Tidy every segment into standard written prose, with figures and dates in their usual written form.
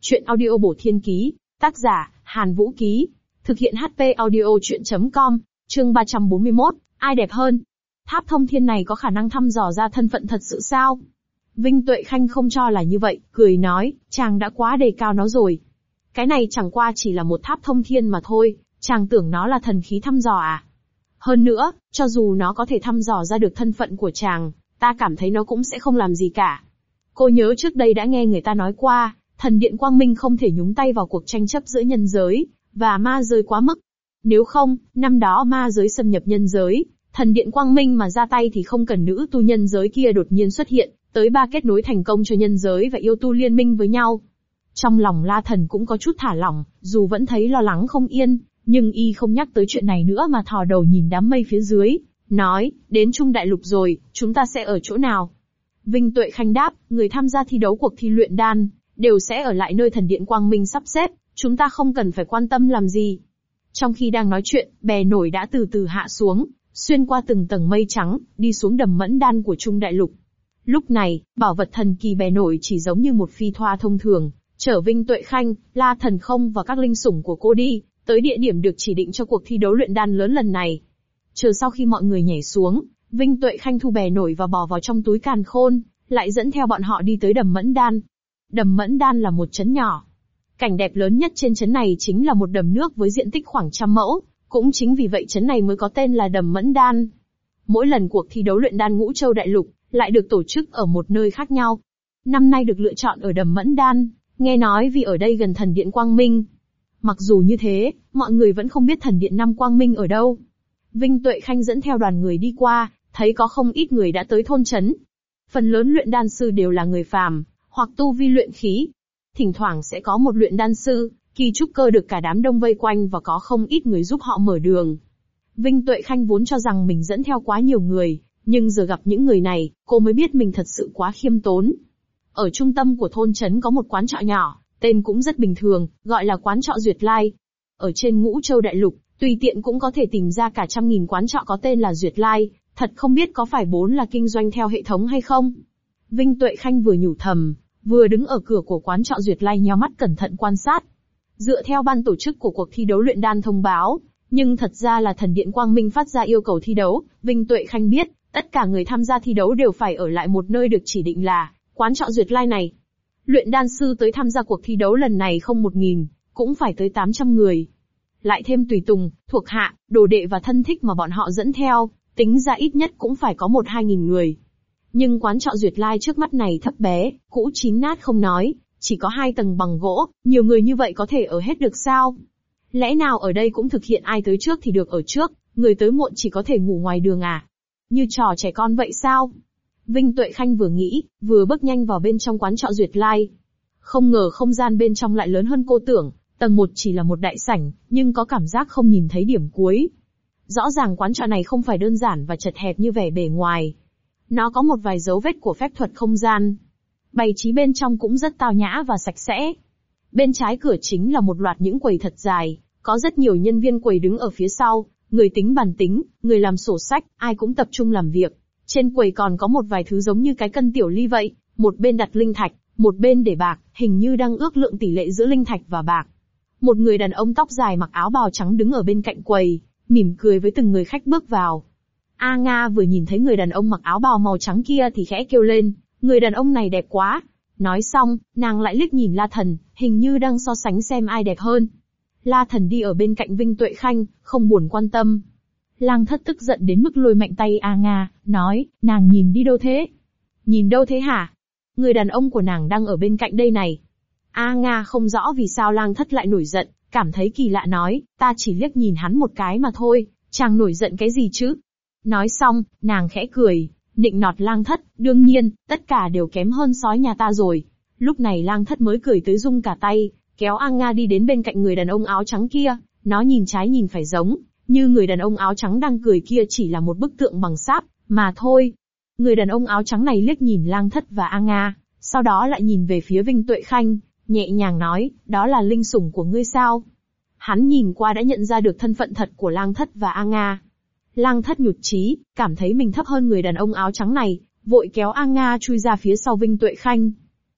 Chuyện audio bổ thiên ký, tác giả, Hàn Vũ Ký. Thực hiện HP audio chuyện.com, chương 341, ai đẹp hơn? Tháp thông thiên này có khả năng thăm dò ra thân phận thật sự sao? Vinh Tuệ Khanh không cho là như vậy, cười nói, chàng đã quá đề cao nó rồi. Cái này chẳng qua chỉ là một tháp thông thiên mà thôi, chàng tưởng nó là thần khí thăm dò à? Hơn nữa, cho dù nó có thể thăm dò ra được thân phận của chàng, ta cảm thấy nó cũng sẽ không làm gì cả. Cô nhớ trước đây đã nghe người ta nói qua, thần điện Quang Minh không thể nhúng tay vào cuộc tranh chấp giữa nhân giới và ma giới quá mức. Nếu không, năm đó ma giới xâm nhập nhân giới, thần điện Quang Minh mà ra tay thì không cần nữ tu nhân giới kia đột nhiên xuất hiện, tới ba kết nối thành công cho nhân giới và yêu tu liên minh với nhau. Trong lòng La Thần cũng có chút thả lỏng, dù vẫn thấy lo lắng không yên, nhưng y không nhắc tới chuyện này nữa mà thò đầu nhìn đám mây phía dưới, nói, đến Trung Đại Lục rồi, chúng ta sẽ ở chỗ nào? Vinh Tuệ Khanh đáp, người tham gia thi đấu cuộc thi luyện đan, đều sẽ ở lại nơi thần điện Quang Minh sắp xếp, chúng ta không cần phải quan tâm làm gì. Trong khi đang nói chuyện, bè nổi đã từ từ hạ xuống, xuyên qua từng tầng mây trắng, đi xuống đầm mẫn đan của Trung Đại Lục. Lúc này, bảo vật thần kỳ bè nổi chỉ giống như một phi thoa thông thường, chở Vinh Tuệ Khanh, La Thần Không và các linh sủng của cô đi, tới địa điểm được chỉ định cho cuộc thi đấu luyện đan lớn lần này. Chờ sau khi mọi người nhảy xuống, Vinh Tuệ Khanh thu bè nổi và bỏ vào trong túi càn khôn, lại dẫn theo bọn họ đi tới đầm mẫn đan. Đầm mẫn đan là một trấn nhỏ. Cảnh đẹp lớn nhất trên trấn này chính là một đầm nước với diện tích khoảng 100 mẫu, cũng chính vì vậy trấn này mới có tên là đầm mẫn đan. Mỗi lần cuộc thi đấu luyện đan Ngũ Châu Đại Lục lại được tổ chức ở một nơi khác nhau. Năm nay được lựa chọn ở đầm mẫn đan, nghe nói vì ở đây gần thần điện Quang Minh. Mặc dù như thế, mọi người vẫn không biết thần điện Nam Quang Minh ở đâu. Vinh Tuệ Khanh dẫn theo đoàn người đi qua, thấy có không ít người đã tới thôn trấn. Phần lớn luyện đan sư đều là người phàm, hoặc tu vi luyện khí. Thỉnh thoảng sẽ có một luyện đan sư, kỳ trúc cơ được cả đám đông vây quanh và có không ít người giúp họ mở đường. Vinh Tuệ Khanh vốn cho rằng mình dẫn theo quá nhiều người, nhưng giờ gặp những người này, cô mới biết mình thật sự quá khiêm tốn. Ở trung tâm của thôn trấn có một quán trọ nhỏ, tên cũng rất bình thường, gọi là quán trọ Duyệt Lai. Ở trên Ngũ Châu Đại Lục, tùy tiện cũng có thể tìm ra cả 100.000 quán trọ có tên là Duyệt Lai, thật không biết có phải là kinh doanh theo hệ thống hay không. Vinh Tuệ Khanh vừa nhủ thầm, vừa đứng ở cửa của quán trọ Duyệt Lai nheo mắt cẩn thận quan sát. Dựa theo ban tổ chức của cuộc thi đấu luyện đan thông báo, nhưng thật ra là thần điện Quang Minh phát ra yêu cầu thi đấu, Vinh Tuệ Khanh biết, tất cả người tham gia thi đấu đều phải ở lại một nơi được chỉ định là quán trọ Duyệt Lai này. Luyện đan sư tới tham gia cuộc thi đấu lần này không 1.000, cũng phải tới 800 người. Lại thêm tùy tùng, thuộc hạ, đồ đệ và thân thích mà bọn họ dẫn theo, tính ra ít nhất cũng phải có 1-2.000 người. Nhưng quán trọ Duyệt Lai trước mắt này thấp bé, cũ chín nát không nói, chỉ có 2 tầng bằng gỗ, nhiều người như vậy có thể ở hết được sao? Lẽ nào ở đây cũng thực hiện ai tới trước thì được ở trước, người tới muộn chỉ có thể ngủ ngoài đường à? Như trò trẻ con vậy sao? Vinh Tuệ Khanh vừa nghĩ, vừa bước nhanh vào bên trong quán trọ Duyệt Lai. Không ngờ không gian bên trong lại lớn hơn cô tưởng, tầng 1 chỉ là một đại sảnh, nhưng có cảm giác không nhìn thấy điểm cuối. Rõ ràng quán trọ này không phải đơn giản và chật hẹp như vẻ bề ngoài. Nó có một vài dấu vết của phép thuật không gian. Bày trí bên trong cũng rất tao nhã và sạch sẽ. Bên trái cửa chính là một loạt những quầy thật dài, có rất nhiều nhân viên quầy đứng ở phía sau, người tính bàn tính, người làm sổ sách, ai cũng tập trung làm việc. Trên quầy còn có một vài thứ giống như cái cân tiểu ly vậy, một bên đặt linh thạch, một bên để bạc, hình như đang ước lượng tỷ lệ giữa linh thạch và bạc. Một người đàn ông tóc dài mặc áo bào trắng đứng ở bên cạnh quầy, mỉm cười với từng người khách bước vào. A Nga vừa nhìn thấy người đàn ông mặc áo bào màu trắng kia thì khẽ kêu lên, người đàn ông này đẹp quá. Nói xong, nàng lại liếc nhìn La Thần, hình như đang so sánh xem ai đẹp hơn. La Thần đi ở bên cạnh Vinh Tuệ Khanh, không buồn quan tâm. Lang Thất tức giận đến mức lôi mạnh tay A Nga, nói, nàng nhìn đi đâu thế? Nhìn đâu thế hả? Người đàn ông của nàng đang ở bên cạnh đây này. A Nga không rõ vì sao Lang Thất lại nổi giận, cảm thấy kỳ lạ nói, ta chỉ liếc nhìn hắn một cái mà thôi, chàng nổi giận cái gì chứ? Nói xong, nàng khẽ cười, nịnh nọt Lang Thất, đương nhiên, tất cả đều kém hơn sói nhà ta rồi. Lúc này Lang Thất mới cười tới rung cả tay, kéo A Nga đi đến bên cạnh người đàn ông áo trắng kia, nó nhìn trái nhìn phải giống như người đàn ông áo trắng đang cười kia chỉ là một bức tượng bằng sáp, mà thôi. Người đàn ông áo trắng này liếc nhìn Lang Thất và A Nga, sau đó lại nhìn về phía Vinh Tuệ Khanh, nhẹ nhàng nói, đó là linh sủng của ngươi sao? Hắn nhìn qua đã nhận ra được thân phận thật của Lang Thất và A Nga. Lang Thất nhụt chí, cảm thấy mình thấp hơn người đàn ông áo trắng này, vội kéo A Nga chui ra phía sau Vinh Tuệ Khanh.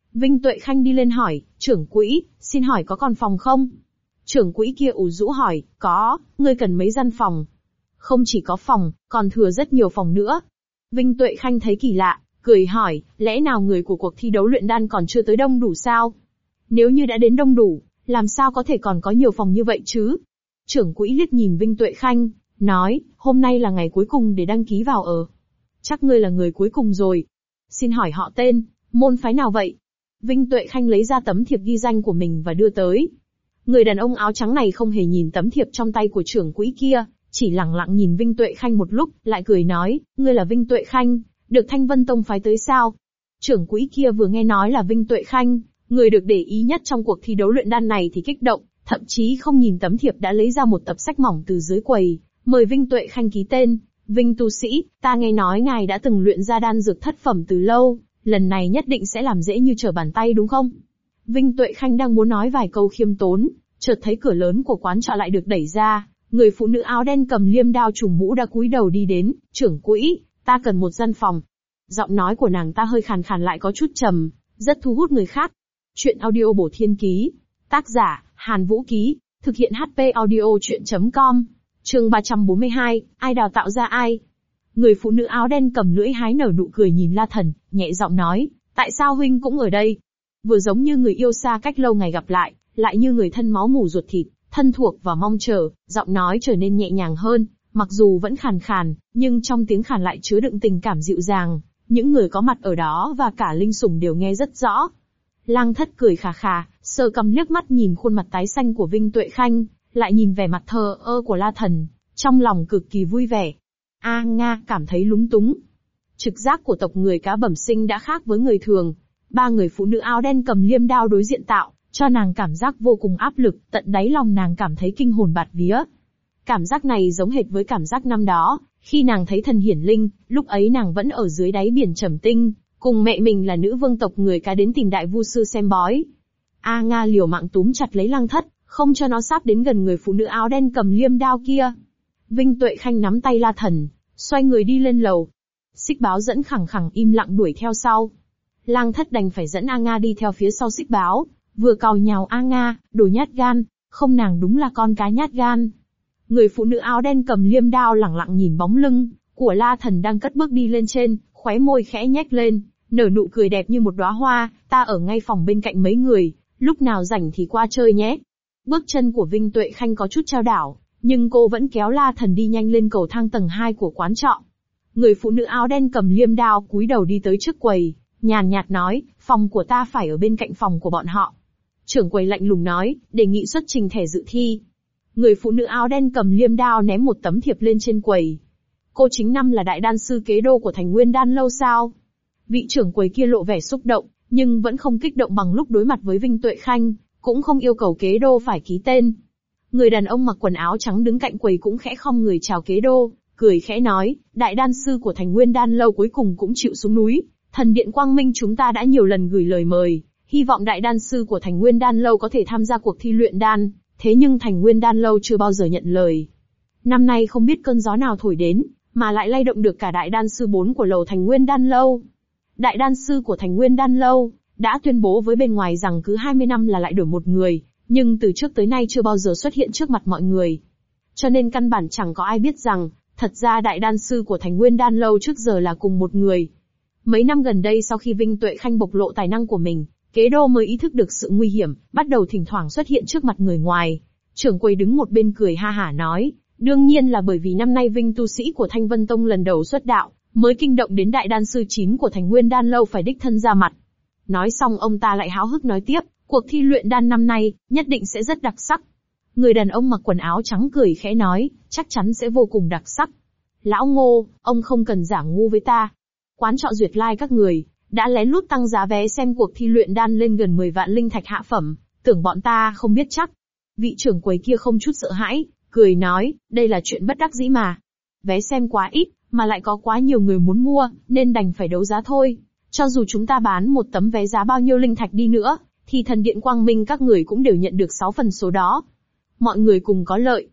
Vinh Tuệ Khanh đi lên hỏi, trưởng quỹ, xin hỏi có còn phòng không? Trưởng quỹ kia ủ rũ hỏi, có, ngươi cần mấy gian phòng? Không chỉ có phòng, còn thừa rất nhiều phòng nữa. Vinh Tuệ Khanh thấy kỳ lạ, cười hỏi, lẽ nào người của cuộc thi đấu luyện đan còn chưa tới đông đủ sao? Nếu như đã đến đông đủ, làm sao có thể còn có nhiều phòng như vậy chứ? Trưởng quỹ liếc nhìn Vinh Tuệ Khanh, nói, hôm nay là ngày cuối cùng để đăng ký vào ở. Chắc ngươi là người cuối cùng rồi. Xin hỏi họ tên, môn phái nào vậy? Vinh Tuệ Khanh lấy ra tấm thiệp ghi danh của mình và đưa tới. Người đàn ông áo trắng này không hề nhìn tấm thiệp trong tay của trưởng quỹ kia, chỉ lẳng lặng nhìn Vinh Tuệ Khanh một lúc, lại cười nói, ngươi là Vinh Tuệ Khanh, được Thanh Vân Tông phái tới sao? Trưởng quỹ kia vừa nghe nói là Vinh Tuệ Khanh, người được để ý nhất trong cuộc thi đấu luyện đan này thì kích động, thậm chí không nhìn tấm thiệp đã lấy ra một tập sách mỏng từ dưới quầy, mời Vinh Tuệ Khanh ký tên. Vinh tu sĩ, ta nghe nói ngài đã từng luyện ra đan dược thất phẩm từ lâu, lần này nhất định sẽ làm dễ như trở bàn tay đúng không? Vinh Tuệ Khanh đang muốn nói vài câu khiêm tốn, chợt thấy cửa lớn của quán trọ lại được đẩy ra, người phụ nữ áo đen cầm liêm đao trùm mũ đã cúi đầu đi đến, trưởng quỹ, ta cần một gian phòng. Giọng nói của nàng ta hơi khàn khàn lại có chút trầm, rất thu hút người khác. Chuyện audio bổ thiên ký, tác giả, Hàn Vũ Ký, thực hiện HP audio chuyện.com, chương 342, ai đào tạo ra ai? Người phụ nữ áo đen cầm lưỡi hái nở nụ cười nhìn La Thần, nhẹ giọng nói, tại sao huynh cũng ở đây? Vừa giống như người yêu xa cách lâu ngày gặp lại như người thân máu mủ ruột thịt, thân thuộc và mong chờ, giọng nói trở nên nhẹ nhàng hơn, mặc dù vẫn khàn khàn, nhưng trong tiếng khàn lại chứa đựng tình cảm dịu dàng, những người có mặt ở đó và cả linh sủng đều nghe rất rõ. Lang Thất cười khà khà, sờ cằm liếc mắt nhìn khuôn mặt tái xanh của Vinh Tuệ Khanh, lại nhìn vẻ mặt thờ ơ của La Thần, trong lòng cực kỳ vui vẻ. A Nga cảm thấy lúng túng. Trực giác của tộc người cá bẩm sinh đã khác với người thường. Ba người phụ nữ áo đen cầm liêm đao đối diện tạo, cho nàng cảm giác vô cùng áp lực, tận đáy lòng nàng cảm thấy kinh hồn bạt vía. Cảm giác này giống hệt với cảm giác năm đó, khi nàng thấy thần hiển linh, lúc ấy nàng vẫn ở dưới đáy biển Trầm Tinh, cùng mẹ mình là nữ vương tộc người cá đến tìm đại vu sư xem bói. A Nga liều mạng túm chặt lấy Lăng Thất, không cho nó sáp đến gần người phụ nữ áo đen cầm liêm đao kia. Vinh Tuệ Khanh nắm tay La Thần, xoay người đi lên lầu. Xích Báo dẫn khẳng khẳng im lặng đuổi theo sau. Lang Thất đành phải dẫn A Nga đi theo phía sau Xích Báo, vừa càu nhào A Nga, đồ nhát gan, không nàng đúng là con cá nhát gan. Người phụ nữ áo đen cầm liêm đao lẳng lặng nhìn bóng lưng của La Thần đang cất bước đi lên trên, khóe môi khẽ nhếch lên, nở nụ cười đẹp như một đóa hoa, ta ở ngay phòng bên cạnh mấy người, lúc nào rảnh thì qua chơi nhé. Bước chân của Vinh Tuệ Khanh có chút chao đảo, nhưng cô vẫn kéo La Thần đi nhanh lên cầu thang tầng 2 của quán trọ. Người phụ nữ áo đen cầm liêm đao cúi đầu đi tới trước quầy, nhàn nhạt nói, phòng của ta phải ở bên cạnh phòng của bọn họ. Trưởng quầy lạnh lùng nói, đề nghị xuất trình thẻ dự thi. Người phụ nữ áo đen cầm liêm đao ném một tấm thiệp lên trên quầy. Cô chính năm là đại đan sư kế đô của Thành Nguyên Đan lâu sao? Vị trưởng quầy kia lộ vẻ xúc động, nhưng vẫn không kích động bằng lúc đối mặt với Vinh Tuệ Khanh, cũng không yêu cầu kế đô phải ký tên. Người đàn ông mặc quần áo trắng đứng cạnh quầy cũng khẽ khom người chào kế đô, cười khẽ nói, đại đan sư của Thành Nguyên Đan lâu cuối cùng cũng chịu xuống núi. Thần điện Quang Minh chúng ta đã nhiều lần gửi lời mời, hy vọng đại đan sư của Thành Nguyên Đan lâu có thể tham gia cuộc thi luyện đan, thế nhưng Thành Nguyên Đan lâu chưa bao giờ nhận lời. Năm nay không biết cơn gió nào thổi đến, mà lại lay động được cả đại đan sư 4 của lầu Thành Nguyên Đan lâu. Đại đan sư của Thành Nguyên Đan lâu đã tuyên bố với bên ngoài rằng cứ 20 năm là lại đổi một người, nhưng từ trước tới nay chưa bao giờ xuất hiện trước mặt mọi người. Cho nên căn bản chẳng có ai biết rằng, thật ra đại đan sư của Thành Nguyên Đan lâu trước giờ là cùng một người. Mấy năm gần đây sau khi Vinh Tuệ Khanh bộc lộ tài năng của mình, kế đô mới ý thức được sự nguy hiểm, bắt đầu thỉnh thoảng xuất hiện trước mặt người ngoài. Trưởng quầy đứng một bên cười ha hả nói, đương nhiên là bởi vì năm nay Vinh tu sĩ của Thanh Vân Tông lần đầu xuất đạo, mới kinh động đến đại đan sư 9 của Thành Nguyên Đan lâu phải đích thân ra mặt. Nói xong ông ta lại háo hức nói tiếp, cuộc thi luyện đan năm nay, nhất định sẽ rất đặc sắc. Người đàn ông mặc quần áo trắng cười khẽ nói, chắc chắn sẽ vô cùng đặc sắc. Lão Ngô, ông không cần giả ngu với ta. Quán trọ Duyệt Lai các người, đã lén lút tăng giá vé xem cuộc thi luyện đan lên gần 10 vạn linh thạch hạ phẩm, tưởng bọn ta không biết chắc. Vị trưởng quầy kia không chút sợ hãi, cười nói, đây là chuyện bất đắc dĩ mà. Vé xem quá ít, mà lại có quá nhiều người muốn mua, nên đành phải đấu giá thôi. Cho dù chúng ta bán một tấm vé giá bao nhiêu linh thạch đi nữa, thì thần điện Quang Minh các người cũng đều nhận được 6 phần số đó. Mọi người cùng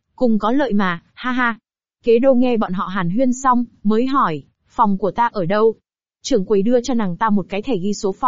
có lợi mà, ha ha. Kế đô nghe bọn họ hàn huyên xong, mới hỏi, phòng của ta ở đâu? Trưởng quầy đưa cho nàng ta một cái thẻ ghi số phòng,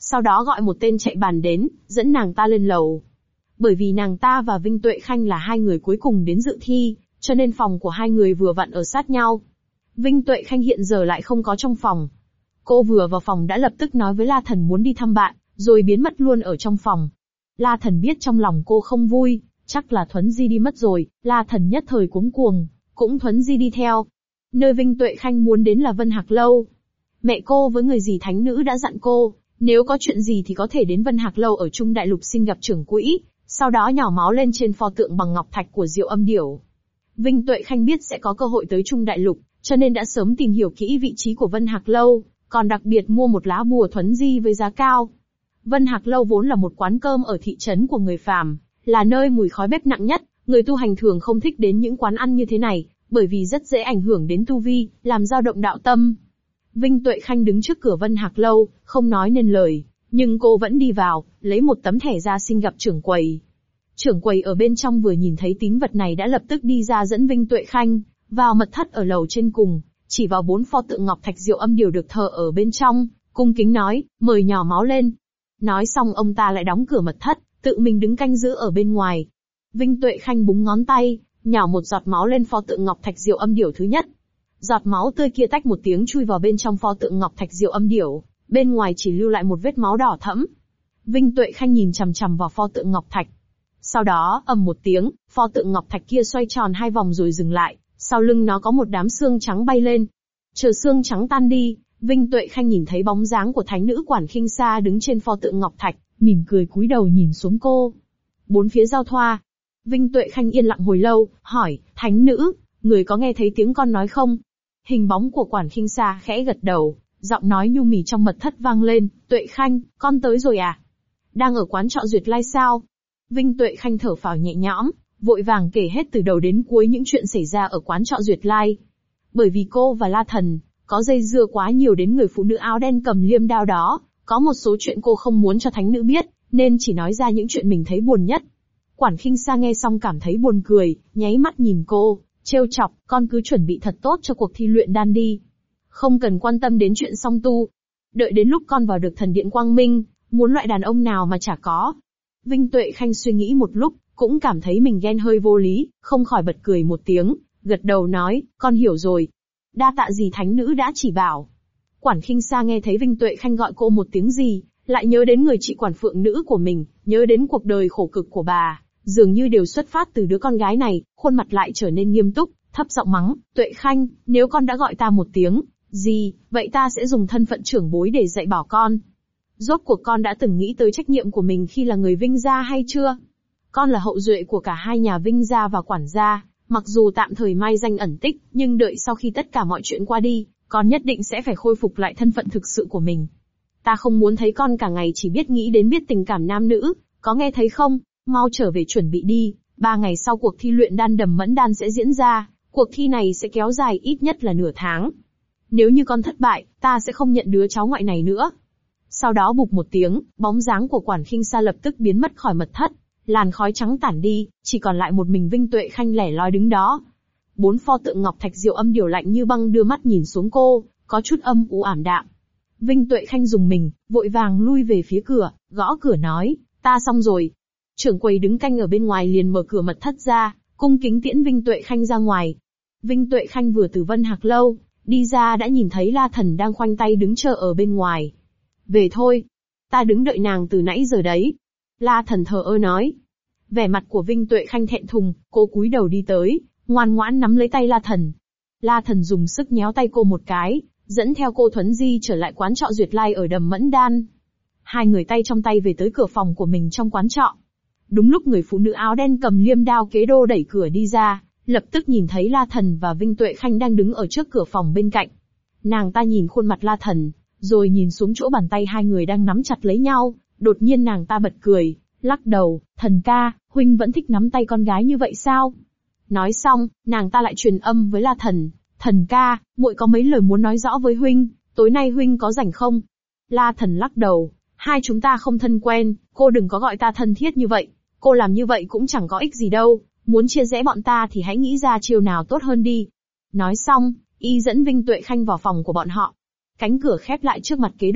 Sau đó gọi một tên chạy bàn đến, dẫn nàng ta lên lầu. Bởi vì nàng ta và Vinh Tuệ Khanh là hai người cuối cùng đến dự thi, cho nên phòng của hai người vừa vặn ở sát nhau. Vinh Tuệ Khanh hiện giờ lại không có trong phòng. Cô vừa vào phòng đã lập tức nói với La Thần muốn đi thăm bạn, rồi biến mất luôn ở trong phòng. La Thần biết trong lòng cô không vui, chắc là Thuấn Di đi mất rồi, La Thần nhất thời cuống cuồng, cũng Thuấn Di đi theo. Nơi Vinh Tuệ Khanh muốn đến là Vân Hạc Lâu. Mẹ cô với người dì thánh nữ đã dặn cô, nếu có chuyện gì thì có thể đến Vân Hạc Lâu ở Trung Đại Lục xin gặp trưởng quỹ, sau đó nhỏ máu lên trên pho tượng bằng ngọc thạch của Diệu Âm Điểu. Vinh Tuệ Khanh biết sẽ có cơ hội tới Trung Đại Lục, cho nên đã sớm tìm hiểu kỹ vị trí của Vân Hạc Lâu, còn đặc biệt mua một lá bùa Thuấn Di với giá cao. Vân Hạc Lâu vốn là một quán cơm ở thị trấn của người phàm, là nơi mùi khói bếp nặng nhất, người tu hành thường không thích đến những quán ăn như thế này, bởi vì rất dễ ảnh hưởng đến tu vi, làm dao động đạo tâm. Vinh Tuệ Khanh đứng trước cửa Vân Hạc Lâu, không nói nên lời, nhưng cô vẫn đi vào, lấy một tấm thẻ ra xin gặp trưởng quầy. Trưởng quầy ở bên trong vừa nhìn thấy tín vật này đã lập tức đi ra dẫn Vinh Tuệ Khanh vào mật thất ở lầu trên cùng, chỉ vào 4 pho tượng ngọc thạch Diệu Âm Điểu được thờ ở bên trong, cung kính nói, mời nhỏ máu lên. Nói xong ông ta lại đóng cửa mật thất, tự mình đứng canh giữ ở bên ngoài. Vinh Tuệ Khanh búng ngón tay, nhào một giọt máu lên pho tượng ngọc thạch Diệu Âm Điểu thứ nhất. Giọt máu tươi kia tách một tiếng chui vào bên trong pho tượng ngọc thạch Diệu Âm Điểu, bên ngoài chỉ lưu lại một vết máu đỏ thẫm. Vinh Tuệ Khanh nhìn chằm chằm vào pho tượng ngọc thạch. Sau đó, ầm một tiếng, pho tượng ngọc thạch kia xoay tròn 2 vòng rồi dừng lại, sau lưng nó có một đám xương trắng bay lên. Chờ xương trắng tan đi, Vinh Tuệ Khanh nhìn thấy bóng dáng của thánh nữ Quản Khinh Sa đứng trên pho tượng ngọc thạch, mỉm cười cúi đầu nhìn xuống cô. Bốn phía giao thoa. Vinh Tuệ Khanh yên lặng hồi lâu, hỏi, thánh nữ, người có nghe thấy tiếng con nói không? Hình bóng của Quản Khinh Sa khẽ gật đầu, giọng nói nhu mì trong mật thất vang lên, Tuệ Khanh, con tới rồi à? Đang ở quán trọ Duyệt Lai sao? Vinh Tuệ Khanh thở phào nhẹ nhõm, vội vàng kể hết từ đầu đến cuối những chuyện xảy ra ở quán trọ Duyệt Lai. Bởi vì cô và La Thần có dây dưa quá nhiều đến người phụ nữ áo đen cầm liêm đao đó, có một số chuyện cô không muốn cho thánh nữ biết, nên chỉ nói ra những chuyện mình thấy buồn nhất. Quản Khinh Sa nghe xong cảm thấy buồn cười, nháy mắt nhìn cô, trêu chọc, con cứ chuẩn bị thật tốt cho cuộc thi luyện đan đi. Không cần quan tâm đến chuyện song tu. Đợi đến lúc con vào được thần điện Quang Minh, muốn loại đàn ông nào mà chả có. Vinh Tuệ Khanh suy nghĩ một lúc, cũng cảm thấy mình ghen hơi vô lý, không khỏi bật cười một tiếng, gật đầu nói, con hiểu rồi. Đa tạ gì thánh nữ đã chỉ bảo. Quản Khinh Sa nghe thấy Vinh Tuệ Khanh gọi cô một tiếng gì, lại nhớ đến người chị quản phượng nữ của mình, nhớ đến cuộc đời khổ cực của bà, dường như đều xuất phát từ đứa con gái này, khuôn mặt lại trở nên nghiêm túc, thấp giọng mắng, Tuệ Khanh, nếu con đã gọi ta một tiếng, gì, vậy ta sẽ dùng thân phận trưởng bối để dạy bảo con. Rốt cuộc con đã từng nghĩ tới trách nhiệm của mình khi là người Vinh gia hay chưa? Con là hậu duệ của cả hai nhà Vinh gia và Quản gia, mặc dù tạm thời mai danh ẩn tích, nhưng đợi sau khi tất cả mọi chuyện qua đi, con nhất định sẽ phải khôi phục lại thân phận thực sự của mình. Ta không muốn thấy con cả ngày chỉ biết nghĩ đến biết tình cảm nam nữ, có nghe thấy không? Mau trở về chuẩn bị đi, 3 ngày sau cuộc thi luyện đan Đầm Mẫn Đan sẽ diễn ra, cuộc thi này sẽ kéo dài ít nhất là nửa tháng. Nếu như con thất bại, ta sẽ không nhận đứa cháu ngoại này nữa. Sau đó bụp một tiếng, bóng dáng của Quản Khinh Sa lập tức biến mất khỏi mật thất, làn khói trắng tản đi, chỉ còn lại một mình Vinh Tuệ Khanh lẻ loi đứng đó. 4 pho tượng ngọc thạch Diệu Âm Điểu lạnh như băng đưa mắt nhìn xuống cô, có chút âm u ảm đạm. Vinh Tuệ Khanh dùng mình, vội vàng lui về phía cửa, gõ cửa nói, ta xong rồi. Trưởng quầy đứng canh ở bên ngoài liền mở cửa mật thất ra, cung kính tiễn Vinh Tuệ Khanh ra ngoài. Vinh Tuệ Khanh vừa từ Vân Hạc Lâu đi ra đã nhìn thấy La Thần đang khoanh tay đứng chờ ở bên ngoài. Về thôi, ta đứng đợi nàng từ nãy giờ đấy. La Thần thờ ơ nói. Vẻ mặt của Vinh Tuệ Khanh thẹn thùng, cô cúi đầu đi tới, ngoan ngoãn nắm lấy tay La Thần. La Thần dùng sức nhéo tay cô một cái, dẫn theo cô Thuấn Di trở lại quán trọ Duyệt Lai ở Đầm Mẫn Đan. Hai người tay trong tay về tới cửa phòng của mình trong quán trọ. Đúng lúc người phụ nữ áo đen cầm liêm đao kế đô đẩy cửa đi ra, lập tức nhìn thấy La Thần và Vinh Tuệ Khanh đang đứng ở trước cửa phòng bên cạnh. Nàng ta nhìn khuôn mặt La Thần, rồi nhìn xuống chỗ bàn tay hai người đang nắm chặt lấy nhau, đột nhiên nàng ta bật cười, lắc đầu, Thần ca, huynh vẫn thích nắm tay con gái như vậy sao? Nói xong, nàng ta lại truyền âm với La Thần, Thần ca, muội có mấy lời muốn nói rõ với huynh, tối nay huynh có rảnh không? La Thần lắc đầu, hai chúng ta không thân quen, cô đừng có gọi ta thân thiết như vậy, cô làm như vậy cũng chẳng có ích gì đâu, muốn chia rẽ bọn ta thì hãy nghĩ ra chiều nào tốt hơn đi. Nói xong, y dẫn Vinh Tuệ Khanh vào phòng của bọn họ. Cánh cửa khép lại trước mặt kế đô,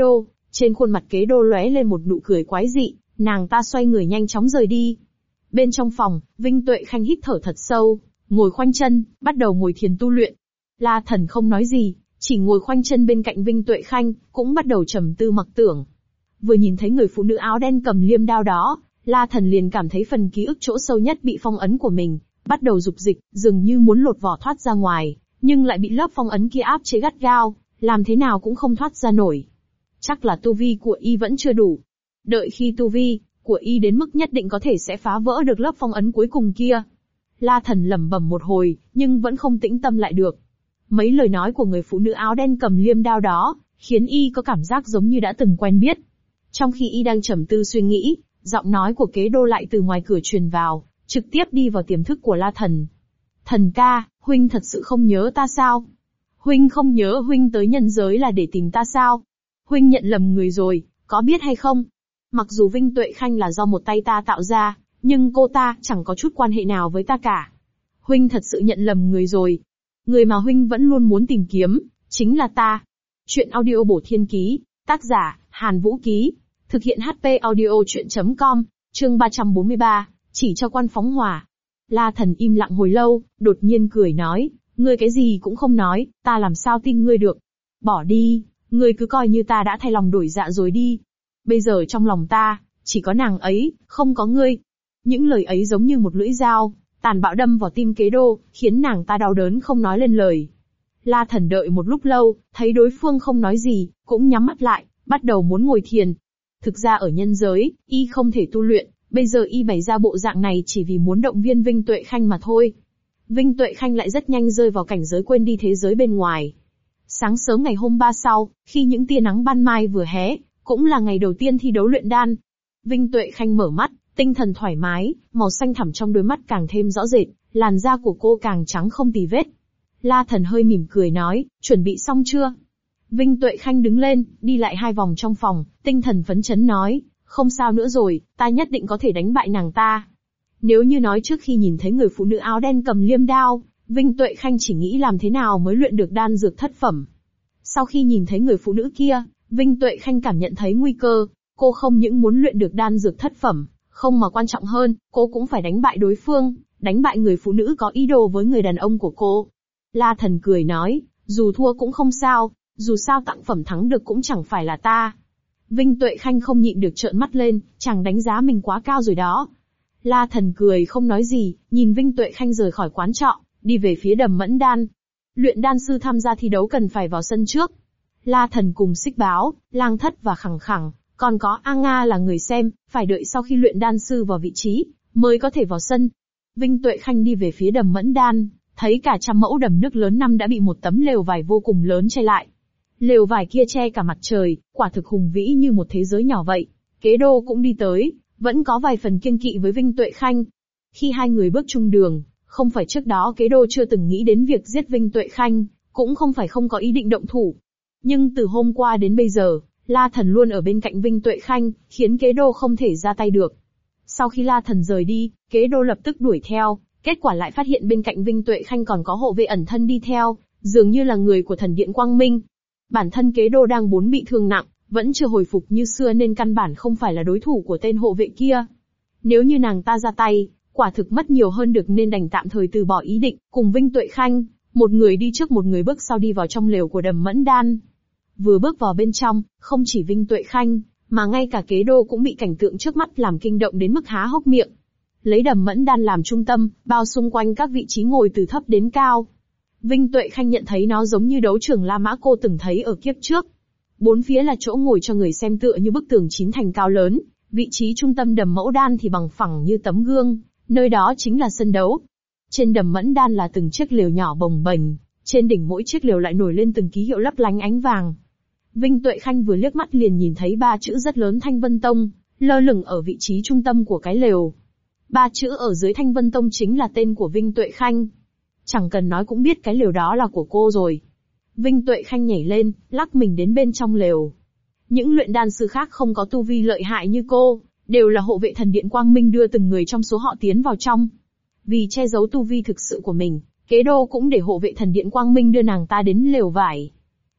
Trên khuôn mặt kế đô lóe lên một nụ cười quái dị, nàng ta xoay người nhanh chóng rời đi. Bên trong phòng, Vinh Tuệ Khanh hít thở thật sâu, ngồi khoanh chân, bắt đầu ngồi thiền tu luyện. La Thần không nói gì, chỉ ngồi khoanh chân bên cạnh Vinh Tuệ Khanh, cũng bắt đầu trầm tư mặc tưởng. Vừa nhìn thấy người phụ nữ áo đen cầm liêm đao đó, La Thần liền cảm thấy phần ký ức chỗ sâu nhất bị phong ấn của mình bắt đầu rục dịch, dường như muốn lột vỏ thoát ra ngoài, nhưng lại bị lớp phong ấn kia áp chế gắt gao, làm thế nào cũng không thoát ra nổi. Chắc là tu vi của y vẫn chưa đủ. Đợi khi tu vi của y đến mức nhất định có thể sẽ phá vỡ được lớp phong ấn cuối cùng kia. La Thần lẩm bẩm một hồi, nhưng vẫn không tĩnh tâm lại được. Mấy lời nói của người phụ nữ áo đen cầm liêm đao đó, khiến y có cảm giác giống như đã từng quen biết. Trong khi y đang trầm tư suy nghĩ, giọng nói của kế đô lại từ ngoài cửa truyền vào, trực tiếp đi vào tiềm thức của La Thần. Thần ca, huynh thật sự không nhớ ta sao? Huynh không nhớ huynh tới nhân giới là để tìm ta sao? Huynh nhận lầm người rồi, có biết hay không? Mặc dù Vinh Tuệ Khanh là do một tay ta tạo ra, nhưng cô ta chẳng có chút quan hệ nào với ta cả. Huynh thật sự nhận lầm người rồi. Người mà huynh vẫn luôn muốn tìm kiếm, chính là ta. Chuyện audio bổ thiên ký, tác giả, Hàn Vũ Ký. Thực hiện HP audio chuyện.com, chương 343, chỉ cho quan phóng hỏa. La Thần im lặng hồi lâu, đột nhiên cười nói, ngươi cái gì cũng không nói, ta làm sao tin ngươi được. Bỏ đi, ngươi cứ coi như ta đã thay lòng đổi dạ rồi đi. Bây giờ trong lòng ta, chỉ có nàng ấy, không có ngươi. Những lời ấy giống như một lưỡi dao, tàn bạo đâm vào tim kế đô, khiến nàng ta đau đớn không nói lên lời. La Thần đợi một lúc lâu, thấy đối phương không nói gì, cũng nhắm mắt lại, bắt đầu muốn ngồi thiền. Thực ra ở nhân giới, y không thể tu luyện, bây giờ y bày ra bộ dạng này chỉ vì muốn động viên Vinh Tuệ Khanh mà thôi. Vinh Tuệ Khanh lại rất nhanh rơi vào cảnh giới quên đi thế giới bên ngoài. Sáng sớm ngày hôm sau, khi những tia nắng ban mai vừa hé, cũng là ngày đầu tiên thi đấu luyện đan. Vinh Tuệ Khanh mở mắt, tinh thần thoải mái, màu xanh thẳm trong đôi mắt càng thêm rõ rệt, làn da của cô càng trắng không tì vết. La Thần hơi mỉm cười nói, chuẩn bị xong chưa? Vinh Tuệ Khanh đứng lên, đi lại 2 vòng trong phòng, tinh thần phấn chấn nói, không sao nữa rồi, ta nhất định có thể đánh bại nàng ta. Nếu như nói trước khi nhìn thấy người phụ nữ áo đen cầm liêm đao, Vinh Tuệ Khanh chỉ nghĩ làm thế nào mới luyện được đan dược thất phẩm. Sau khi nhìn thấy người phụ nữ kia, Vinh Tuệ Khanh cảm nhận thấy nguy cơ, cô không những muốn luyện được đan dược thất phẩm, không mà quan trọng hơn, cô cũng phải đánh bại đối phương, đánh bại người phụ nữ có ý đồ với người đàn ông của cô. La Thần cười nói, dù thua cũng không sao, dù sao tặng phẩm thắng được cũng chẳng phải là ta. Vinh Tuệ Khanh không nhịn được trợn mắt lên, chàng đánh giá mình quá cao rồi đó. La Thần cười không nói gì, nhìn Vinh Tuệ Khanh rời khỏi quán trọ, đi về phía Đầm Mẫn Đan. Luyện đan sư tham gia thi đấu cần phải vào sân trước. La Thần cùng Xích Báo, Lang Thất và Khẳng Khẳng, còn có A Nga là người xem, phải đợi sau khi luyện đan sư vào vị trí, mới có thể vào sân. Vinh Tuệ Khanh đi về phía Đầm Mẫn Đan, thấy cả 100 mẫu đầm nước lớn năm đã bị một tấm lều vải vô cùng lớn che lại. Lều vải kia che cả mặt trời, quả thực hùng vĩ như một thế giới nhỏ vậy. Kế đô cũng đi tới, vẫn có vài phần kiêng kỵ với Vinh Tuệ Khanh. Khi hai người bước chung đường, không phải trước đó kế đô chưa từng nghĩ đến việc giết Vinh Tuệ Khanh, cũng không phải không có ý định động thủ. Nhưng từ hôm qua đến bây giờ, La Thần luôn ở bên cạnh Vinh Tuệ Khanh, khiến kế đô không thể ra tay được. Sau khi La Thần rời đi, kế đô lập tức đuổi theo, kết quả lại phát hiện bên cạnh Vinh Tuệ Khanh còn có hộ vệ ẩn thân đi theo, dường như là người của thần điện Quang Minh. Bản thân kế đô đang bị thương nặng, vẫn chưa hồi phục như xưa nên căn bản không phải là đối thủ của tên hộ vệ kia. Nếu như nàng ta ra tay, quả thực mất nhiều hơn được nên đành tạm thời từ bỏ ý định, cùng Vinh Tuệ Khanh, một người đi trước một người bước sau đi vào trong lều của Đầm Mẫn Đan. Vừa bước vào bên trong, không chỉ Vinh Tuệ Khanh, mà ngay cả kế đô cũng bị cảnh tượng trước mắt làm kinh động đến mức há hốc miệng. Lấy Đầm Mẫn Đan làm trung tâm, bao xung quanh các vị trí ngồi từ thấp đến cao. Vinh Tuệ Khanh nhận thấy nó giống như đấu trường La Mã cô từng thấy ở kiếp trước. Bốn phía là chỗ ngồi cho người xem tựa như bức tường chín thành cao lớn, vị trí trung tâm Đầm Mẫn Đan thì bằng phẳng như tấm gương, nơi đó chính là sân đấu. Trên Đầm Mẫn Đan là từng chiếc lều nhỏ bồng bềnh, trên đỉnh mỗi chiếc lều lại nổi lên từng ký hiệu lấp lánh ánh vàng. Vinh Tuệ Khanh vừa liếc mắt liền nhìn thấy 3 chữ rất lớn Thanh Vân Tông, lơ lửng ở vị trí trung tâm của cái lều. 3 chữ ở dưới Thanh Vân Tông chính là tên của Vinh Tuệ Khanh. Chẳng cần nói cũng biết cái lều đó là của cô rồi. Vinh Tuệ Khanh nhảy lên, lắc mình đến bên trong lều. Những luyện đan sư khác không có tu vi lợi hại như cô, đều là hộ vệ thần điện Quang Minh đưa từng người trong số họ tiến vào trong. Vì che giấu tu vi thực sự của mình, kế đô cũng để hộ vệ thần điện Quang Minh đưa nàng ta đến lều vải.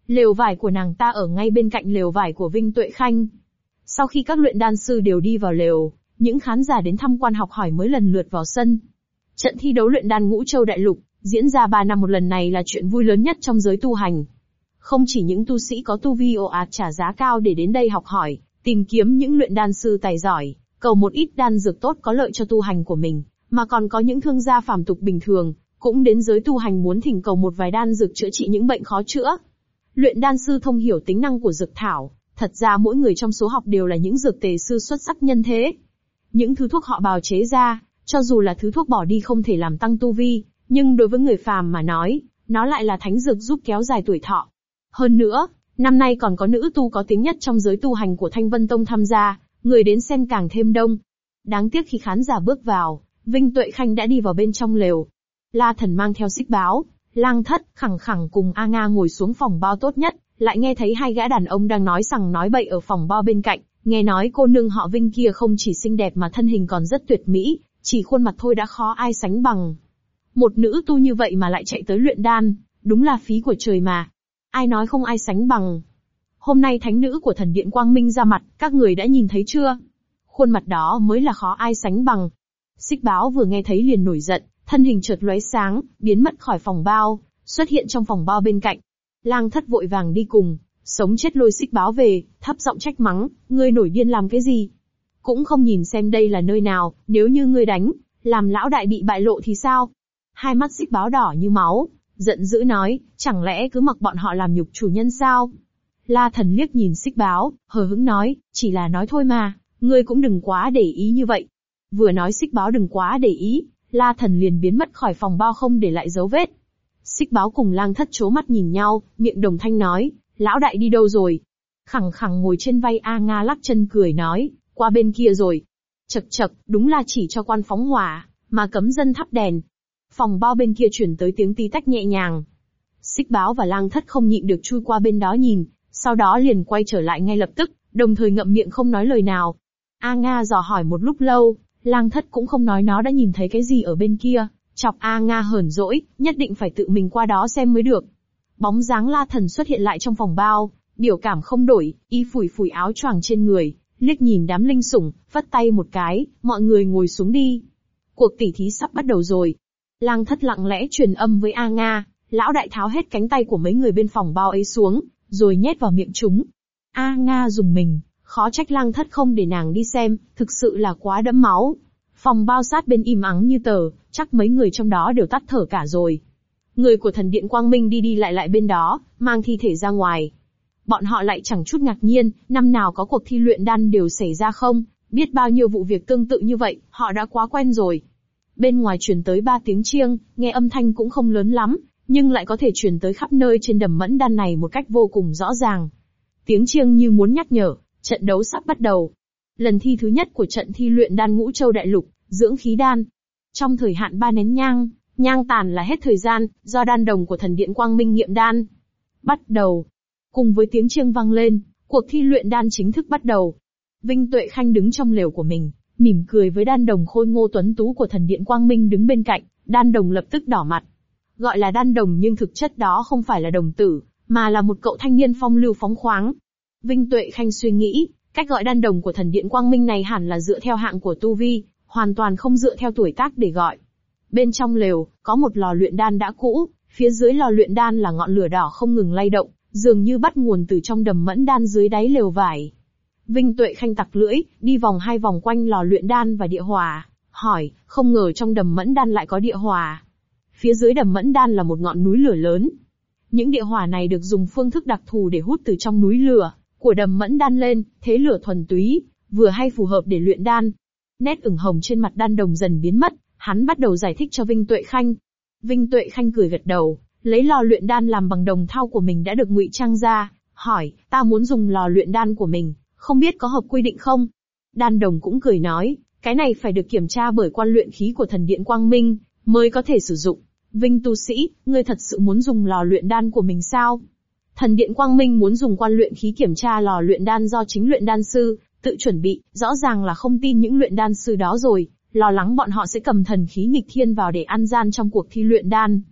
Lều vải của nàng ta ở ngay bên cạnh lều vải của Vinh Tuệ Khanh. Sau khi các luyện đan sư đều đi vào lều, những khán giả đến tham quan học hỏi mới lần lượt vào sân. Trận thi đấu luyện đan Ngũ Châu Đại Lục, diễn ra 3 năm một lần này là chuyện vui lớn nhất trong giới tu hành. Không chỉ những tu sĩ có tu vi ồ ạt trả giá cao để đến đây học hỏi, tìm kiếm những luyện đan sư tài giỏi, cầu một ít đan dược tốt có lợi cho tu hành của mình, mà còn có những thương gia phàm tục bình thường, cũng đến giới tu hành muốn thỉnh cầu một vài đan dược chữa trị những bệnh khó chữa. Luyện đan sư thông hiểu tính năng của dược thảo, thật ra mỗi người trong số học đều là những dược tề sư xuất sắc nhân thế. Những thứ thuốc họ bào chế ra, cho dù là thứ thuốc bỏ đi không thể làm tăng tu vi, nhưng đối với người phàm mà nói, nó lại là thánh dược giúp kéo dài tuổi thọ. Hơn nữa, năm nay còn có nữ tu có tiếng nhất trong giới tu hành của Thanh Vân Tông tham gia, người đến xem càng thêm đông. Đáng tiếc khi khán giả bước vào, Vinh Tuệ Khanh đã đi vào bên trong lều. La Thần mang theo Xích Báo, Lang Thất, Khẳng Khẳng cùng A Nga ngồi xuống phòng bao tốt nhất, lại nghe thấy hai gã đàn ông đang nói sằng nói bậy ở phòng bao bên cạnh, nghe nói cô nương họ Vinh kia không chỉ xinh đẹp mà thân hình còn rất tuyệt mỹ, chỉ khuôn mặt thôi đã khó ai sánh bằng. Một nữ tu như vậy mà lại chạy tới luyện đan, đúng là phí của trời mà. Ai nói không ai sánh bằng. Hôm nay thánh nữ của thần điện Quang Minh ra mặt, các người đã nhìn thấy chưa? Khuôn mặt đó mới là khó ai sánh bằng. Xích Báo vừa nghe thấy liền nổi giận, thân hình chợt lóe sáng, biến mất khỏi phòng bao, xuất hiện trong phòng bao bên cạnh. Lang Thất vội vàng đi cùng, sống chết lôi Xích Báo về, thấp giọng trách mắng, ngươi nổi điên làm cái gì? Cũng không nhìn xem đây là nơi nào, nếu như ngươi đánh, làm lão đại bị bại lộ thì sao? Hai mắt Xích Báo đỏ như máu, giận dữ nói, chẳng lẽ cứ mặc bọn họ làm nhục chủ nhân sao? La Thần liếc nhìn Xích Báo, hờ hững nói, chỉ là nói thôi mà, ngươi cũng đừng quá để ý như vậy. Vừa nói Xích Báo đừng quá để ý, La Thần liền biến mất khỏi phòng bao không để lại dấu vết. Xích Báo cùng Lang Thất chố mắt nhìn nhau, miệng đồng thanh nói, lão đại đi đâu rồi? Khẳng Khẳng ngồi trên vai A Nga lắc chân cười nói, qua bên kia rồi. Chậc chậc, đúng là chỉ cho quan phóng hỏa, mà cấm dân thắp đèn. Phòng bao bên kia chuyển tới tiếng tí tách nhẹ nhàng. Xích Báo và Lang Thất không nhịn được chui qua bên đó nhìn, sau đó liền quay trở lại ngay lập tức, đồng thời ngậm miệng không nói lời nào. A Nga dò hỏi một lúc lâu, Lang Thất cũng không nói nó đã nhìn thấy cái gì ở bên kia, chọc A Nga hờn dỗi, nhất định phải tự mình qua đó xem mới được. Bóng dáng La Thần xuất hiện lại trong phòng bao, biểu cảm không đổi, y phủi phủi áo choàng trên người, liếc nhìn đám linh sủng, phất tay một cái, mọi người ngồi xuống đi. Cuộc tỉ thí sắp bắt đầu rồi. Lang Thất lặng lẽ truyền âm với A Nga, lão đại tháo hết cánh tay của mấy người bên phòng bao ấy xuống, rồi nhét vào miệng chúng. A Nga rùng mình, khó trách Lang Thất không để nàng đi xem, thực sự là quá đẫm máu. Phòng bao sát bên im ắng như tờ, chắc mấy người trong đó đều tắt thở cả rồi. Người của thần điện Quang Minh đi đi lại lại bên đó, mang thi thể ra ngoài. Bọn họ lại chẳng chút ngạc nhiên, năm nào có cuộc thi luyện đan đều xảy ra không, biết bao nhiêu vụ việc tương tự như vậy, họ đã quá quen rồi. Bên ngoài truyền tới 3 tiếng chiêng, nghe âm thanh cũng không lớn lắm, nhưng lại có thể truyền tới khắp nơi trên đầm mẫn đan này một cách vô cùng rõ ràng. Tiếng chiêng như muốn nhắc nhở, trận đấu sắp bắt đầu. Lần thi thứ nhất của trận thi luyện đan Ngũ Châu Đại Lục, dưỡng khí đan. Trong thời hạn 3 nén nhang, nhang tàn là hết thời gian, do đan đồng của thần điện Quang Minh nghiệm đan. Bắt đầu. Cùng với tiếng chiêng vang lên, cuộc thi luyện đan chính thức bắt đầu. Vinh Tuệ Khanh đứng trong lều của mình, mỉm cười với đan đồng khôi ngô tuấn tú của thần điện Quang Minh đứng bên cạnh, đan đồng lập tức đỏ mặt. Gọi là đan đồng nhưng thực chất đó không phải là đồng tử, mà là một cậu thanh niên phong lưu phóng khoáng. Vinh Tuệ Khanh suy nghĩ, cách gọi đan đồng của thần điện Quang Minh này hẳn là dựa theo hạng của tu vi, hoàn toàn không dựa theo tuổi tác để gọi. Bên trong lều, có một lò luyện đan đã cũ, phía dưới lò luyện đan là ngọn lửa đỏ không ngừng lay động, dường như bắt nguồn từ trong đầm mẫn đan dưới đáy lều vải. Vinh Tuệ Khanh tặc lưỡi, đi vòng 2 vòng quanh lò luyện đan và địa hỏa, hỏi, không ngờ trong đầm mẫn đan lại có địa hỏa. Phía dưới đầm mẫn đan là một ngọn núi lửa lớn. Những địa hỏa này được dùng phương thức đặc thù để hút từ trong núi lửa của đầm mẫn đan lên, thế lửa thuần túy, vừa hay phù hợp để luyện đan. Nét ửng hồng trên mặt đan đồng dần biến mất, hắn bắt đầu giải thích cho Vinh Tuệ Khanh. Vinh Tuệ Khanh cười gật đầu, lấy lò luyện đan làm bằng đồng thau của mình đã được ngụy trang ra, hỏi, ta muốn dùng lò luyện đan của mình, không biết có hợp quy định không? Đan đồng cũng cười nói, cái này phải được kiểm tra bởi quan luyện khí của thần điện Quang Minh, mới có thể sử dụng. Vinh tu sĩ, ngươi thật sự muốn dùng lò luyện đan của mình sao? Thần điện Quang Minh muốn dùng quan luyện khí kiểm tra lò luyện đan do chính luyện đan sư tự chuẩn bị, rõ ràng là không tin những luyện đan sư đó rồi, lo lắng bọn họ sẽ cầm thần khí nghịch thiên vào để ăn gian trong cuộc thi luyện đan.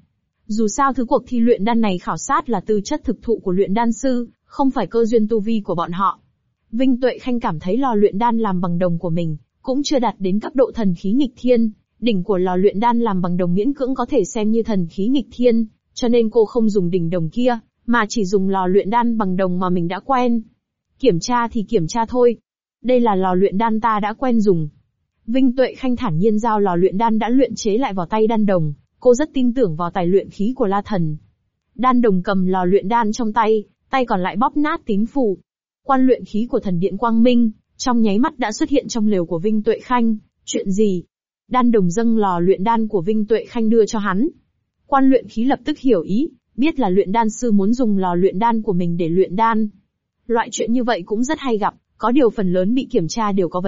Dù sao thứ cuộc thi luyện đan này khảo sát là tư chất thực thụ của luyện đan sư, không phải cơ duyên tu vi của bọn họ. Vinh Tuệ Khanh cảm thấy lò luyện đan làm bằng đồng của mình, cũng chưa đạt đến cấp độ thần khí nghịch thiên, đỉnh của lò luyện đan làm bằng đồng miễn cưỡng có thể xem như thần khí nghịch thiên, cho nên cô không dùng đỉnh đồng kia, mà chỉ dùng lò luyện đan bằng đồng mà mình đã quen. Kiểm tra thì kiểm tra thôi. Đây là lò luyện đan ta đã quen dùng. Vinh Tuệ Khanh thản nhiên giao lò luyện đan đã luyện chế lại vào tay đan đồng, cô rất tin tưởng vào tài luyện khí của La Thần. Đan đồng cầm lò luyện đan trong tay, tay còn lại bóp nát tím phù. Quan luyện khí của thần điện Quang Minh, trong nháy mắt đã xuất hiện trong lều của Vinh Tuệ Khanh. Chuyện gì? Đan đồng dâng lò luyện đan của Vinh Tuệ Khanh đưa cho hắn. Quan luyện khí lập tức hiểu ý, biết là luyện đan sư muốn dùng lò luyện đan của mình để luyện đan. Loại chuyện như vậy cũng rất hay gặp, có điều phần lớn bị kiểm tra đều có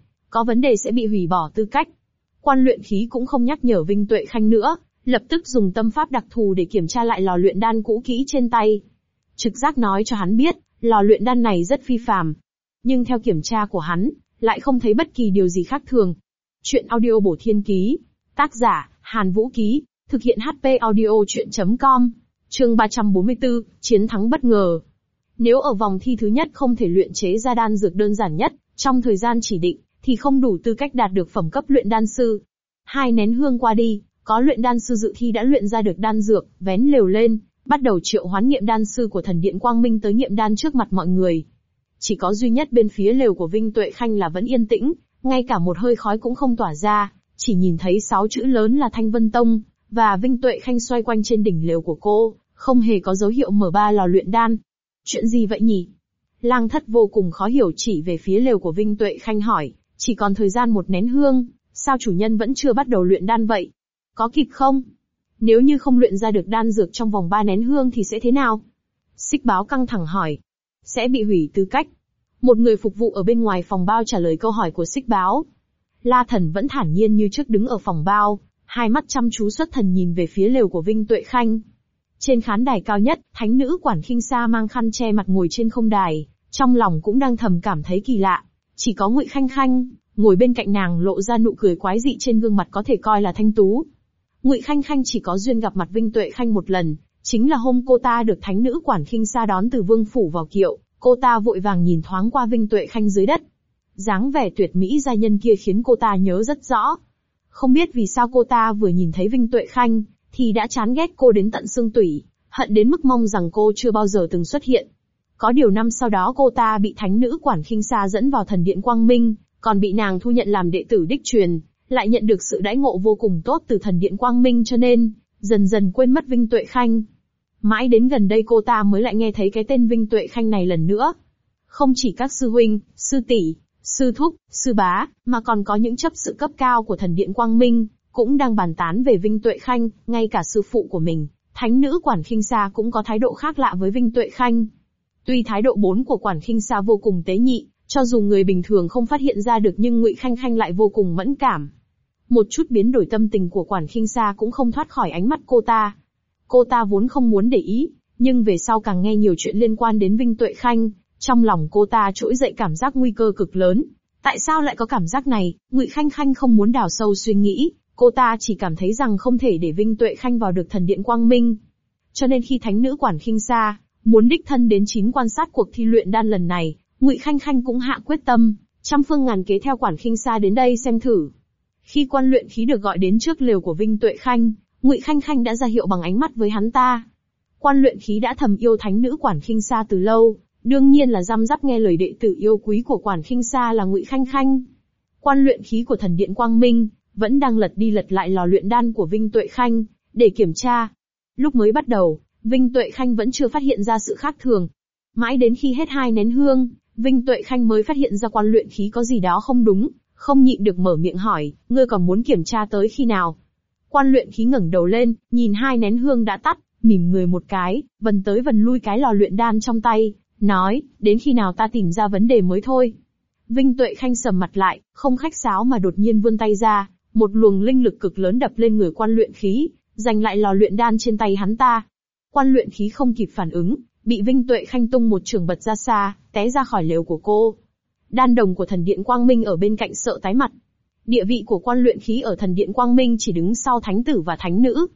vấn đề sẽ bị hủy bỏ tư cách. Quan luyện khí cũng không nhắc nhở Vinh Tuệ Khanh nữa, lập tức dùng tâm pháp đặc thù để kiểm tra lại lò luyện đan cũ kỹ trên tay. Trực giác nói cho hắn biết, lò luyện đan này rất phi phàm. Nhưng theo kiểm tra của hắn, lại không thấy bất kỳ điều gì khác thường. Chuyện audio bổ thiên ký. Tác giả, Hàn Vũ Ký. Thực hiện HP audio chuyện.com. Chương 344, chiến thắng bất ngờ. Nếu ở vòng thi thứ nhất không thể luyện chế ra đan dược đơn giản nhất, trong thời gian chỉ định, thì không đủ tư cách đạt được phẩm cấp luyện đan sư. 2 nén hương qua đi, có luyện đan sư dự thi đã luyện ra được đan dược, vén lều lên, bắt đầu triệu hoán nghiệm đan sư của thần điện Quang Minh tới nghiệm đan trước mặt mọi người. Chỉ có duy nhất bên phía lều của Vinh Tuệ Khanh là vẫn yên tĩnh, ngay cả một hơi khói cũng không tỏa ra, chỉ nhìn thấy 6 chữ lớn là Thanh Vân Tông, và Vinh Tuệ Khanh xoay quanh trên đỉnh lều của cô, không hề có dấu hiệu mở 3 lò luyện đan. Chuyện gì vậy nhỉ? Lang Thất vô cùng khó hiểu chỉ về phía lều của Vinh Tuệ Khanh hỏi, chỉ còn thời gian 1 nén hương, sao chủ nhân vẫn chưa bắt đầu luyện đan vậy? Có kịp không? Nếu như không luyện ra được đan dược trong vòng 3 nén hương thì sẽ thế nào? Xích Báo căng thẳng hỏi. Sẽ bị hủy tư cách. Một người phục vụ ở bên ngoài phòng bao trả lời câu hỏi của Xích Báo. La Thần vẫn thản nhiên như trước đứng ở phòng bao, hai mắt chăm chú xuất thần nhìn về phía lều của Vinh Tuệ Khanh. Trên khán đài cao nhất, thánh nữ Quản Khinh Sa mang khăn che mặt ngồi trên không đài, trong lòng cũng đang thầm cảm thấy kỳ lạ. Chỉ có Ngụy Khanh Khanh, ngồi bên cạnh nàng lộ ra nụ cười quái dị trên gương mặt có thể coi là thanh tú. Ngụy Khanh Khanh chỉ có duyên gặp mặt Vinh Tuệ Khanh một lần, chính là hôm cô ta được thánh nữ Quản Khinh Sa đón từ vương phủ vào kiệu, cô ta vội vàng nhìn thoáng qua Vinh Tuệ Khanh dưới đất. Dáng vẻ tuyệt mỹ giai nhân kia khiến cô ta nhớ rất rõ. Không biết vì sao cô ta vừa nhìn thấy Vinh Tuệ Khanh, thì đã chán ghét cô đến tận xương tủy, hận đến mức mong rằng cô chưa bao giờ từng xuất hiện. Có điều năm sau đó cô ta bị thánh nữ Quản Khinh Sa dẫn vào thần điện Quang Minh, còn bị nàng thu nhận làm đệ tử đích truyền, lại nhận được sự đãi ngộ vô cùng tốt từ thần điện Quang Minh cho nên, dần dần quên mất Vinh Tuệ Khanh. Mãi đến gần đây cô ta mới lại nghe thấy cái tên Vinh Tuệ Khanh này lần nữa. Không chỉ các sư huynh, sư tỷ, sư thúc, sư bá, mà còn có những chấp sự cấp cao của thần điện Quang Minh, cũng đang bàn tán về Vinh Tuệ Khanh, ngay cả sư phụ của mình, thánh nữ Quản Khinh Sa cũng có thái độ khác lạ với Vinh Tuệ Khanh. Tuy thái độ 4 của Quản Khinh Sa vô cùng tế nhị, cho dù người bình thường không phát hiện ra được nhưng Ngụy Khanh Khanh lại vô cùng mẫn cảm. Một chút biến đổi tâm tình của Quản Khinh Sa cũng không thoát khỏi ánh mắt cô ta. Cô ta vốn không muốn để ý, nhưng về sau càng nghe nhiều chuyện liên quan đến Vinh Tuệ Khanh, trong lòng cô ta trỗi dậy cảm giác nguy cơ cực lớn. Tại sao lại có cảm giác này? Ngụy Khanh Khanh không muốn đào sâu suy nghĩ, cô ta chỉ cảm thấy rằng không thể để Vinh Tuệ Khanh vào được thần điện Quang Minh. Cho nên khi thánh nữ Quản Khinh Sa muốn đích thân đến quan sát cuộc thi luyện đan lần này, Ngụy Khanh Khanh cũng hạ quyết tâm, trăm phương ngàn kế theo Quản Khinh Sa đến đây xem thử. Khi quan luyện khí được gọi đến trước lều của Vinh Tuệ Khanh, Ngụy Khanh Khanh đã ra hiệu bằng ánh mắt với hắn ta. Quan luyện khí đã thầm yêu thánh nữ Quản Khinh Sa từ lâu, đương nhiên là răm rắp nghe lời đệ tử yêu quý của Quản Khinh Sa là Ngụy Khanh Khanh. Quan luyện khí của thần điện Quang Minh vẫn đang lật đi lật lại lò luyện đan của Vinh Tuệ Khanh để kiểm tra. Lúc mới bắt đầu, Vinh Tuệ Khanh vẫn chưa phát hiện ra sự khác thường. Mãi đến khi hết 2 nén hương, Vinh Tuệ Khanh mới phát hiện ra quan luyện khí có gì đó không đúng, không nhịn được mở miệng hỏi, ngươi còn muốn kiểm tra tới khi nào? Quan luyện khí ngẩng đầu lên, nhìn 2 nén hương đã tắt, mỉm người một cái, vần tới vần lui cái lò luyện đan trong tay, nói, đến khi nào ta tìm ra vấn đề mới thôi. Vinh Tuệ Khanh sầm mặt lại, không khách sáo mà đột nhiên vươn tay ra, một luồng linh lực cực lớn đập lên người quan luyện khí, giành lại lò luyện đan trên tay hắn ta. Quan luyện khí không kịp phản ứng, bị Vinh Tuệ Khanh tung một chưởng bật ra xa, té ra khỏi lều của cô. Đan đồng của thần điện Quang Minh ở bên cạnh sợ tái mặt. Địa vị của quan luyện khí ở thần điện Quang Minh chỉ đứng sau thánh tử và thánh nữ.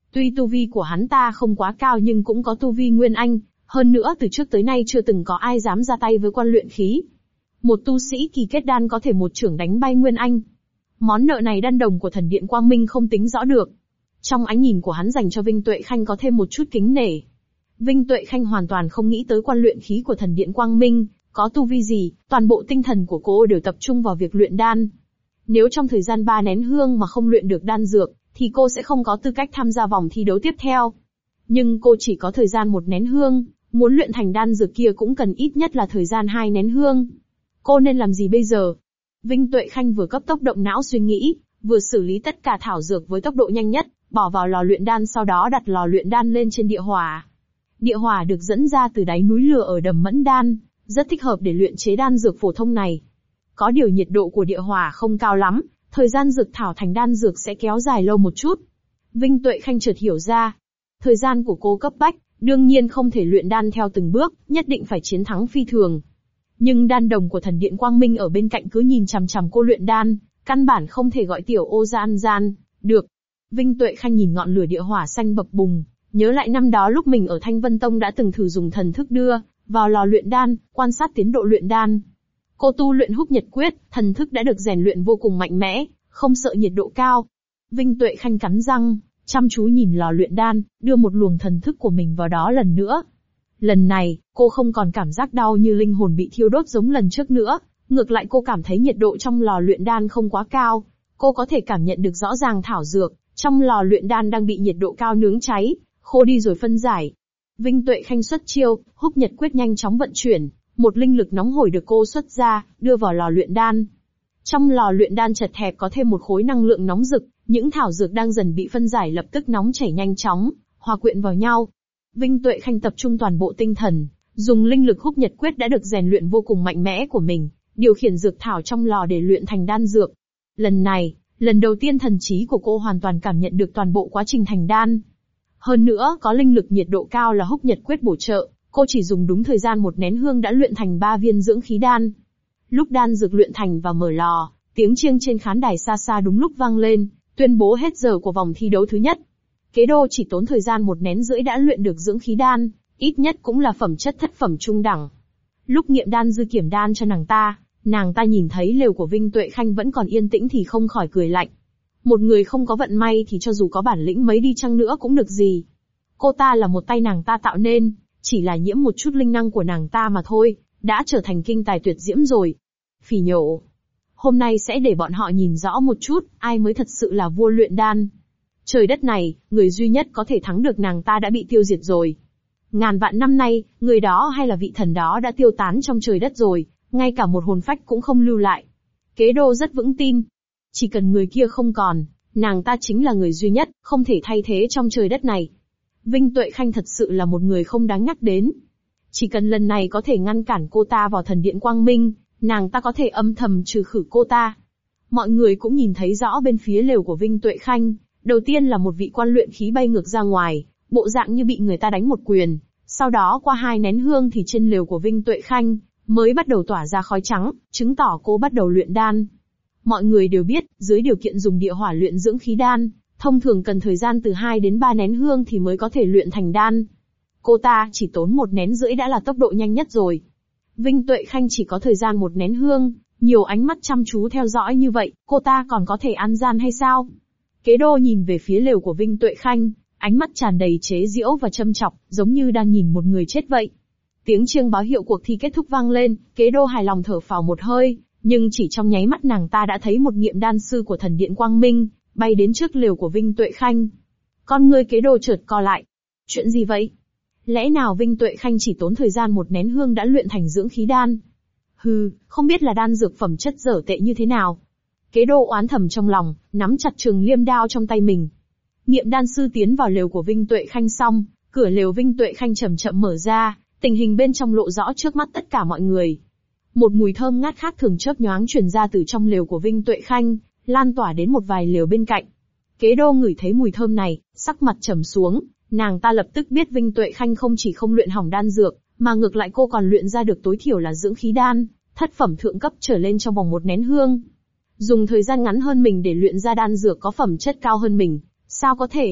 Tuy tu vi của hắn ta không quá cao nhưng cũng có tu vi Nguyên Anh, hơn nữa từ trước tới nay chưa từng có ai dám ra tay với quan luyện khí. Một tu sĩ kỳ kết đan có thể một chưởng đánh bay Nguyên Anh. Món nợ này đan đồng của thần điện Quang Minh không tính rõ được. Trong ánh nhìn của hắn dành cho Vinh Tuệ Khanh có thêm một chút kính nể. Vinh Tuệ Khanh hoàn toàn không nghĩ tới quan luyện khí của thần điện Quang Minh, có tu vi gì, toàn bộ tinh thần của cô đều tập trung vào việc luyện đan. Nếu trong thời gian 3 nén hương mà không luyện được đan dược, thì cô sẽ không có tư cách tham gia vòng thi đấu tiếp theo. Nhưng cô chỉ có thời gian 1 nén hương, muốn luyện thành đan dược kia cũng cần ít nhất là thời gian 2 nén hương. Cô nên làm gì bây giờ? Vinh Tuệ Khanh vừa cấp tốc động não suy nghĩ, vừa xử lý tất cả thảo dược với tốc độ nhanh nhất, bỏ vào lò luyện đan sau đó đặt lò luyện đan lên trên địa hỏa. Địa hỏa được dẫn ra từ đáy núi lửa ở Đầm Mẫn Đan, rất thích hợp để luyện chế đan dược phổ thông này. Có điều nhiệt độ của địa hỏa không cao lắm, thời gian dược thảo thành đan dược sẽ kéo dài lâu một chút. Vinh Tuệ Khanh chợt hiểu ra, thời gian của cô cấp bách, đương nhiên không thể luyện đan theo từng bước, nhất định phải chiến thắng phi thường. Nhưng đan đồng của thần điện Quang Minh ở bên cạnh cứ nhìn chằm chằm cô luyện đan, căn bản không thể gọi tiểu ô ra ăn gian, được. Vinh Tuệ Khanh nhìn ngọn lửa địa hỏa xanh bập bùng, nhớ lại năm đó lúc mình ở Thanh Vân Tông đã từng thử dùng thần thức đưa vào lò luyện đan, quan sát tiến độ luyện đan. Cô tu luyện Húc Nhật Quyết, thần thức đã được rèn luyện vô cùng mạnh mẽ, không sợ nhiệt độ cao. Vinh Tuệ Khanh cắn răng, chăm chú nhìn lò luyện đan, đưa một luồng thần thức của mình vào đó lần nữa. Lần này, cô không còn cảm giác đau như linh hồn bị thiêu đốt giống lần trước nữa, ngược lại cô cảm thấy nhiệt độ trong lò luyện đan không quá cao. Cô có thể cảm nhận được rõ ràng thảo dược trong lò luyện đan đang bị nhiệt độ cao nướng cháy, khô đi rồi phân giải. Vinh Tuệ Khanh xuất chiêu, Húc Nhật Quyết nhanh chóng vận chuyển, một linh lực nóng hổi được cô xuất ra, đưa vào lò luyện đan. Trong lò luyện đan chật hẹp có thêm một khối năng lượng nóng rực, những thảo dược đang dần bị phân giải lập tức nóng chảy nhanh chóng, hòa quyện vào nhau. Vinh Tuệ Khanh tập trung toàn bộ tinh thần, dùng linh lực Húc Nhật Quyết đã được rèn luyện vô cùng mạnh mẽ của mình, điều khiển dược thảo trong lò để luyện thành đan dược. Lần này, lần đầu tiên thần trí của cô hoàn toàn cảm nhận được toàn bộ quá trình thành đan. Hơn nữa, có linh lực nhiệt độ cao là Húc Nhật Quyết bổ trợ, cô chỉ dùng đúng thời gian 1 nén hương đã luyện thành 3 viên dưỡng khí đan. Lúc đan dược luyện thành và mở lò, tiếng chiêng trên khán đài xa xa đúng lúc vang lên, tuyên bố hết giờ của vòng thi đấu thứ nhất. Kế Đô chỉ tốn thời gian 1 nén rưỡi đã luyện được dưỡng khí đan, ít nhất cũng là phẩm chất thất phẩm trung đẳng. Lúc nghiệm đan dư kiểm đan cho nàng ta nhìn thấy lều của Vinh Tuệ Khanh vẫn còn yên tĩnh thì không khỏi cười lạnh. Một người không có vận may thì cho dù có bản lĩnh mấy đi chăng nữa cũng được gì. Cô ta là một tay nàng ta tạo nên, chỉ là nhiễm một chút linh năng của nàng ta mà thôi, đã trở thành kinh tài tuyệt diễm rồi. Phỉ nhổ. Hôm nay sẽ để bọn họ nhìn rõ một chút, ai mới thật sự là vua luyện đan. Trời đất này, người duy nhất có thể thắng được nàng ta đã bị tiêu diệt rồi. Ngàn vạn năm nay, người đó hay là vị thần đó đã tiêu tán trong trời đất rồi, ngay cả một hồn phách cũng không lưu lại. Kế Đô rất vững tin. Chỉ cần người kia không còn, nàng ta chính là người duy nhất, không thể thay thế trong trời đất này. Vinh Tuệ Khanh thật sự là một người không đáng nhắc đến. Chỉ cần lần này có thể ngăn cản cô ta vào thần điện Quang Minh, nàng ta có thể âm thầm trừ khử cô ta. Mọi người cũng nhìn thấy rõ bên phía lều của Vinh Tuệ Khanh, đầu tiên là một vị quan luyện khí bay ngược ra ngoài, bộ dạng như bị người ta đánh một quyền. Sau đó qua 2 nén hương thì trên lều của Vinh Tuệ Khanh mới bắt đầu tỏa ra khói trắng, chứng tỏ cô bắt đầu luyện đan. Mọi người đều biết, dưới điều kiện dùng địa hỏa luyện dưỡng khí đan, thông thường cần thời gian từ 2 đến 3 nén hương thì mới có thể luyện thành đan. Cô ta chỉ tốn 1 nén rưỡi đã là tốc độ nhanh nhất rồi. Vinh Tuệ Khanh chỉ có thời gian 1 nén hương, nhiều ánh mắt chăm chú theo dõi như vậy, cô ta còn có thể ăn gian hay sao? Kế Đô nhìn về phía lều của Vinh Tuệ Khanh, ánh mắt tràn đầy chế giễu và châm chọc, giống như đang nhìn một người chết vậy. Tiếng chiêng báo hiệu cuộc thi kết thúc vang lên, Kế Đô hài lòng thở phào một hơi, nhưng chỉ trong nháy mắt nàng ta đã thấy một nghiệm đan sư của thần điện Quang Minh bay đến trước lều của Vinh Tuệ Khanh. Con ngươi Kế Đô chợt co lại. Chuyện gì vậy? Lẽ nào Vinh Tuệ Khanh chỉ tốn thời gian 1 nén hương đã luyện thành dưỡng khí đan? Hừ, không biết là đan dược phẩm chất dở tệ như thế nào. Kế Đô oán thầm trong lòng, nắm chặt trường liêm đao trong tay mình. Nghiệm đan sư tiến vào lều của Vinh Tuệ Khanh xong, cửa lều Vinh Tuệ Khanh chậm chậm mở ra, tình hình bên trong lộ rõ trước mắt tất cả mọi người. Một mùi thơm ngát khác thường chớp nhoáng truyền ra từ trong lều của Vinh Tuệ Khanh, lan tỏa đến một vài lều bên cạnh. Kế Đô ngửi thấy mùi thơm này, sắc mặt trầm xuống, nàng ta lập tức biết Vinh Tuệ Khanh không chỉ không luyện hỏng đan dược, mà ngược lại cô còn luyện ra được tối thiểu là dưỡng khí đan, thất phẩm thượng cấp trở lên trong vòng 1 nén hương. Dùng thời gian ngắn hơn mình để luyện ra đan dược có phẩm chất cao hơn mình, sao có thể?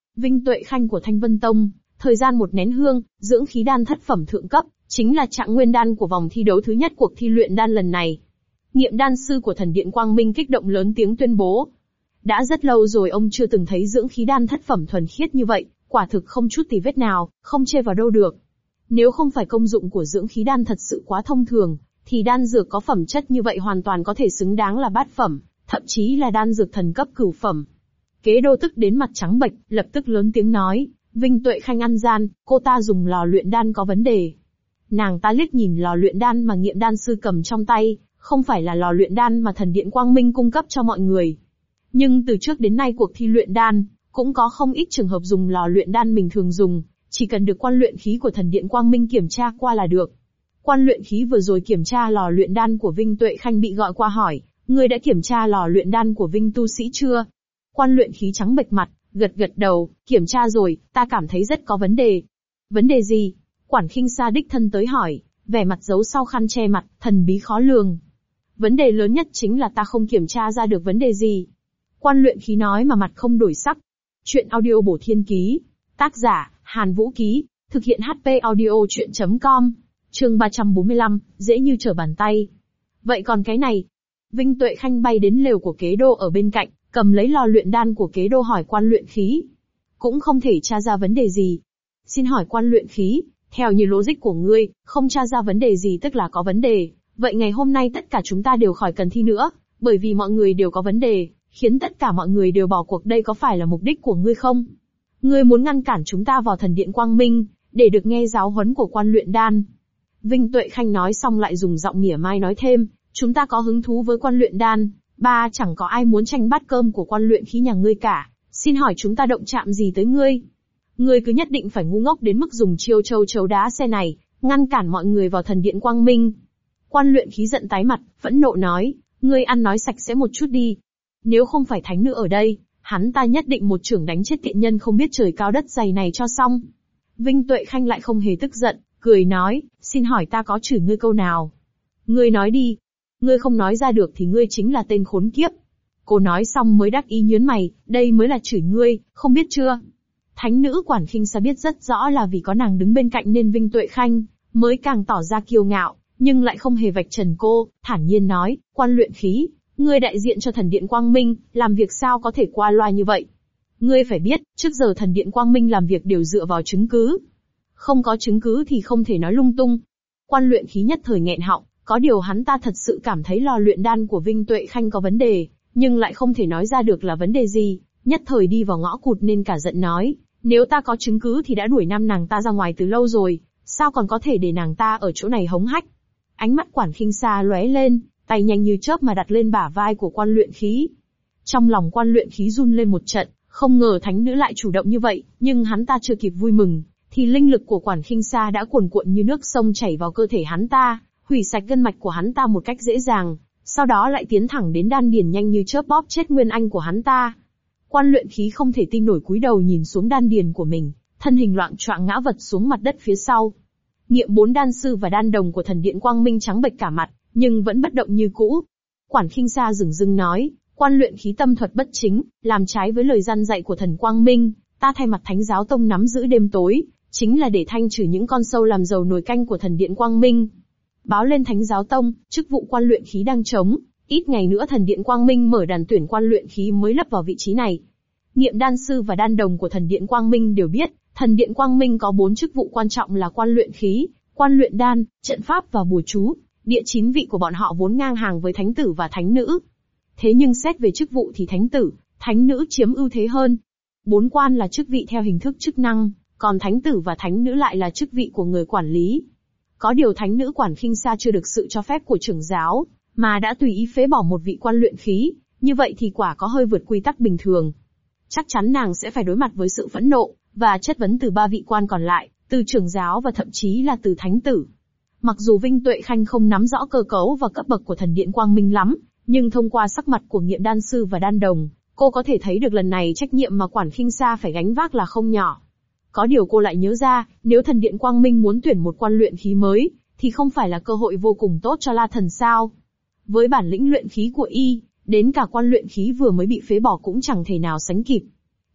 Vinh Tuệ Khanh của Thanh Vân Tông, thời gian một nén hương, dưỡng khí đan thất phẩm thượng cấp, chính là trạng nguyên đan của vòng thi đấu thứ nhất cuộc thi luyện đan lần này. Nghiệm đan sư của Thần Điện Quang Minh kích động lớn tiếng tuyên bố. Đã rất lâu rồi ông chưa từng thấy dưỡng khí đan thất phẩm thuần khiết như vậy, quả thực không chút tì vết nào, không chê vào đâu được. Nếu không phải công dụng của dưỡng khí đan thật sự quá thông thường, thì đan dược có phẩm chất như vậy hoàn toàn có thể xứng đáng là bát phẩm, thậm chí là đan dược thần cấp cửu phẩm. Kế đô tức đến mặt trắng bệch, lập tức lớn tiếng nói, Vinh Tuệ Khanh ăn gian, cô ta dùng lò luyện đan có vấn đề. Nàng ta liếc nhìn lò luyện đan mà nghiệm đan sư cầm trong tay, không phải là lò luyện đan mà Thần Điện Quang Minh cung cấp cho mọi người. Nhưng từ trước đến nay cuộc thi luyện đan, cũng có không ít trường hợp dùng lò luyện đan mình thường dùng, chỉ cần được quan luyện khí của Thần Điện Quang Minh kiểm tra qua là được. Quan luyện khí vừa rồi kiểm tra lò luyện đan của Vinh Tuệ Khanh bị gọi qua hỏi, ngươi đã kiểm tra lò luyện đan của Vinh tu sĩ chưa? Quan luyện khí trắng bệch mặt, gật gật đầu, kiểm tra rồi, ta cảm thấy rất có vấn đề. Vấn đề gì? Quản Khinh Sa đích thân tới hỏi, vẻ mặt giấu sau khăn che mặt, thần bí khó lường. Vấn đề lớn nhất chính là ta không kiểm tra ra được vấn đề gì. Quan luyện khí nói mà mặt không đổi sắc. Chuyện audio bổ thiên ký. Tác giả, Hàn Vũ Ký. Thực hiện HP audio chuyện.com. Chương 345, dễ như trở bàn tay. Vậy còn cái này? Vinh Tuệ Khanh bay đến lều của kế đô ở bên cạnh, cầm lấy lò luyện đan của kế đô hỏi quan luyện khí. Cũng không thể tra ra vấn đề gì. Xin hỏi quan luyện khí, theo như logic của ngươi, không tra ra vấn đề gì tức là có vấn đề. Vậy ngày hôm nay tất cả chúng ta đều khỏi cần thi nữa, bởi vì mọi người đều có vấn đề, khiến tất cả mọi người đều bỏ cuộc, đây có phải là mục đích của ngươi không? Ngươi muốn ngăn cản chúng ta vào Thần Điện Quang Minh, để được nghe giáo huấn của quan luyện đan. Vinh Tuệ Khanh nói xong lại dùng giọng mỉa mai nói thêm, chúng ta có hứng thú với quan luyện đan, chẳng có ai muốn tranh bát cơm của quan luyện khí nhà ngươi cả, xin hỏi chúng ta động chạm gì tới ngươi? Ngươi cứ nhất định phải ngu ngốc đến mức dùng chiêu châu chấu đá xe này, ngăn cản mọi người vào Thần Điện Quang Minh. Quan luyện khí giận tái mặt, phẫn nộ nói, ngươi ăn nói sạch sẽ một chút đi. Nếu không phải thánh nữ ở đây, hắn ta nhất định một chưởng đánh chết tiện nhân không biết trời cao đất dày này cho xong. Vinh Tuệ Khanh lại không hề tức giận, cười nói, xin hỏi ta có chửi ngươi câu nào? Ngươi nói đi. Ngươi không nói ra được thì ngươi chính là tên khốn kiếp. Cô nói xong mới đắc ý nhướng mày, đây mới là chửi ngươi, không biết chưa? Thánh nữ Quản Khinh Sa biết rất rõ là vì có nàng đứng bên cạnh nên Vinh Tuệ Khanh mới càng tỏ ra kiêu ngạo, nhưng lại không hề vạch trần cô, thản nhiên nói, quan luyện khí, ngươi đại diện cho Thần Điện Quang Minh, làm việc sao có thể qua loa như vậy? Ngươi phải biết, trước giờ Thần Điện Quang Minh làm việc đều dựa vào chứng cứ. Không có chứng cứ thì không thể nói lung tung. Quan luyện khí nhất thời nghẹn họng, có điều hắn ta thật sự cảm thấy lò luyện đan của Vinh Tuệ Khanh có vấn đề, nhưng lại không thể nói ra được là vấn đề gì, nhất thời đi vào ngõ cụt nên cả giận nói, nếu ta có chứng cứ thì đã đuổi năm nàng ta ra ngoài từ lâu rồi, sao còn có thể để nàng ta ở chỗ này hống hách? Ánh mắt Quản Khinh Sa lóe lên, tay nhanh như chớp mà đặt lên bả vai của quan luyện khí. Trong lòng quan luyện khí run lên một trận, không ngờ thánh nữ lại chủ động như vậy, nhưng hắn ta chưa kịp vui mừng, thì linh lực của Quản Khinh Sa đã cuồn cuộn như nước sông chảy vào cơ thể hắn ta, hủy sạch gân mạch của hắn ta một cách dễ dàng, sau đó lại tiến thẳng đến đan điền nhanh như chớp bóp chết nguyên anh của hắn ta. Quan luyện khí không thể tin nổi cúi đầu nhìn xuống đan điền của mình, thân hình loạng choạng ngã vật xuống mặt đất phía sau. Nghiệm 4 đan sư và đan đồng của Thần Điện Quang Minh trắng bệch cả mặt, nhưng vẫn bất động như cũ. Quản Khinh Sa dửng dưng nói, quan luyện khí tâm thuật bất chính, làm trái với lời răn dạy của Thần Quang Minh, ta thay mặt Thánh Giáo Tông nắm giữ đêm tối, chính là để thanh trừ những con sâu làm dầu nồi canh của Thần Điện Quang Minh. Báo lên Thánh Giáo Tông, chức vụ quan luyện khí đang trống, ít ngày nữa Thần Điện Quang Minh mở đàn tuyển quan luyện khí mới lấp vào vị trí này. Nghiệm đan sư và đan đồng của Thần Điện Quang Minh đều biết, Thần Điện Quang Minh có 4 chức vụ quan trọng là quan luyện khí, quan luyện đan, trận pháp và bùa chú. Địa 9 vị của bọn họ vốn ngang hàng với thánh tử và thánh nữ. Thế nhưng xét về chức vụ thì thánh tử, thánh nữ chiếm ưu thế hơn. 4 quan là chức vị theo hình thức chức năng, còn thánh tử và thánh nữ lại là chức vị của người quản lý. Có điều thánh nữ Quản Khinh Sa chưa được sự cho phép của trưởng giáo, mà đã tùy ý phế bỏ một vị quan luyện khí, như vậy thì quả có hơi vượt quy tắc bình thường. Chắc chắn nàng sẽ phải đối mặt với sự phẫn nộ và chất vấn từ 3 vị quan còn lại, từ trưởng giáo và thậm chí là từ thánh tử. Mặc dù Vinh Tuệ Khanh không nắm rõ cơ cấu và cấp bậc của Thần Điện Quang Minh lắm, nhưng thông qua sắc mặt của nghiệm đan sư và đan đồng, cô có thể thấy được lần này trách nhiệm mà Quản Khinh Sa phải gánh vác là không nhỏ. Có điều cô lại nhớ ra, nếu Thần Điện Quang Minh muốn tuyển một quan luyện khí mới, thì không phải là cơ hội vô cùng tốt cho La Thần sao? Với bản lĩnh luyện khí của y, đến cả quan luyện khí vừa mới bị phế bỏ cũng chẳng thể nào sánh kịp.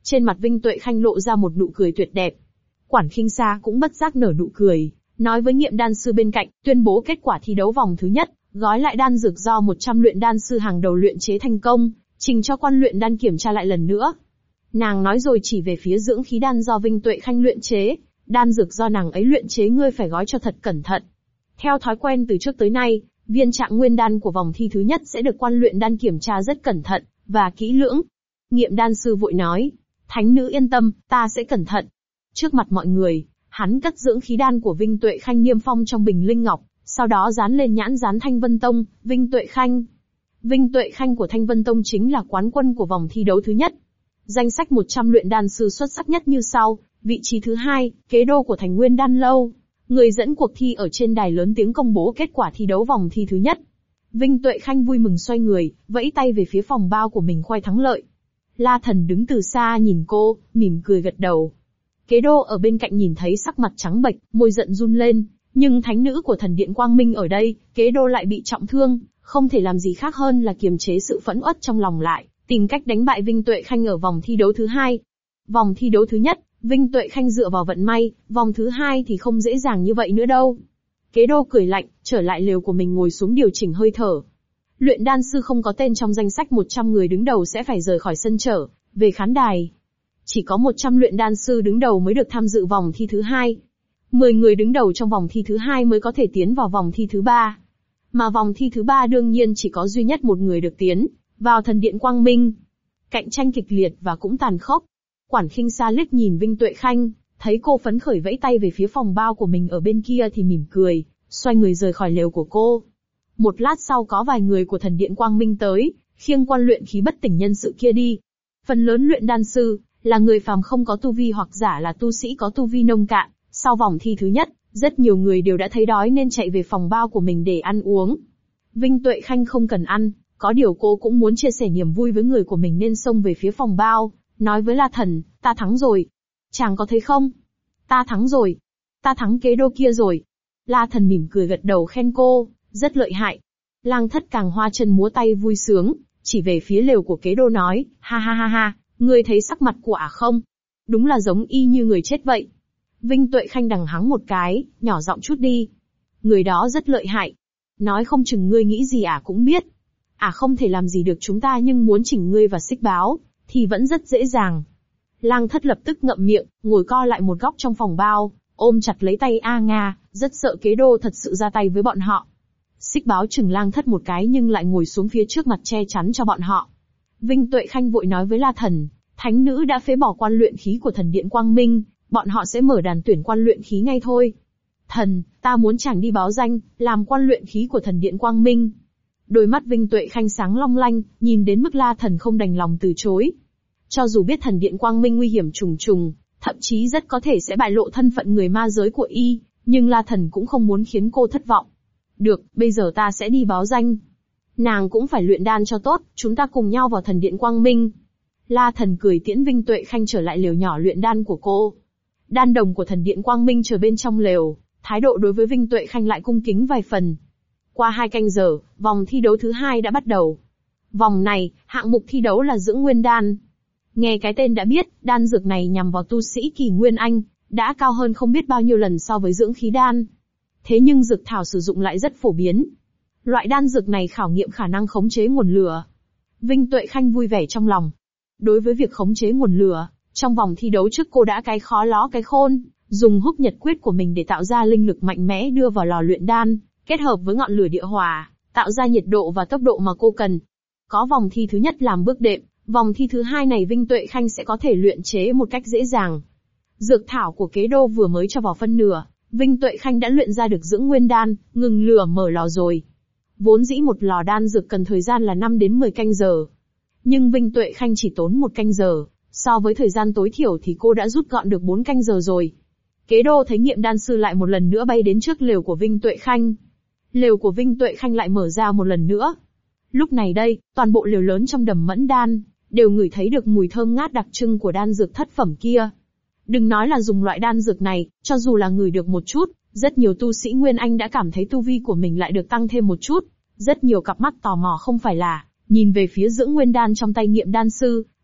Trên mặt Vinh Tuệ Khanh lộ ra một nụ cười tuyệt đẹp. Quản Khinh Sa cũng bất giác nở nụ cười, nói với nghiệm đan sư bên cạnh, tuyên bố kết quả thi đấu vòng thứ nhất, gói lại đan dược do 100 luyện đan sư hàng đầu luyện chế thành công, trình cho quan luyện đan kiểm tra lại lần nữa. Nàng nói rồi chỉ về phía dưỡng khí đan do Vinh Tuệ Khanh luyện chế, đan dược do nàng ấy luyện chế ngươi phải gói cho thật cẩn thận. Theo thói quen từ trước tới nay, viên trạng nguyên đan của vòng thi thứ nhất sẽ được quan luyện đan kiểm tra rất cẩn thận, và kỹ lưỡng. Nghiệm đan sư vội nói, thánh nữ yên tâm, ta sẽ cẩn thận. Trước mặt mọi người, hắn cất dưỡng khí đan của Vinh Tuệ Khanh niêm phong trong bình linh ngọc, sau đó dán lên nhãn dán Thanh Vân Tông, Vinh Tuệ Khanh. Vinh Tuệ Khanh của Thanh Vân Tông chính là quán quân của vòng thi đấu thứ nhất. Danh sách 100 luyện đan sư xuất sắc nhất như sau, vị trí thứ 2, kế đô của Thành Nguyên Đan Lâu. Người dẫn cuộc thi ở trên đài lớn tiếng công bố kết quả thi đấu vòng thi thứ nhất. Vinh Tuệ Khanh vui mừng xoay người, vẫy tay về phía phòng bao của mình khoe thắng lợi. La Thần đứng từ xa nhìn cô, mỉm cười gật đầu. Kế đô ở bên cạnh nhìn thấy sắc mặt trắng bệch, môi giận run lên, nhưng thánh nữ của thần điện Quang Minh ở đây, kế đô lại bị trọng thương, không thể làm gì khác hơn là kiềm chế sự phẫn uất trong lòng lại, tìm cách đánh bại Vinh Tuệ Khanh ở vòng thi đấu thứ hai. Vòng thi đấu thứ nhất, Vinh Tuệ Khanh dựa vào vận may, vòng thứ hai thì không dễ dàng như vậy nữa đâu. Kế đô cười lạnh, trở lại lều của mình ngồi xuống điều chỉnh hơi thở. Luyện đan sư không có tên trong danh sách 100 người đứng đầu sẽ phải rời khỏi sân trở về khán đài. Chỉ có 100 luyện đan sư đứng đầu mới được tham dự vòng thi thứ hai. 10 người đứng đầu trong vòng thi thứ hai mới có thể tiến vào vòng thi thứ ba. Mà vòng thi thứ ba đương nhiên chỉ có duy nhất một người được tiến vào thần điện Quang Minh. Cạnh tranh kịch liệt và cũng tàn khốc. Quản Khinh Sa liếc nhìn Vinh Tuệ Khanh, thấy cô phấn khởi vẫy tay về phía phòng bao của mình ở bên kia thì mỉm cười, xoay người rời khỏi lều của cô. Một lát sau có vài người của thần điện Quang Minh tới, khiêng quan luyện khí bất tỉnh nhân sự kia đi. Phần lớn luyện đan sư là người phàm không có tu vi hoặc giả là tu sĩ có tu vi nông cạn. Sau vòng thi thứ nhất, rất nhiều người đều đã thấy đói nên chạy về phòng bao của mình để ăn uống. Vinh Tuệ Khanh không cần ăn, có điều cô cũng muốn chia sẻ niềm vui với người của mình nên xông về phía phòng bao, nói với La Thần, ta thắng rồi. Chàng có thấy không? Ta thắng rồi. Ta thắng kế đô kia rồi. La Thần mỉm cười gật đầu khen cô, rất lợi hại. Lang Thất càng hoa chân múa tay vui sướng, chỉ về phía lều của kế đô nói, ha ha ha ha, ngươi thấy sắc mặt của ả không? Đúng là giống y như người chết vậy. Vinh Tuệ Khanh đằng hắng một cái, nhỏ giọng chút đi. Người đó rất lợi hại. Nói không chừng ngươi nghĩ gì ả cũng biết. Ả không thể làm gì được chúng ta nhưng muốn chỉnh ngươi và xích báo, thì vẫn rất dễ dàng. Lang Thất lập tức ngậm miệng, ngồi co lại một góc trong phòng bao, ôm chặt lấy tay A Nga, rất sợ kế đô thật sự ra tay với bọn họ. Xích báo chừng Lang Thất một cái nhưng lại ngồi xuống phía trước mặt che chắn cho bọn họ. Vinh Tuệ Khanh vội nói với La Thần, thánh nữ đã phế bỏ quan luyện khí của thần điện Quang Minh, bọn họ sẽ mở đàn tuyển quan luyện khí ngay thôi. Thần, ta muốn chàng đi báo danh, làm quan luyện khí của thần điện Quang Minh. Đôi mắt Vinh Tuệ Khanh sáng long lanh, nhìn đến mức La Thần không đành lòng từ chối. Cho dù biết thần điện Quang Minh nguy hiểm trùng trùng, thậm chí rất có thể sẽ bại lộ thân phận người ma giới của y, nhưng La Thần cũng không muốn khiến cô thất vọng. Được, bây giờ ta sẽ đi báo danh. Nàng cũng phải luyện đan cho tốt, chúng ta cùng nhau vào thần điện Quang Minh. La Thần cười tiễn Vinh Tuệ Khanh trở lại lều nhỏ luyện đan của cô. Đan đồng của thần điện Quang Minh chờ bên trong lều, thái độ đối với Vinh Tuệ Khanh lại cung kính vài phần. Qua 2 canh giờ, vòng thi đấu thứ 2 đã bắt đầu. Vòng này, hạng mục thi đấu là dưỡng nguyên đan. Nghe cái tên đã biết, đan dược này nhằm vào tu sĩ kỳ nguyên anh, đã cao hơn không biết bao nhiêu lần so với dưỡng khí đan. Thế nhưng dược thảo sử dụng lại rất phổ biến. Loại đan dược này khảo nghiệm khả năng khống chế nguồn lửa. Vinh Tuệ Khanh vui vẻ trong lòng. Đối với việc khống chế nguồn lửa, trong vòng thi đấu trước cô đã cái khó ló cái khôn, dùng húc nhật quyết của mình để tạo ra linh lực mạnh mẽ đưa vào lò luyện đan, kết hợp với ngọn lửa địa hỏa, tạo ra nhiệt độ và tốc độ mà cô cần. Có vòng thi thứ nhất làm bước đệm, vòng thi thứ 2 này Vinh Tuệ Khanh sẽ có thể luyện chế một cách dễ dàng. Dược thảo của kế đô vừa mới cho vào phân nửa, Vinh Tuệ Khanh đã luyện ra được dưỡng nguyên đan, ngừng lửa mở lò rồi. Vốn dĩ một lò đan dược cần thời gian là 5 đến 10 canh giờ. Nhưng Vinh Tuệ Khanh chỉ tốn 1 canh giờ, so với thời gian tối thiểu thì cô đã rút gọn được 4 canh giờ rồi. Kế đô thấy nghiệm đan sư lại một lần nữa bay đến trước lều của Vinh Tuệ Khanh. Lều của Vinh Tuệ Khanh lại mở ra một lần nữa. Lúc này đây, toàn bộ lều lớn trong đầm mẫn đan, đều ngửi thấy được mùi thơm ngát đặc trưng của đan dược thất phẩm kia. Đừng nói là dùng loại đan dược này, cho dù là ngửi được một chút, rất nhiều tu sĩ Nguyên Anh đã cảm thấy tu vi của mình lại được tăng thêm một chút. Rất nhiều cặp mắt tò mò không phải là, nhìn về phía dưỡng nguyên đan trong tay nghiệm đan sư,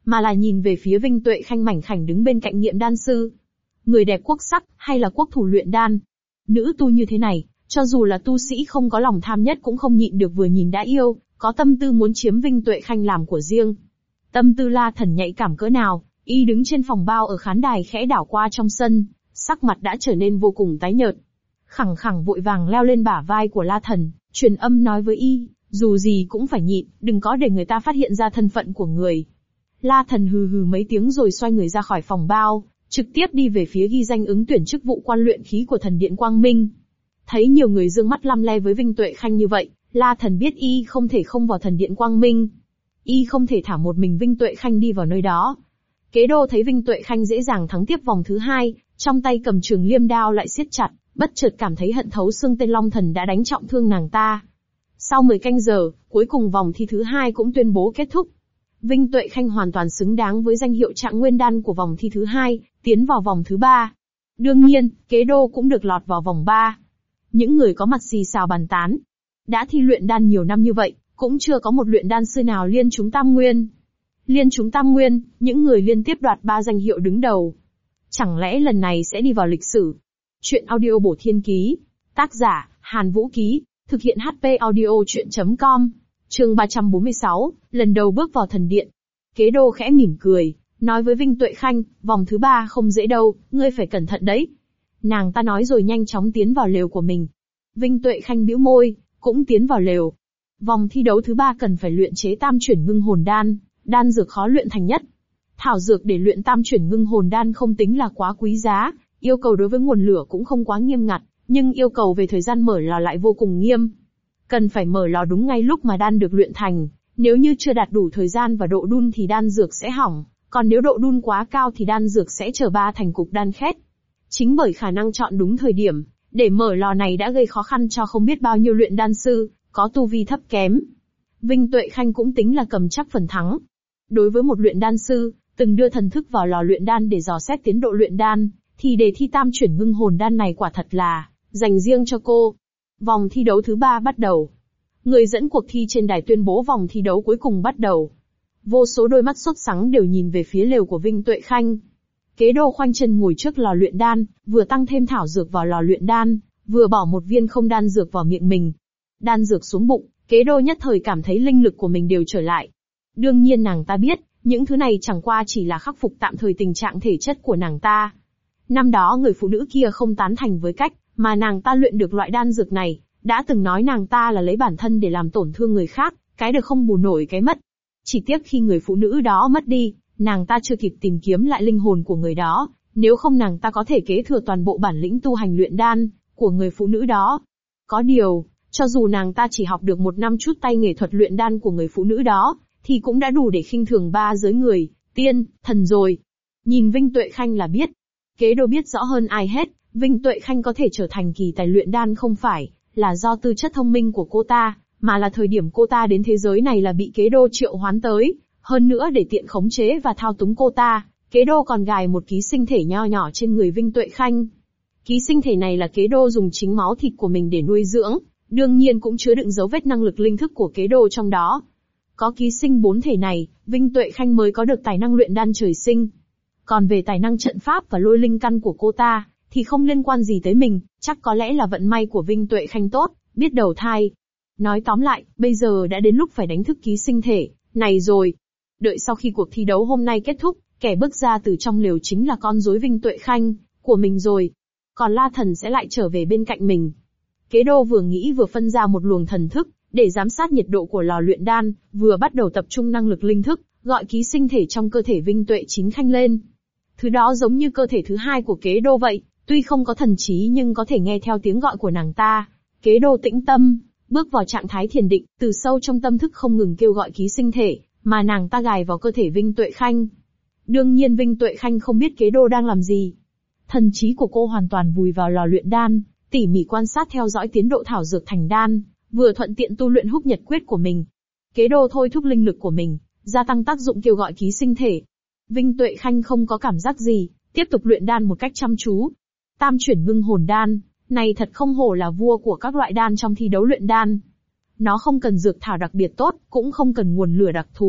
mà là nhìn về phía Vinh Tuệ Khanh mảnh khảnh đứng bên cạnh nghiệm đan sư. Người đẹp quốc sắc, hay là quốc thủ luyện đan. Nữ tu như thế này, cho dù là tu sĩ không có lòng tham nhất cũng không nhịn được vừa nhìn đã yêu, có tâm tư muốn chiếm Vinh Tuệ Khanh làm của riêng. Tâm tư La Thần nhạy cảm cỡ nào, y đứng trên phòng bao ở khán đài khẽ đảo qua trong sân, sắc mặt đã trở nên vô cùng tái nhợt. Khẳng khẳng vội vàng leo lên bả vai của La Thần, truyền âm nói với y, dù gì cũng phải nhịn, đừng có để người ta phát hiện ra thân phận của người. La Thần hừ hừ mấy tiếng rồi xoay người ra khỏi phòng bao, trực tiếp đi về phía ghi danh ứng tuyển chức vụ quan luyện khí của thần điện Quang Minh. Thấy nhiều người dương mắt lăm le với Vinh Tuệ Khanh như vậy, La Thần biết y không thể không vào thần điện Quang Minh. Y không thể thả một mình Vinh Tuệ Khanh đi vào nơi đó. Kế Đô thấy Vinh Tuệ Khanh dễ dàng thắng tiếp vòng thứ 2, trong tay cầm trường liêm đao lại siết chặt, bất chợt cảm thấy hận thấu xương tên Long Thần đã đánh trọng thương nàng ta. Sau 10 canh giờ, cuối cùng vòng thi thứ 2 cũng tuyên bố kết thúc. Vinh Tuệ Khanh hoàn toàn xứng đáng với danh hiệu Trạng Nguyên Đan của vòng thi thứ 2, tiến vào vòng thứ 3. Đương nhiên, Kế Đô cũng được lọt vào vòng 3. Những người có mặt xì xào bàn tán. Đã thi luyện đan nhiều năm như vậy, cũng chưa có một luyện đan sư nào liên trúng tam nguyên. Liên trúng tam nguyên, những người liên tiếp đoạt 3 danh hiệu đứng đầu. Chẳng lẽ lần này sẽ đi vào lịch sử? Chuyện audio bổ thiên ký. Tác giả, Hàn Vũ Ký. Thực hiện HP audio chuyện.com. Chương 346, lần đầu bước vào thần điện. Kế Đô khẽ mỉm cười, nói với Vinh Tuệ Khanh, vòng thứ 3 không dễ đâu, ngươi phải cẩn thận đấy. Nàng ta nói rồi nhanh chóng tiến vào lều của mình. Vinh Tuệ Khanh bĩu môi, cũng tiến vào lều. Vòng thi đấu thứ 3 cần phải luyện chế tam chuyển ngưng hồn đan, đan dược khó luyện thành nhất. Thảo dược để luyện tam chuyển ngưng hồn đan không tính là quá quý giá, yêu cầu đối với nguồn lửa cũng không quá nghiêm ngặt, nhưng yêu cầu về thời gian mở lò lại vô cùng nghiêm. Cần phải mở lò đúng ngay lúc mà đan được luyện thành, nếu như chưa đạt đủ thời gian và độ đun thì đan dược sẽ hỏng, còn nếu độ đun quá cao thì đan dược sẽ trở ba thành cục đan khét. Chính bởi khả năng chọn đúng thời điểm, để mở lò này đã gây khó khăn cho không biết bao nhiêu luyện đan sư, có tu vi thấp kém. Vinh Tuệ Khanh cũng tính là cầm chắc phần thắng. Đối với một luyện đan sư, từng đưa thần thức vào lò luyện đan để dò xét tiến độ luyện đan, thì đề thi tam chuyển ngưng hồn đan này quả thật là dành riêng cho cô. Vòng thi đấu thứ 3 bắt đầu. Người dẫn cuộc thi trên đài tuyên bố vòng thi đấu cuối cùng bắt đầu. Vô số đôi mắt sốt sắng đều nhìn về phía lều của Vinh Tuệ Khanh. Kế Đô khoanh chân ngồi trước lò luyện đan, vừa tăng thêm thảo dược vào lò luyện đan, vừa bỏ một viên không đan dược vào miệng mình. Đan dược xuống bụng, Kế Đô nhất thời cảm thấy linh lực của mình đều trở lại. Đương nhiên nàng ta biết, những thứ này chẳng qua chỉ là khắc phục tạm thời tình trạng thể chất của nàng ta. Năm đó người phụ nữ kia không tán thành với cách mà nàng ta luyện được loại đan dược này, đã từng nói nàng ta là lấy bản thân để làm tổn thương người khác, cái được không bù nổi cái mất. Chỉ tiếc khi người phụ nữ đó mất đi, nàng ta chưa kịp tìm kiếm lại linh hồn của người đó, nếu không nàng ta có thể kế thừa toàn bộ bản lĩnh tu hành luyện đan của người phụ nữ đó. Có điều, cho dù nàng ta chỉ học được 1 năm chút tay nghề thuật luyện đan của người phụ nữ đó, thì cũng đã đủ để khinh thường 3 giới người, tiên, thần rồi. Nhìn Vinh Tuệ Khanh là biết. Kế Đô biết rõ hơn ai hết, Vinh Tuệ Khanh có thể trở thành kỳ tài luyện đan không phải là do tư chất thông minh của cô ta, mà là thời điểm cô ta đến thế giới này là bị Kế Đô triệu hoán tới. Hơn nữa để tiện khống chế và thao túng cô ta, Kế Đô còn gài một ký sinh thể nho nhỏ trên người Vinh Tuệ Khanh. Ký sinh thể này là Kế Đô dùng chính máu thịt của mình để nuôi dưỡng, đương nhiên cũng chứa đựng dấu vết năng lực linh thức của Kế Đô trong đó. Có ký sinh 4 thể này, Vinh Tuệ Khanh mới có được tài năng luyện đan trời sinh. Còn về tài năng trận pháp và lôi linh căn của cô ta, thì không liên quan gì tới mình, chắc có lẽ là vận may của Vinh Tuệ Khanh tốt, biết đầu thai. Nói tóm lại, bây giờ đã đến lúc phải đánh thức ký sinh thể này rồi. Đợi sau khi cuộc thi đấu hôm nay kết thúc, kẻ bước ra từ trong lều chính là con rối Vinh Tuệ Khanh của mình rồi. Còn La Thần sẽ lại trở về bên cạnh mình. Kế Đô vừa nghĩ vừa phân ra một luồng thần thức, để giám sát nhiệt độ của lò luyện đan, vừa bắt đầu tập trung năng lực linh thức, gọi ký sinh thể trong cơ thể Vinh Tuệ chính Khanh lên. Thứ đó giống như cơ thể thứ 2 của Kế Đô vậy, tuy không có thần trí nhưng có thể nghe theo tiếng gọi của nàng ta. Kế Đô tĩnh tâm, bước vào trạng thái thiền định, từ sâu trong tâm thức không ngừng kêu gọi ký sinh thể, mà nàng ta gài vào cơ thể Vinh Tuệ Khanh. Đương nhiên Vinh Tuệ Khanh không biết Kế Đô đang làm gì. Thần trí của cô hoàn toàn vùi vào lò luyện đan, tỉ mỉ quan sát theo dõi tiến độ thảo dược thành đan, vừa thuận tiện tu luyện húc nhật quyết của mình. Kế Đô thôi thúc linh lực của mình, gia tăng tác dụng kêu gọi ký sinh thể. Vinh Tuệ Khanh không có cảm giác gì, tiếp tục luyện đan một cách chăm chú. Tam chuyển ngưng hồn đan, này thật không hổ là vua của các loại đan trong thi đấu luyện đan. Nó không cần dược thảo đặc biệt tốt, cũng không cần nguồn lửa đặc thù,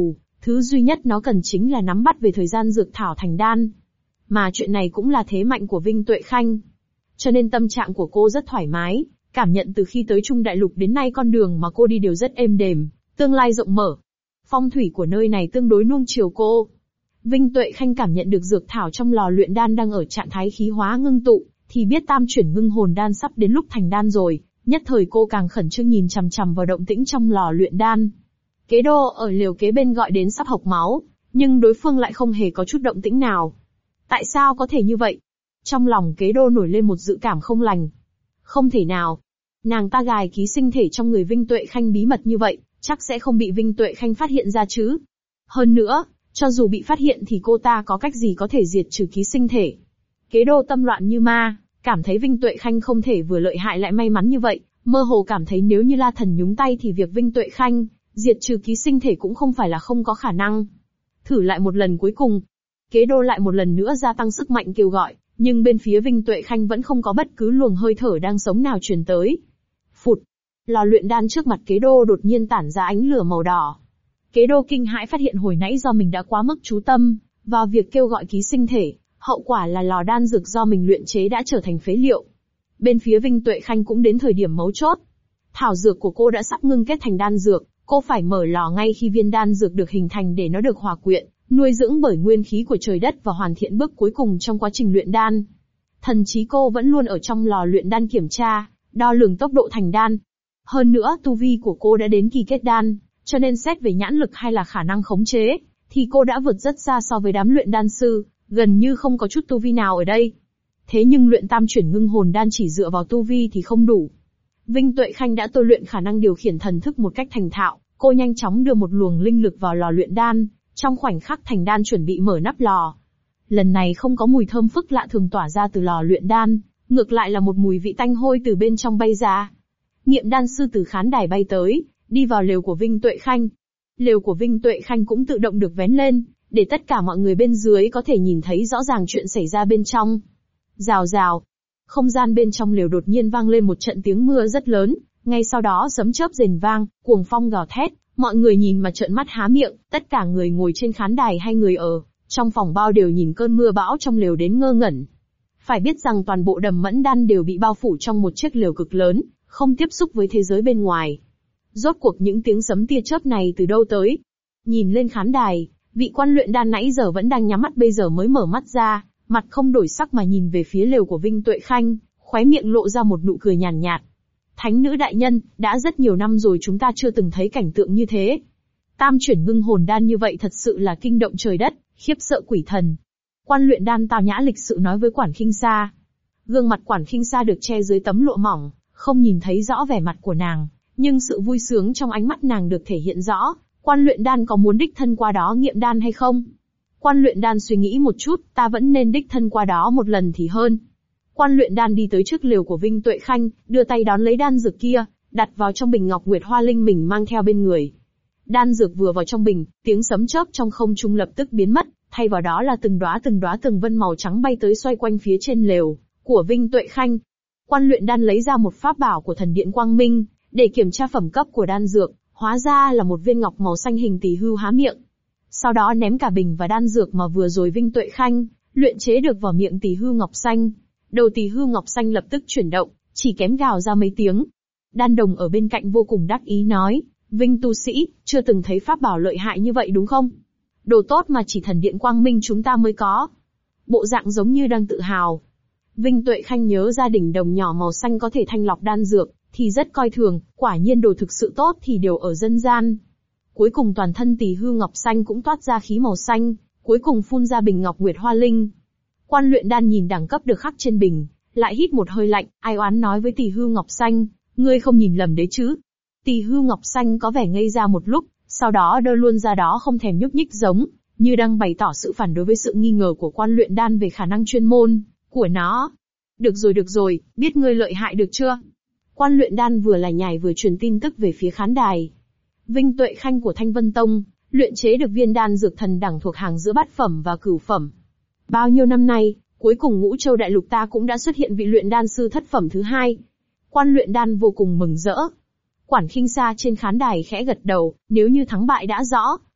Thứ duy nhất nó cần chính là nắm bắt về thời gian dược thảo thành đan. Mà chuyện này cũng là thế mạnh của Vinh Tuệ Khanh. Cho nên tâm trạng của cô rất thoải mái, cảm nhận từ khi tới Trung Đại Lục đến nay con đường mà cô đi đều rất êm đềm, tương lai rộng mở. Phong thủy của nơi này tương đối nuông chiều cô. Vinh Tuệ Khanh cảm nhận được dược thảo trong lò luyện đan đang ở trạng thái khí hóa ngưng tụ, thì biết tam chuyển ngưng hồn đan sắp đến lúc thành đan rồi, nhất thời cô càng khẩn trương nhìn chằm chằm vào động tĩnh trong lò luyện đan. Kế Đô ở liều kế bên gọi đến sắp hộc máu, nhưng đối phương lại không hề có chút động tĩnh nào. Tại sao có thể như vậy? Trong lòng Kế Đô nổi lên một dự cảm không lành. Không thể nào. Nàng ta gài ký sinh thể trong người Vinh Tuệ Khanh bí mật như vậy, chắc sẽ không bị Vinh Tuệ Khanh phát hiện ra chứ. Hơn nữa, cho dù bị phát hiện thì cô ta có cách gì có thể diệt trừ ký sinh thể. Kế Đô tâm loạn như ma, cảm thấy Vinh Tuệ Khanh không thể vừa lợi hại lại may mắn như vậy, mơ hồ cảm thấy nếu như La Thần nhúng tay thì việc Vinh Tuệ Khanh diệt trừ ký sinh thể cũng không phải là không có khả năng. Thử lại một lần cuối cùng. Kế Đô lại một lần nữa gia tăng sức mạnh kêu gọi, nhưng bên phía Vinh Tuệ Khanh vẫn không có bất cứ luồng hơi thở đang sống nào truyền tới. Phụt! Lò luyện đan trước mặt Kế Đô đột nhiên tản ra ánh lửa màu đỏ. Kế Đô kinh hãi phát hiện hồi nãy do mình đã quá mức chú tâm vào việc kêu gọi ký sinh thể, hậu quả là lò đan dược do mình luyện chế đã trở thành phế liệu. Bên phía Vinh Tuệ Khanh cũng đến thời điểm mấu chốt. Thảo dược của cô đã sắp ngưng kết thành đan dược, cô phải mở lò ngay khi viên đan dược được hình thành để nó được hòa quyện, nuôi dưỡng bởi nguyên khí của trời đất và hoàn thiện bước cuối cùng trong quá trình luyện đan. Thần trí cô vẫn luôn ở trong lò luyện đan kiểm tra, đo lường tốc độ thành đan. Hơn nữa tu vi của cô đã đến kỳ kết đan, cho nên xét về nhãn lực hay là khả năng khống chế, thì cô đã vượt rất xa so với đám luyện đan sư, gần như không có chút tu vi nào ở đây. Thế nhưng luyện tam chuyển ngưng hồn đan chỉ dựa vào tu vi thì không đủ. Vinh Tuệ Khanh đã tôi luyện khả năng điều khiển thần thức một cách thành thạo, cô nhanh chóng đưa một luồng linh lực vào lò luyện đan, trong khoảnh khắc thành đan chuẩn bị mở nắp lò. Lần này không có mùi thơm phức lạ thường tỏa ra từ lò luyện đan, ngược lại là một mùi vị tanh hôi từ bên trong bay ra. Nghiệm đan sư từ khán đài bay tới, đi vào lều của Vinh Tuệ Khanh. Lều của Vinh Tuệ Khanh cũng tự động được vén lên, để tất cả mọi người bên dưới có thể nhìn thấy rõ ràng chuyện xảy ra bên trong. Rào rào. Không gian bên trong lều đột nhiên vang lên một trận tiếng mưa rất lớn, ngay sau đó sấm chớp rền vang, cuồng phong gào thét, mọi người nhìn mà trợn mắt há miệng, tất cả người ngồi trên khán đài hay người ở trong phòng bao đều nhìn cơn mưa bão trong lều đến ngơ ngẩn. Phải biết rằng toàn bộ Đầm Mẫn Đan đều bị bao phủ trong một chiếc lều cực lớn, không tiếp xúc với thế giới bên ngoài. Rốt cuộc những tiếng sấm tia chớp này từ đâu tới? Nhìn lên khán đài, vị quan luyện đan nãy giờ vẫn đang nhắm mắt bây giờ mới mở mắt ra, mặt không đổi sắc mà nhìn về phía lều của Vinh Tuệ Khanh, khóe miệng lộ ra một nụ cười nhàn nhạt. Thánh nữ đại nhân, đã rất nhiều năm rồi chúng ta chưa từng thấy cảnh tượng như thế. Tam chuyển ngưng hồn đan như vậy thật sự là kinh động trời đất, khiếp sợ quỷ thần. Quan luyện đan tao nhã lịch sự nói với Quản Khinh Sa. Gương mặt Quản Khinh Sa được che dưới tấm lụa mỏng, không nhìn thấy rõ vẻ mặt của nàng, nhưng sự vui sướng trong ánh mắt nàng được thể hiện rõ. Quan luyện đan có muốn đích thân qua đó nghiệm đan hay không? Quan luyện đan suy nghĩ một chút, ta vẫn nên đích thân qua đó một lần thì hơn. Quan luyện đan đi tới trước lều của Vinh Tuệ Khanh, đưa tay đón lấy đan dược kia, đặt vào trong bình ngọc nguyệt hoa linh mình mang theo bên người. Đan dược vừa vào trong bình, tiếng sấm chớp trong không trung lập tức biến mất, thay vào đó là từng đóa tường vân màu trắng bay tới xoay quanh phía trên lều của Vinh Tuệ Khanh. Quan luyện đan lấy ra một pháp bảo của thần điện Quang Minh, để kiểm tra phẩm cấp của đan dược, hóa ra là một viên ngọc màu xanh hình tỳ hưu há miệng. Sau đó ném cả bình và đan dược mà vừa rồi Vinh Tuệ Khanh luyện chế được vào miệng tỳ hưu ngọc xanh. Đầu tỳ hưu ngọc xanh lập tức chuyển động, chỉ kém gào ra mấy tiếng. Đan Đồng ở bên cạnh vô cùng đắc ý nói, Vinh tu sĩ, chưa từng thấy pháp bảo lợi hại như vậy đúng không? Đồ tốt mà chỉ thần điện Quang Minh chúng ta mới có. Bộ dạng giống như đang tự hào. Vinh Tuệ Khanh nhớ gia đình đồng nhỏ màu xanh có thể thanh lọc đan dược, thì rất coi thường, quả nhiên đồ thực sự tốt thì đều ở dân gian. Cuối cùng toàn thân tỳ hưu ngọc xanh cũng toát ra khí màu xanh, cuối cùng phun ra bình ngọc nguyệt hoa linh. Quan luyện đan nhìn đẳng cấp được khắc trên bình, lại hít một hơi lạnh, ai oán nói với tỳ hưu ngọc xanh, ngươi không nhìn lầm đấy chứ? Tỳ hưu ngọc xanh có vẻ ngây ra một lúc, sau đó đơ luôn ra đó không thèm nhúc nhích giống như đang bày tỏ sự phản đối với sự nghi ngờ của quan luyện đan về khả năng chuyên môn của nó. Được rồi, biết ngươi lợi hại được chưa? Quan luyện đan vừa là nhảy vừa truyền tin tức về phía khán đài. Vinh Tuệ Khanh của Thanh Vân Tông, luyện chế được viên đan dược thần đẳng thuộc hàng giữa bát phẩm và cửu phẩm. Bao nhiêu năm nay, cuối cùng Ngũ Châu Đại Lục ta cũng đã xuất hiện vị luyện đan sư thất phẩm thứ hai. Quan luyện đan vô cùng mừng rỡ. Quản Khinh Sa trên khán đài khẽ gật đầu, nếu như thắng bại đã rõ,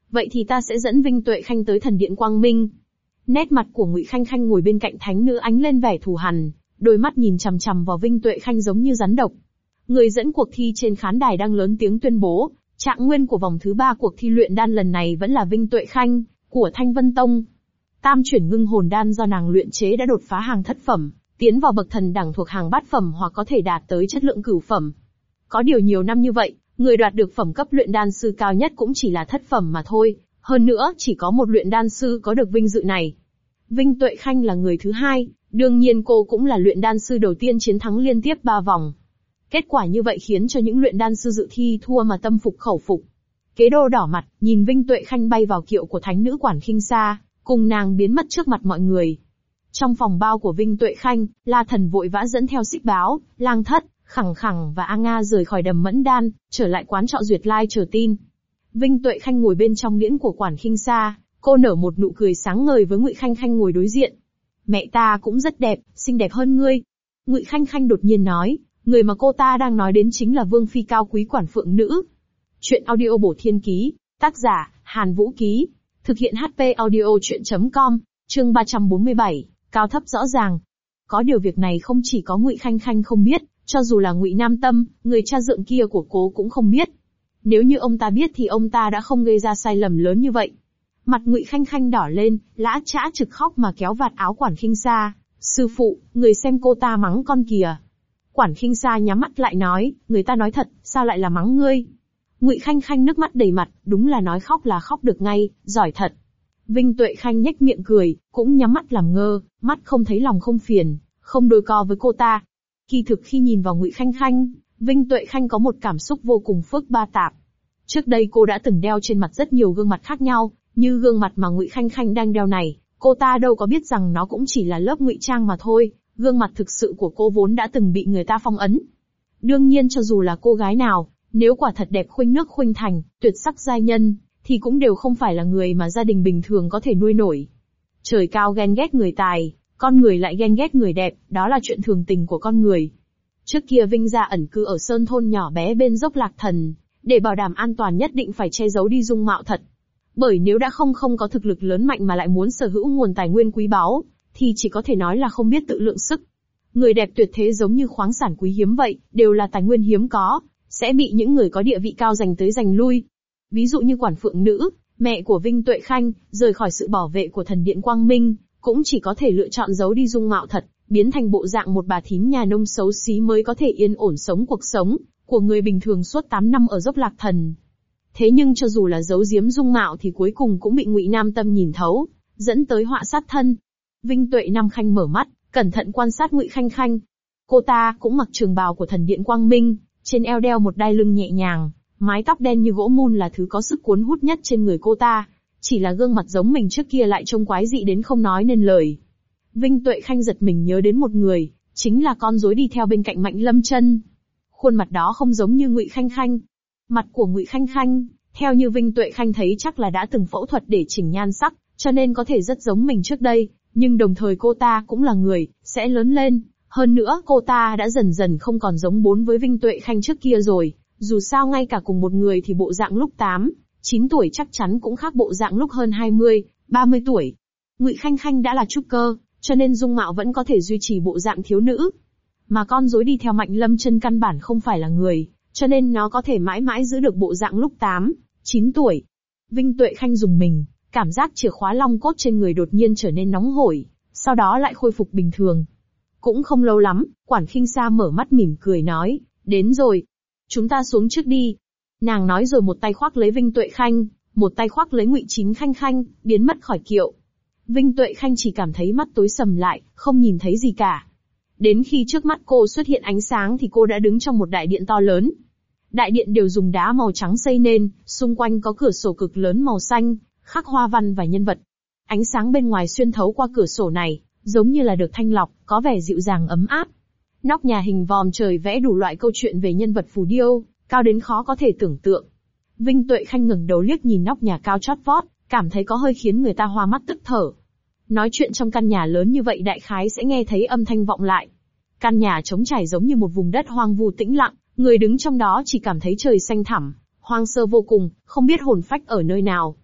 Vậy thì ta sẽ dẫn Vinh Tuệ Khanh tới thần điện Quang Minh. Nét mặt của Ngụy Khanh Khanh ngồi bên cạnh thánh nữ ánh lên vẻ thù hằn, đôi mắt nhìn chằm chằm vào Vinh Tuệ Khanh giống như rắn độc. Người dẫn cuộc thi trên khán đài đang lớn tiếng tuyên bố, trạng nguyên của vòng thứ 3 cuộc thi luyện đan lần này vẫn là Vinh Tuệ Khanh, của Thanh Vân Tông. Tam chuyển ngưng hồn đan do nàng luyện chế đã đột phá hàng thất phẩm, tiến vào bậc thần đẳng thuộc hàng bát phẩm hoặc có thể đạt tới chất lượng cửu phẩm. Có điều nhiều năm như vậy, người đoạt được phẩm cấp luyện đan sư cao nhất cũng chỉ là thất phẩm mà thôi, hơn nữa chỉ có một luyện đan sư có được vinh dự này. Vinh Tuệ Khanh là người thứ hai, đương nhiên cô cũng là luyện đan sư đầu tiên chiến thắng liên tiếp 3 vòng. Kết quả như vậy khiến cho những luyện đan sư dự thi thua mà tâm phục khẩu phục. Kế đô đỏ mặt, nhìn Vinh Tuệ Khanh bay vào kiệu của thánh nữ Quản Khinh Sa, cùng nàng biến mất trước mặt mọi người. Trong phòng bao của Vinh Tuệ Khanh, La Thần vội vã dẫn theo Xích Báo, Lang Thất, Khẳng Khẳng và A Nga rời khỏi đầm Mẫn Đan, trở lại quán trọ Duyệt Lai chờ tin. Vinh Tuệ Khanh ngồi bên trong liễn của Quản Khinh Sa, cô nở một nụ cười sáng ngời với Ngụy Khanh Khanh ngồi đối diện. Mẹ ta cũng rất đẹp, xinh đẹp hơn ngươi. Ngụy Khanh Khanh đột nhiên nói, người mà cô ta đang nói đến chính là Vương Phi cao quý Quản Phượng Nữ. Chuyện audio bổ thiên ký, tác giả, Hàn Vũ Ký. Thực hiện HP audio chuyện.com, chương 347, cao thấp rõ ràng. Có điều việc này không chỉ có Ngụy Khanh Khanh không biết, cho dù là Ngụy Nam Tâm, người cha dượng kia của cô cũng không biết. Nếu như ông ta biết thì ông ta đã không gây ra sai lầm lớn như vậy. Mặt Ngụy Khanh Khanh đỏ lên, lã chã trực khóc mà kéo vạt áo Quản Khinh Sa. Sư phụ, người xem cô ta mắng con kìa. Quản Khinh Sa nhắm mắt lại nói, người ta nói thật, sao lại là mắng ngươi? Ngụy Khanh Khanh nước mắt đầy mặt, đúng là nói khóc là khóc được ngay, giỏi thật. Vinh Tuệ Khanh nhếch miệng cười, cũng nhắm mắt làm ngơ, mắt không thấy lòng không phiền, không đôi co với cô ta. Kỳ thực khi nhìn vào Ngụy Khanh Khanh, Vinh Tuệ Khanh có một cảm xúc vô cùng phức ba tạp. Trước đây cô đã từng đeo trên mặt rất nhiều gương mặt khác nhau, như gương mặt mà Ngụy Khanh Khanh đang đeo này, cô ta đâu có biết rằng nó cũng chỉ là lớp ngụy trang mà thôi, gương mặt thực sự của cô vốn đã từng bị người ta phong ấn. Đương nhiên cho dù là cô gái nào, nếu quả thật đẹp khuynh nước khuynh thành, tuyệt sắc giai nhân, thì cũng đều không phải là người mà gia đình bình thường có thể nuôi nổi. Trời cao ghen ghét người tài, con người lại ghen ghét người đẹp, đó là chuyện thường tình của con người. Trước kia Vinh gia ẩn cư ở sơn thôn nhỏ bé bên dốc Lạc Thần, để bảo đảm an toàn nhất định phải che giấu đi dung mạo thật. Bởi nếu đã không có thực lực lớn mạnh mà lại muốn sở hữu nguồn tài nguyên quý báu, thì chỉ có thể nói là không biết tự lượng sức. Người đẹp tuyệt thế giống như khoáng sản quý hiếm vậy, đều là tài nguyên hiếm có, sẽ bị những người có địa vị cao giành tới giành lui. Ví dụ như Quản Phượng Nữ, mẹ của Vinh Tuệ Khanh, rời khỏi sự bảo vệ của thần điện Quang Minh, cũng chỉ có thể lựa chọn giấu đi dung mạo thật, biến thành bộ dạng một bà thím nhà nông xấu xí mới có thể yên ổn sống cuộc sống của người bình thường suốt 8 năm ở dốc Lạc Thần. Thế nhưng cho dù là giấu giếm dung mạo thì cuối cùng cũng bị Ngụy Nam Tâm nhìn thấu, dẫn tới họa sát thân. Vinh Tuệ Nam Khanh mở mắt, cẩn thận quan sát Ngụy Khanh Khanh. Cô ta cũng mặc trường bào của thần điện Quang Minh, trên eo đeo một đai lưng nhẹ nhàng, mái tóc đen như gỗ mun là thứ có sức cuốn hút nhất trên người cô ta. Chỉ là gương mặt giống mình trước kia lại trông quái dị đến không nói nên lời. Vinh Tuệ Khanh giật mình nhớ đến một người, chính là con rối đi theo bên cạnh Mạnh Lâm Chân. Khuôn mặt đó không giống như Ngụy Khanh Khanh. Mặt của Ngụy Khanh Khanh, theo như Vinh Tuệ Khanh thấy chắc là đã từng phẫu thuật để chỉnh nhan sắc, cho nên có thể rất giống mình trước đây, nhưng đồng thời cô ta cũng là người, sẽ lớn lên. Hơn nữa cô ta đã dần dần không còn giống với Vinh Tuệ Khanh trước kia rồi, dù sao ngay cả cùng một người thì bộ dạng lúc 8, 9 tuổi chắc chắn cũng khác bộ dạng lúc hơn 20, 30 tuổi. Ngụy Khanh Khanh đã là trúc cơ, cho nên dung mạo vẫn có thể duy trì bộ dạng thiếu nữ. Mà con rối đi theo Mạnh Lâm Chân căn bản không phải là người, cho nên nó có thể mãi mãi giữ được bộ dạng lúc 8, 9 tuổi. Vinh Tuệ Khanh dùng mình, cảm giác chìa khóa long cốt trên người đột nhiên trở nên nóng hổi, sau đó lại khôi phục bình thường. Cũng không lâu lắm, Quản Khinh Sa mở mắt mỉm cười nói, đến rồi. Chúng ta xuống trước đi. Nàng nói rồi một tay khoác lấy Vinh Tuệ Khanh, một tay khoác lấy Ngụy Chín Khanh Khanh, biến mất khỏi kiệu. Vinh Tuệ Khanh chỉ cảm thấy mắt tối sầm lại, không nhìn thấy gì cả. Đến khi trước mắt cô xuất hiện ánh sáng thì cô đã đứng trong một đại điện to lớn. Đại điện đều dùng đá màu trắng xây nên, xung quanh có cửa sổ cực lớn màu xanh, khắc hoa văn và nhân vật. Ánh sáng bên ngoài xuyên thấu qua cửa sổ này, giống như là được thanh lọc, có vẻ dịu dàng ấm áp. Nóc nhà hình vòm trời vẽ đủ loại câu chuyện về nhân vật phù điêu, cao đến khó có thể tưởng tượng. Vinh Tuệ Khanh ngẩng đầu liếc nhìn nóc nhà cao chót vót, cảm thấy có hơi khiến người ta hoa mắt tức thở. Nói chuyện trong căn nhà lớn như vậy đại khái sẽ nghe thấy âm thanh vọng lại. Căn nhà trống trải giống như một vùng đất hoang vu tĩnh lặng, người đứng trong đó chỉ cảm thấy trời xanh thẳm, hoang sơ vô cùng, không biết hồn phách ở nơi nào.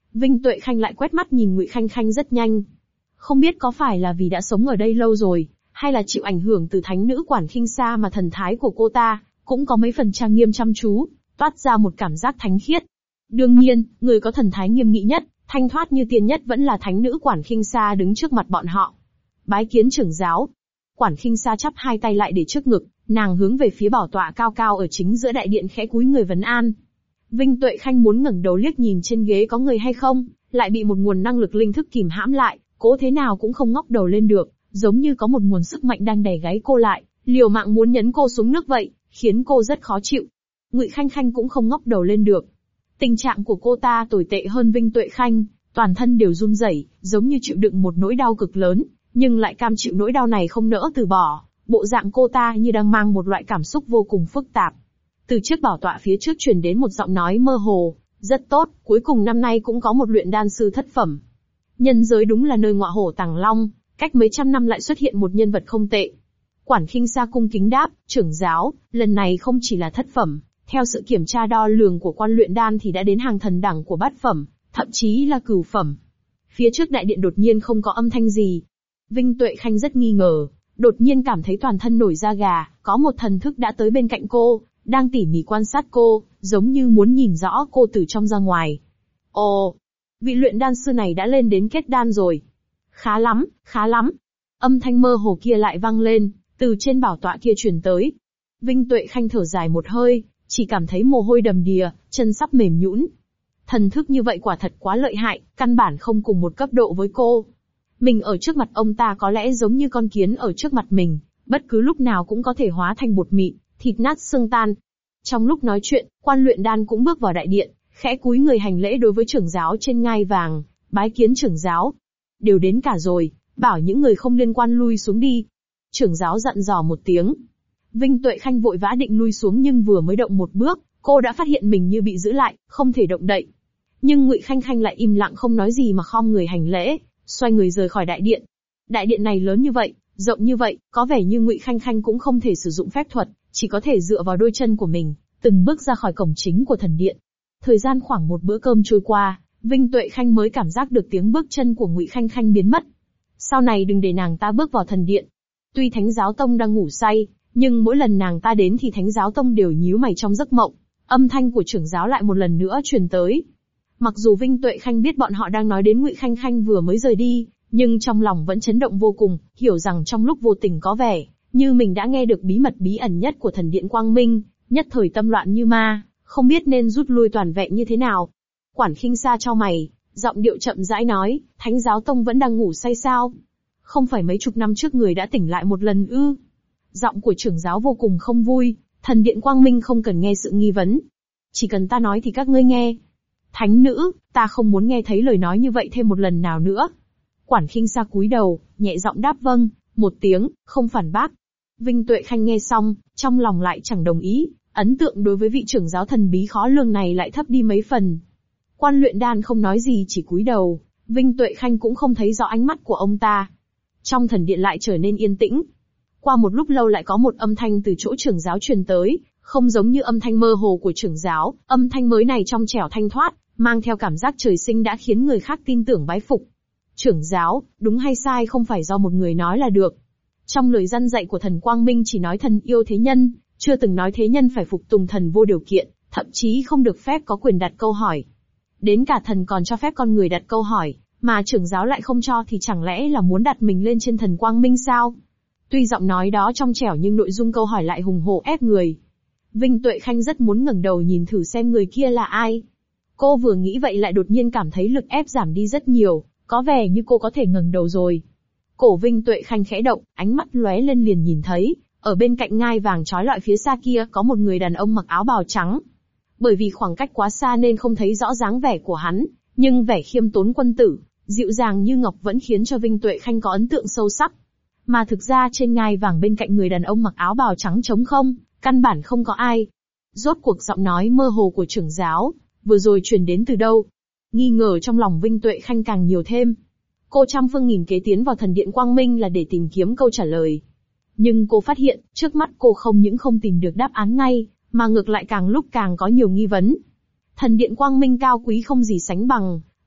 Vinh Tuệ Khanh lại quét mắt nhìn Ngụy Khanh Khanh rất nhanh. Không biết có phải là vì đã sống ở đây lâu rồi, hay là chịu ảnh hưởng từ thánh nữ Quản Khinh Sa mà thần thái của cô ta cũng có mấy phần trang nghiêm chăm chú, toát ra một cảm giác thánh khiết. Đương nhiên, người có thần thái nghiêm nghị nhất, thanh thoát như tiên nhất vẫn là thánh nữ Quản Khinh Sa đứng trước mặt bọn họ. Bái kiến trưởng giáo. Quản Khinh Sa chắp hai tay lại để trước ngực, nàng hướng về phía bảo tọa cao cao ở chính giữa đại điện khẽ cúi người vấn an. Vinh Tuệ Khanh muốn ngẩng đầu liếc nhìn trên ghế có người hay không, lại bị một nguồn năng lực linh thức kìm hãm lại, cố thế nào cũng không ngóc đầu lên được, giống như có một nguồn sức mạnh đang đè gáy cô lại, liều mạng muốn nhấn cô xuống nước vậy, khiến cô rất khó chịu. Ngụy Khanh Khanh cũng không ngóc đầu lên được. Tình trạng của cô ta tồi tệ hơn Vinh Tuệ Khanh, toàn thân đều run rẩy, giống như chịu đựng một nỗi đau cực lớn, nhưng lại cam chịu nỗi đau này không nỡ từ bỏ. Bộ dạng cô ta như đang mang một loại cảm xúc vô cùng phức tạp. Từ chiếc bảo tọa phía trước truyền đến một giọng nói mơ hồ, rất tốt, cuối cùng năm nay cũng có một luyện đan sư thất phẩm. Nhân giới đúng là nơi ngọa hổ tàng long, cách mấy trăm năm lại xuất hiện một nhân vật không tệ. Quản Khinh Sa cung kính đáp, trưởng giáo, lần này không chỉ là thất phẩm, theo sự kiểm tra đo lường của quan luyện đan thì đã đến hàng thần đẳng của bát phẩm, thậm chí là cửu phẩm. Phía trước đại điện đột nhiên không có âm thanh gì. Vinh Tuệ Khanh rất nghi ngờ, đột nhiên cảm thấy toàn thân nổi da gà, có một thần thức đã tới bên cạnh cô, đang tỉ mỉ quan sát cô, giống như muốn nhìn rõ cô từ trong ra ngoài. Ồ, vị luyện đan sư này đã lên đến kết đan rồi. Khá lắm, khá lắm. Âm thanh mơ hồ kia lại vang lên, từ trên bảo tọa kia truyền tới. Vinh Tuệ Khanh thở dài một hơi, chỉ cảm thấy mồ hôi đầm đìa, chân sắp mềm nhũn. Thần thức như vậy quả thật quá lợi hại, căn bản không cùng một cấp độ với cô. Mình ở trước mặt ông ta có lẽ giống như con kiến ở trước mặt mình, bất cứ lúc nào cũng có thể hóa thành bột mịn, thịt nát xương tan. Trong lúc nói chuyện, quan luyện đan cũng bước vào đại điện, khẽ cúi người hành lễ đối với trưởng giáo trên ngai vàng, bái kiến trưởng giáo. Đều đến cả rồi, bảo những người không liên quan lui xuống đi. Trưởng giáo dặn dò một tiếng. Vinh Tuệ Khanh vội vã định lui xuống nhưng vừa mới động một bước, cô đã phát hiện mình như bị giữ lại, không thể động đậy. Nhưng Ngụy Khanh Khanh lại im lặng không nói gì mà khom người hành lễ, xoay người rời khỏi đại điện. Đại điện này lớn như vậy, rộng như vậy, có vẻ như Ngụy Khanh Khanh cũng không thể sử dụng phép thuật, chỉ có thể dựa vào đôi chân của mình, từng bước ra khỏi cổng chính của thần điện. Thời gian khoảng một bữa cơm trôi qua, Vinh Tuệ Khanh mới cảm giác được tiếng bước chân của Ngụy Khanh Khanh biến mất. Sau này đừng để nàng ta bước vào thần điện. Tuy Thánh Giáo Tông đang ngủ say, nhưng mỗi lần nàng ta đến thì Thánh Giáo Tông đều nhíu mày trong giấc mộng. Âm thanh của trưởng giáo lại một lần nữa truyền tới. Mặc dù Vinh Tuệ Khanh biết bọn họ đang nói đến Ngụy Khanh Khanh vừa mới rời đi, nhưng trong lòng vẫn chấn động vô cùng, hiểu rằng trong lúc vô tình có vẻ như mình đã nghe được bí mật bí ẩn nhất của thần điện Quang Minh, nhất thời tâm loạn như ma, không biết nên rút lui toàn vẹn như thế nào. Quản Khinh Sa chau mày, giọng điệu chậm rãi nói, Thánh Giáo Tông vẫn đang ngủ say sao? Không phải mấy chục năm trước người đã tỉnh lại một lần ư? Giọng của trưởng giáo vô cùng không vui, thần điện Quang Minh không cần nghe sự nghi vấn. Chỉ cần ta nói thì các ngươi nghe. Thánh nữ, ta không muốn nghe thấy lời nói như vậy thêm một lần nào nữa. Quản Khinh Sa cúi đầu, nhẹ giọng đáp vâng, một tiếng, không phản bác. Vinh Tuệ Khanh nghe xong, trong lòng lại chẳng đồng ý, ấn tượng đối với vị trưởng giáo thần bí khó lường này lại thấp đi mấy phần. Quan luyện đan không nói gì chỉ cúi đầu, Vinh Tuệ Khanh cũng không thấy rõ ánh mắt của ông ta. Trong thần điện lại trở nên yên tĩnh. Qua một lúc lâu lại có một âm thanh từ chỗ trưởng giáo truyền tới, không giống như âm thanh mơ hồ của trưởng giáo, âm thanh mới này trong trẻo thanh thoát, mang theo cảm giác trời sinh đã khiến người khác tin tưởng bái phục. Trưởng giáo, đúng hay sai không phải do một người nói là được. Trong lời răn dạy của thần Quang Minh chỉ nói thần yêu thế nhân, chưa từng nói thế nhân phải phục tùng thần vô điều kiện, thậm chí không được phép có quyền đặt câu hỏi. Đến cả thần còn cho phép con người đặt câu hỏi, mà trưởng giáo lại không cho thì chẳng lẽ là muốn đặt mình lên trên thần Quang Minh sao? Tuy giọng nói đó trong trẻo nhưng nội dung câu hỏi lại hùng hổ ép người. Vinh Tuệ Khanh rất muốn ngẩng đầu nhìn thử xem người kia là ai. Cô vừa nghĩ vậy lại đột nhiên cảm thấy lực ép giảm đi rất nhiều, có vẻ như cô có thể ngẩng đầu rồi. Cổ Vinh Tuệ Khanh khẽ động, ánh mắt lóe lên liền nhìn thấy, ở bên cạnh ngai vàng trói lọi phía xa kia có một người đàn ông mặc áo bào trắng. Bởi vì khoảng cách quá xa nên không thấy rõ dáng vẻ của hắn, nhưng vẻ khiêm tốn quân tử, dịu dàng như ngọc vẫn khiến cho Vinh Tuệ Khanh có ấn tượng sâu sắc. Mà thực ra trên ngai vàng bên cạnh người đàn ông mặc áo bào trắng trống không, căn bản không có ai. Rốt cuộc giọng nói mơ hồ của trưởng giáo, vừa rồi truyền đến từ đâu? Nghi ngờ trong lòng Vinh Tuệ Khanh càng nhiều thêm. Cô trăm phương nghìn kế tiến vào thần điện Quang Minh là để tìm kiếm câu trả lời. Nhưng cô phát hiện, trước mắt cô không những không tìm được đáp án ngay, mà ngược lại càng lúc càng có nhiều nghi vấn. Thần điện Quang Minh cao quý không gì sánh bằng,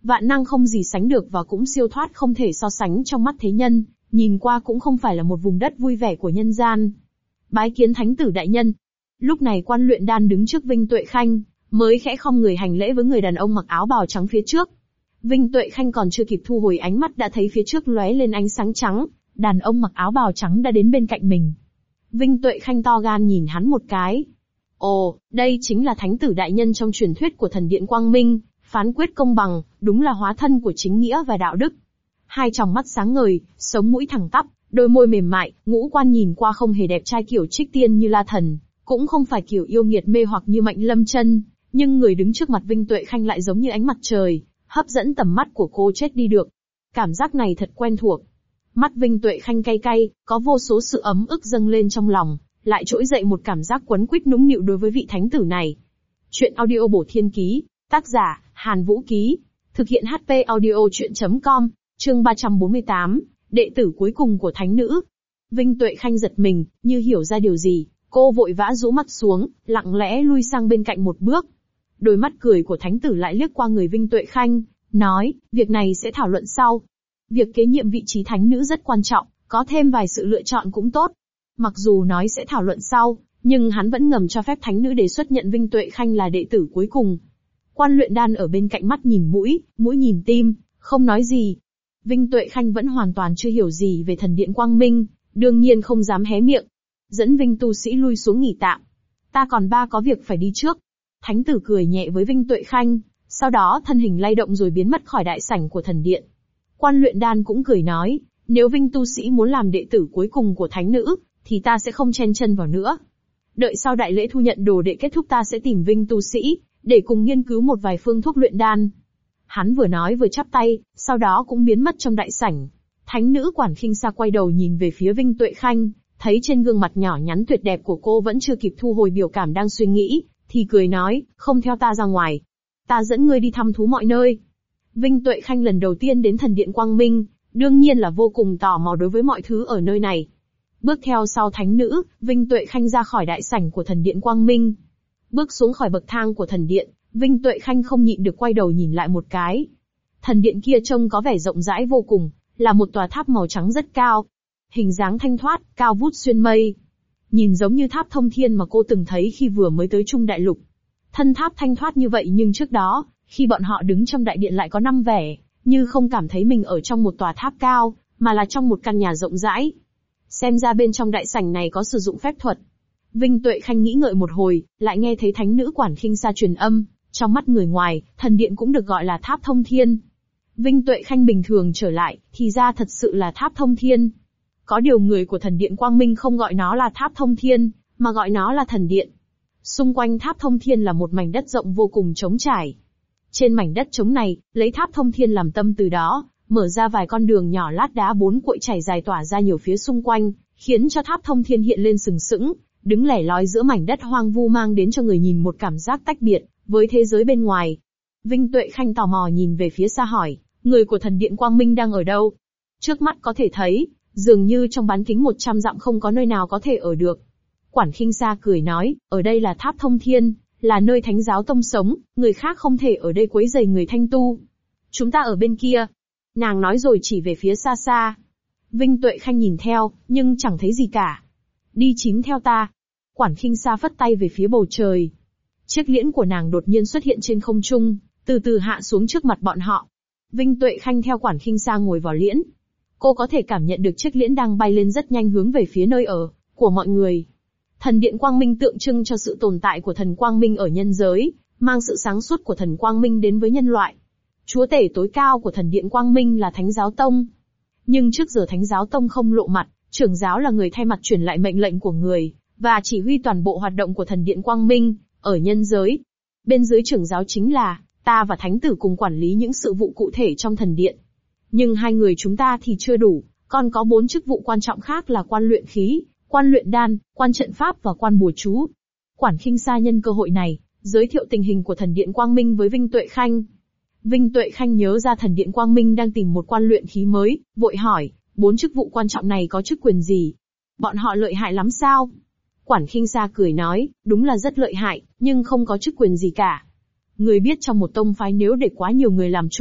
Vạn năng không gì sánh được và cũng siêu thoát không thể so sánh trong mắt thế nhân, nhìn qua cũng không phải là một vùng đất vui vẻ của nhân gian. Bái kiến thánh tử đại nhân. Lúc này Quan Luyện Đan đứng trước Vinh Tuệ Khanh, mới khẽ khom người hành lễ với người đàn ông mặc áo bào trắng phía trước. Vinh Tuệ Khanh còn chưa kịp thu hồi ánh mắt đã thấy phía trước lóe lên ánh sáng trắng, đàn ông mặc áo bào trắng đã đến bên cạnh mình. Vinh Tuệ Khanh to gan nhìn hắn một cái. Ồ, đây chính là thánh tử đại nhân trong truyền thuyết của thần điện Quang Minh, phán quyết công bằng, đúng là hóa thân của chính nghĩa và đạo đức. Hai tròng mắt sáng ngời, sống mũi thẳng tắp, đôi môi mềm mại, ngũ quan nhìn qua không hề đẹp trai kiểu trích tiên như La Thần, cũng không phải kiểu yêu nghiệt mê hoặc như Mạnh Lâm Chân, nhưng người đứng trước mặt Vinh Tuệ Khanh lại giống như ánh mặt trời, hấp dẫn tầm mắt của cô chết đi được. Cảm giác này thật quen thuộc. Mắt Vinh Tuệ Khanh cay cay, có vô số sự ấm ức dâng lên trong lòng, lại trỗi dậy một cảm giác quấn quýt nũng nịu đối với vị thánh tử này. Chuyện audio Bổ Thiên Ký, tác giả, Hàn Vũ Ký, thực hiện HP audio chuyện.com, chương 348, đệ tử cuối cùng của thánh nữ. Vinh Tuệ Khanh giật mình, như hiểu ra điều gì, cô vội vã rũ mắt xuống, lặng lẽ lui sang bên cạnh một bước. Đôi mắt cười của thánh tử lại liếc qua người Vinh Tuệ Khanh, nói, việc này sẽ thảo luận sau. Việc kế nhiệm vị trí thánh nữ rất quan trọng, có thêm vài sự lựa chọn cũng tốt. Mặc dù nói sẽ thảo luận sau, nhưng hắn vẫn ngầm cho phép thánh nữ đề xuất nhận Vinh Tuệ Khanh là đệ tử cuối cùng. Quan Luyện Đan ở bên cạnh mắt nhìn mũi, mũi nhìn tim, không nói gì. Vinh Tuệ Khanh vẫn hoàn toàn chưa hiểu gì về thần điện Quang Minh, đương nhiên không dám hé miệng. Dẫn Vinh tu sĩ lui xuống nghỉ tạm. Ta còn có việc phải đi trước. Thánh tử cười nhẹ với Vinh Tuệ Khanh, sau đó thân hình lay động rồi biến mất khỏi đại sảnh của thần điện. Quan Luyện Đan cũng cười nói, nếu Vinh tu sĩ muốn làm đệ tử cuối cùng của thánh nữ, thì ta sẽ không chen chân vào nữa. Đợi sau đại lễ thu nhận đồ đệ kết thúc ta sẽ tìm Vinh tu sĩ, để cùng nghiên cứu một vài phương thuốc luyện đan. Hắn vừa nói vừa chắp tay, sau đó cũng biến mất trong đại sảnh. Thánh nữ Quản Khinh Sa quay đầu nhìn về phía Vinh Tuệ Khanh, thấy trên gương mặt nhỏ nhắn tuyệt đẹp của cô vẫn chưa kịp thu hồi biểu cảm đang suy nghĩ, thì cười nói, không theo ta ra ngoài. Ta dẫn ngươi đi thăm thú mọi nơi. Vinh Tuệ Khanh lần đầu tiên đến thần điện Quang Minh, đương nhiên là vô cùng tò mò đối với mọi thứ ở nơi này. Bước theo sau thánh nữ, Vinh Tuệ Khanh ra khỏi đại sảnh của thần điện Quang Minh. Bước xuống khỏi bậc thang của thần điện, Vinh Tuệ Khanh không nhịn được quay đầu nhìn lại một cái. Thần điện kia trông có vẻ rộng rãi vô cùng, là một tòa tháp màu trắng rất cao. Hình dáng thanh thoát, cao vút xuyên mây. Nhìn giống như tháp thông thiên mà cô từng thấy khi vừa mới tới Trung Đại Lục. Thân tháp thanh thoát như vậy nhưng trước đó, khi bọn họ đứng trong đại điện lại có năm vẻ, như không cảm thấy mình ở trong một tòa tháp cao, mà là trong một căn nhà rộng rãi. Xem ra bên trong đại sảnh này có sử dụng phép thuật. Vinh Tuệ Khanh nghĩ ngợi một hồi, lại nghe thấy thánh nữ Quản Khinh Sa truyền âm, trong mắt người ngoài, thần điện cũng được gọi là tháp thông thiên. Vinh Tuệ Khanh bình thường trở lại, thì ra thật sự là tháp thông thiên. Có điều người của thần điện Quang Minh không gọi nó là tháp thông thiên, mà gọi nó là thần điện. Xung quanh tháp thông thiên là một mảnh đất rộng vô cùng trống trải. Trên mảnh đất trống này, lấy tháp thông thiên làm tâm từ đó, mở ra vài con đường nhỏ lát đá bốn cuội chảy dài tỏa ra nhiều phía xung quanh, khiến cho tháp thông thiên hiện lên sừng sững, đứng lẻ loi giữa mảnh đất hoang vu mang đến cho người nhìn một cảm giác tách biệt với thế giới bên ngoài. Vinh Tuệ Khanh tò mò nhìn về phía xa hỏi, người của thần điện Quang Minh đang ở đâu? Trước mắt có thể thấy, dường như trong bán kính 100 dặm không có nơi nào có thể ở được. Quản Khinh Sa cười nói, ở đây là tháp thông thiên, là nơi thánh giáo tông sống, người khác không thể ở đây quấy rầy người thanh tu. Chúng ta ở bên kia. Nàng nói rồi chỉ về phía xa xa. Vinh Tuệ Khanh nhìn theo, nhưng chẳng thấy gì cả. Đi chín theo ta. Quản Khinh Sa phất tay về phía bầu trời. Chiếc liễn của nàng đột nhiên xuất hiện trên không trung, từ từ hạ xuống trước mặt bọn họ. Vinh Tuệ Khanh theo Quản Khinh Sa ngồi vào liễn. Cô có thể cảm nhận được chiếc liễn đang bay lên rất nhanh hướng về phía nơi ở của mọi người. Thần điện Quang Minh tượng trưng cho sự tồn tại của thần Quang Minh ở nhân giới, mang sự sáng suốt của thần Quang Minh đến với nhân loại. Chúa tể tối cao của thần điện Quang Minh là Thánh giáo tông. Nhưng trước giờ Thánh giáo tông không lộ mặt, trưởng giáo là người thay mặt truyền lại mệnh lệnh của người, và chỉ huy toàn bộ hoạt động của thần điện Quang Minh, ở nhân giới. Bên dưới trưởng giáo chính là, ta và Thánh tử cùng quản lý những sự vụ cụ thể trong thần điện. Nhưng hai người chúng ta thì chưa đủ, còn có 4 chức vụ quan trọng khác là quan luyện khí, quan luyện đan, quan trận pháp và quan bùa chú. Quản Khinh Sa nhân cơ hội này, giới thiệu tình hình của thần điện Quang Minh với Vinh Tuệ Khanh. Vinh Tuệ Khanh nhớ ra thần điện Quang Minh đang tìm một quan luyện khí mới, vội hỏi, 4 chức vụ quan trọng này có chức quyền gì? Bọn họ lợi hại lắm sao? Quản Khinh Sa cười nói, đúng là rất lợi hại, nhưng không có chức quyền gì cả. Người biết trong một tông phái nếu để quá nhiều người làm chủ,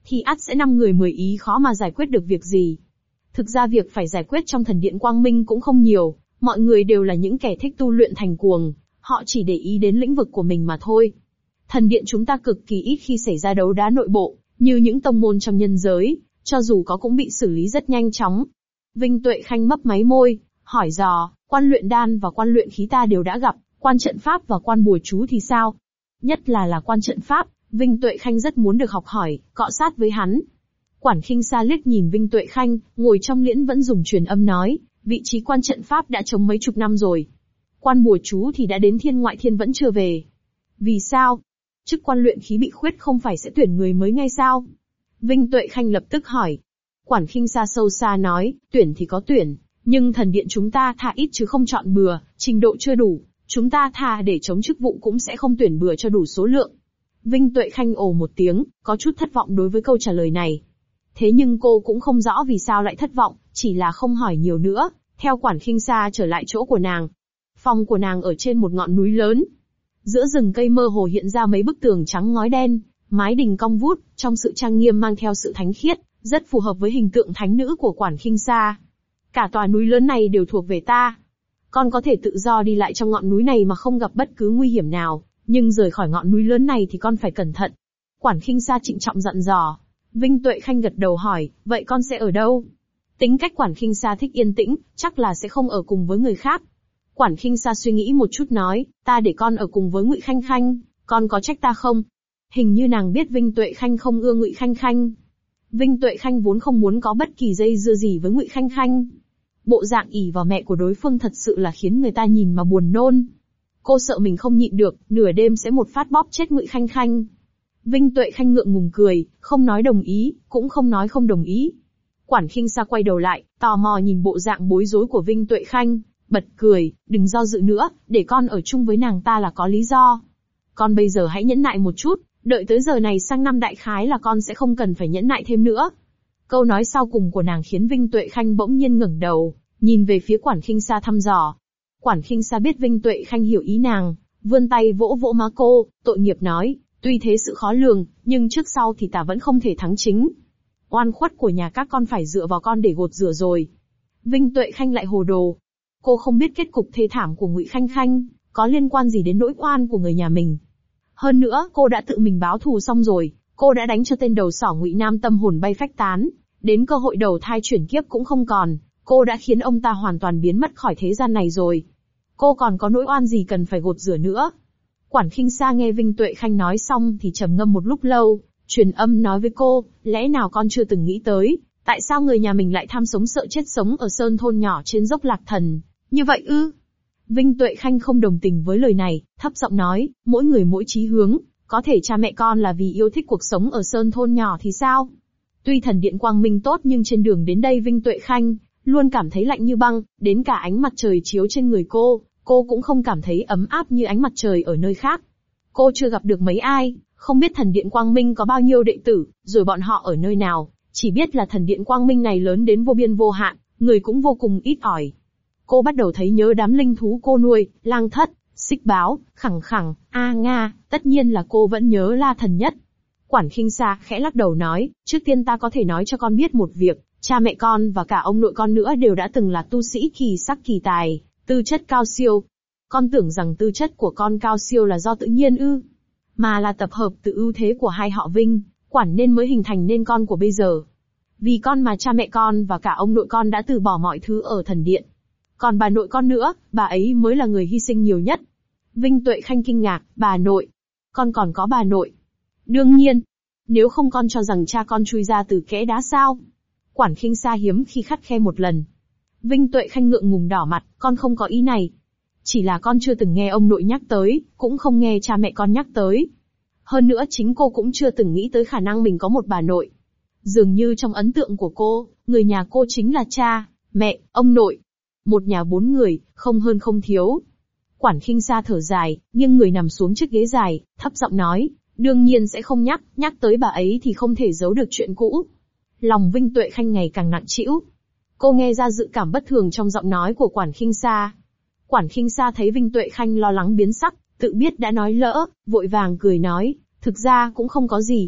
thì ắt sẽ 5 người 10 ý khó mà giải quyết được việc gì. Thực ra việc phải giải quyết trong thần điện Quang Minh cũng không nhiều, mọi người đều là những kẻ thích tu luyện thành cuồng, họ chỉ để ý đến lĩnh vực của mình mà thôi. Thần điện chúng ta cực kỳ ít khi xảy ra đấu đá nội bộ, như những tông môn trong nhân giới, cho dù có cũng bị xử lý rất nhanh chóng. Vinh Tuệ Khanh mấp máy môi, hỏi dò, quan luyện đan và quan luyện khí ta đều đã gặp, quan trận pháp và quan bùa chú thì sao? Nhất là quan trận pháp, Vinh Tuệ Khanh rất muốn được học hỏi, cọ sát với hắn. Quản Khinh Sa liếc nhìn Vinh Tuệ Khanh, ngồi trong liễn vẫn dùng truyền âm nói, vị trí quan trận pháp đã trống mấy chục năm rồi. Quan bùa chú thì đã đến thiên ngoại thiên vẫn chưa về. Vì sao? Chức quan luyện khí bị khuyết không phải sẽ tuyển người mới ngay sao? Vinh Tuệ Khanh lập tức hỏi. Quản Khinh Sa sâu xa nói, tuyển thì có tuyển, nhưng thần điện chúng ta thà ít chứ không chọn bừa, trình độ chưa đủ, chúng ta thà để chống chức vụ cũng sẽ không tuyển bừa cho đủ số lượng. Vinh Tuệ Khanh ồ một tiếng, có chút thất vọng đối với câu trả lời này. Thế nhưng cô cũng không rõ vì sao lại thất vọng, chỉ là không hỏi nhiều nữa, theo Quản Khinh Sa trở lại chỗ của nàng. Phòng của nàng ở trên một ngọn núi lớn. Giữa rừng cây mơ hồ hiện ra mấy bức tường trắng ngói đen, mái đình cong vút, trong sự trang nghiêm mang theo sự thánh khiết, rất phù hợp với hình tượng thánh nữ của Quản Khinh Sa. Cả tòa núi lớn này đều thuộc về ta. Con có thể tự do đi lại trong ngọn núi này mà không gặp bất cứ nguy hiểm nào, nhưng rời khỏi ngọn núi lớn này thì con phải cẩn thận. Quản Khinh Sa trịnh trọng dặn dò. Vinh Tuệ Khanh gật đầu hỏi, vậy con sẽ ở đâu? Tính cách Quản Khinh Sa thích yên tĩnh, chắc là sẽ không ở cùng với người khác. Quản Khinh Sa suy nghĩ một chút nói, ta để con ở cùng với Ngụy Khanh Khanh, con có trách ta không? Hình như nàng biết Vinh Tuệ Khanh không ưa Ngụy Khanh Khanh. Vinh Tuệ Khanh vốn không muốn có bất kỳ dây dưa gì với Ngụy Khanh Khanh. Bộ dạng ỷ vào mẹ của đối phương thật sự là khiến người ta nhìn mà buồn nôn. Cô sợ mình không nhịn được, nửa đêm sẽ một phát bóp chết Ngụy Khanh Khanh. Vinh Tuệ Khanh ngượng ngùng cười, không nói đồng ý, cũng không nói không đồng ý. Quản Khinh Sa quay đầu lại, tò mò nhìn bộ dạng bối rối của Vinh Tuệ Khanh, bật cười, đừng do dự nữa, để con ở chung với nàng ta là có lý do. Con bây giờ hãy nhẫn nại một chút, đợi tới giờ này sang năm đại khái là con sẽ không cần phải nhẫn nại thêm nữa. Câu nói sau cùng của nàng khiến Vinh Tuệ Khanh bỗng nhiên ngẩng đầu, nhìn về phía Quản Khinh Sa thăm dò. Quản Khinh Sa biết Vinh Tuệ Khanh hiểu ý nàng, vươn tay vỗ vỗ má cô, tội nghiệp nói, tuy thế sự khó lường, nhưng trước sau thì ta vẫn không thể thắng chính. Oan khuất của nhà các con phải dựa vào con để gột rửa rồi. Vinh Tuệ Khanh lại hồ đồ. Cô không biết kết cục thê thảm của Ngụy Khanh Khanh có liên quan gì đến nỗi oan của người nhà mình. Hơn nữa, cô đã tự mình báo thù xong rồi, cô đã đánh cho tên đầu sỏ Ngụy Nam tâm hồn bay phách tán, đến cơ hội đầu thai chuyển kiếp cũng không còn, cô đã khiến ông ta hoàn toàn biến mất khỏi thế gian này rồi. Cô còn có nỗi oan gì cần phải gột rửa nữa? Quản Khinh Sa nghe Vinh Tuệ Khanh nói xong thì trầm ngâm một lúc lâu, truyền âm nói với cô, lẽ nào con chưa từng nghĩ tới, tại sao người nhà mình lại tham sống sợ chết sống ở sơn thôn nhỏ trên dốc Lạc Thần, như vậy ư? Vinh Tuệ Khanh không đồng tình với lời này, thấp giọng nói, mỗi người mỗi chí hướng, có thể cha mẹ con là vì yêu thích cuộc sống ở sơn thôn nhỏ thì sao? Tuy thần điện Quang Minh tốt nhưng trên đường đến đây Vinh Tuệ Khanh luôn cảm thấy lạnh như băng, đến cả ánh mặt trời chiếu trên người cô cũng không cảm thấy ấm áp như ánh mặt trời ở nơi khác. Cô chưa gặp được mấy ai, không biết thần điện Quang Minh có bao nhiêu đệ tử, rồi bọn họ ở nơi nào, chỉ biết là thần điện Quang Minh này lớn đến vô biên vô hạn, người cũng vô cùng ít ỏi. Cô bắt đầu thấy nhớ đám linh thú cô nuôi, lang thất, xích báo, khẳng khẳng, a nga, tất nhiên là cô vẫn nhớ La Thần nhất. Quản Khinh Sa khẽ lắc đầu nói, trước tiên ta có thể nói cho con biết một việc, cha mẹ con và cả ông nội con nữa đều đã từng là tu sĩ kỳ sắc kỳ tài, tư chất cao siêu. Con tưởng rằng tư chất của con cao siêu là do tự nhiên ư? Mà là tập hợp từ ưu thế của hai họ Vinh, Quản nên mới hình thành nên con của bây giờ. Vì con mà cha mẹ con và cả ông nội con đã từ bỏ mọi thứ ở thần điện. Còn bà nội con nữa, bà ấy mới là người hy sinh nhiều nhất. Vinh Tuệ Khanh kinh ngạc, bà nội. Con còn có bà nội. Đương nhiên. Nếu không con cho rằng cha con chui ra từ kẽ đá sao? Quản Khinh Sa hiếm khi khắt khe một lần. Vinh Tuệ Khanh ngượng ngùng đỏ mặt, con không có ý này. Chỉ là con chưa từng nghe ông nội nhắc tới, cũng không nghe cha mẹ con nhắc tới. Hơn nữa chính cô cũng chưa từng nghĩ tới khả năng mình có một bà nội. Dường như trong ấn tượng của cô, người nhà cô chính là cha, mẹ, ông nội. Một nhà 4 người, không hơn không thiếu. Quản Khinh Sa thở dài, nghiêng người nằm xuống chiếc ghế dài, thấp giọng nói, đương nhiên sẽ không nhắc tới bà ấy thì không thể giấu được chuyện cũ. Lòng Vinh Tuệ Khanh ngày càng nặng trĩu. Cô nghe ra dự cảm bất thường trong giọng nói của Quản Khinh Sa. Quản Khinh Sa thấy Vinh Tuệ Khanh lo lắng biến sắc, tự biết đã nói lỡ, vội vàng cười nói, thực ra cũng không có gì.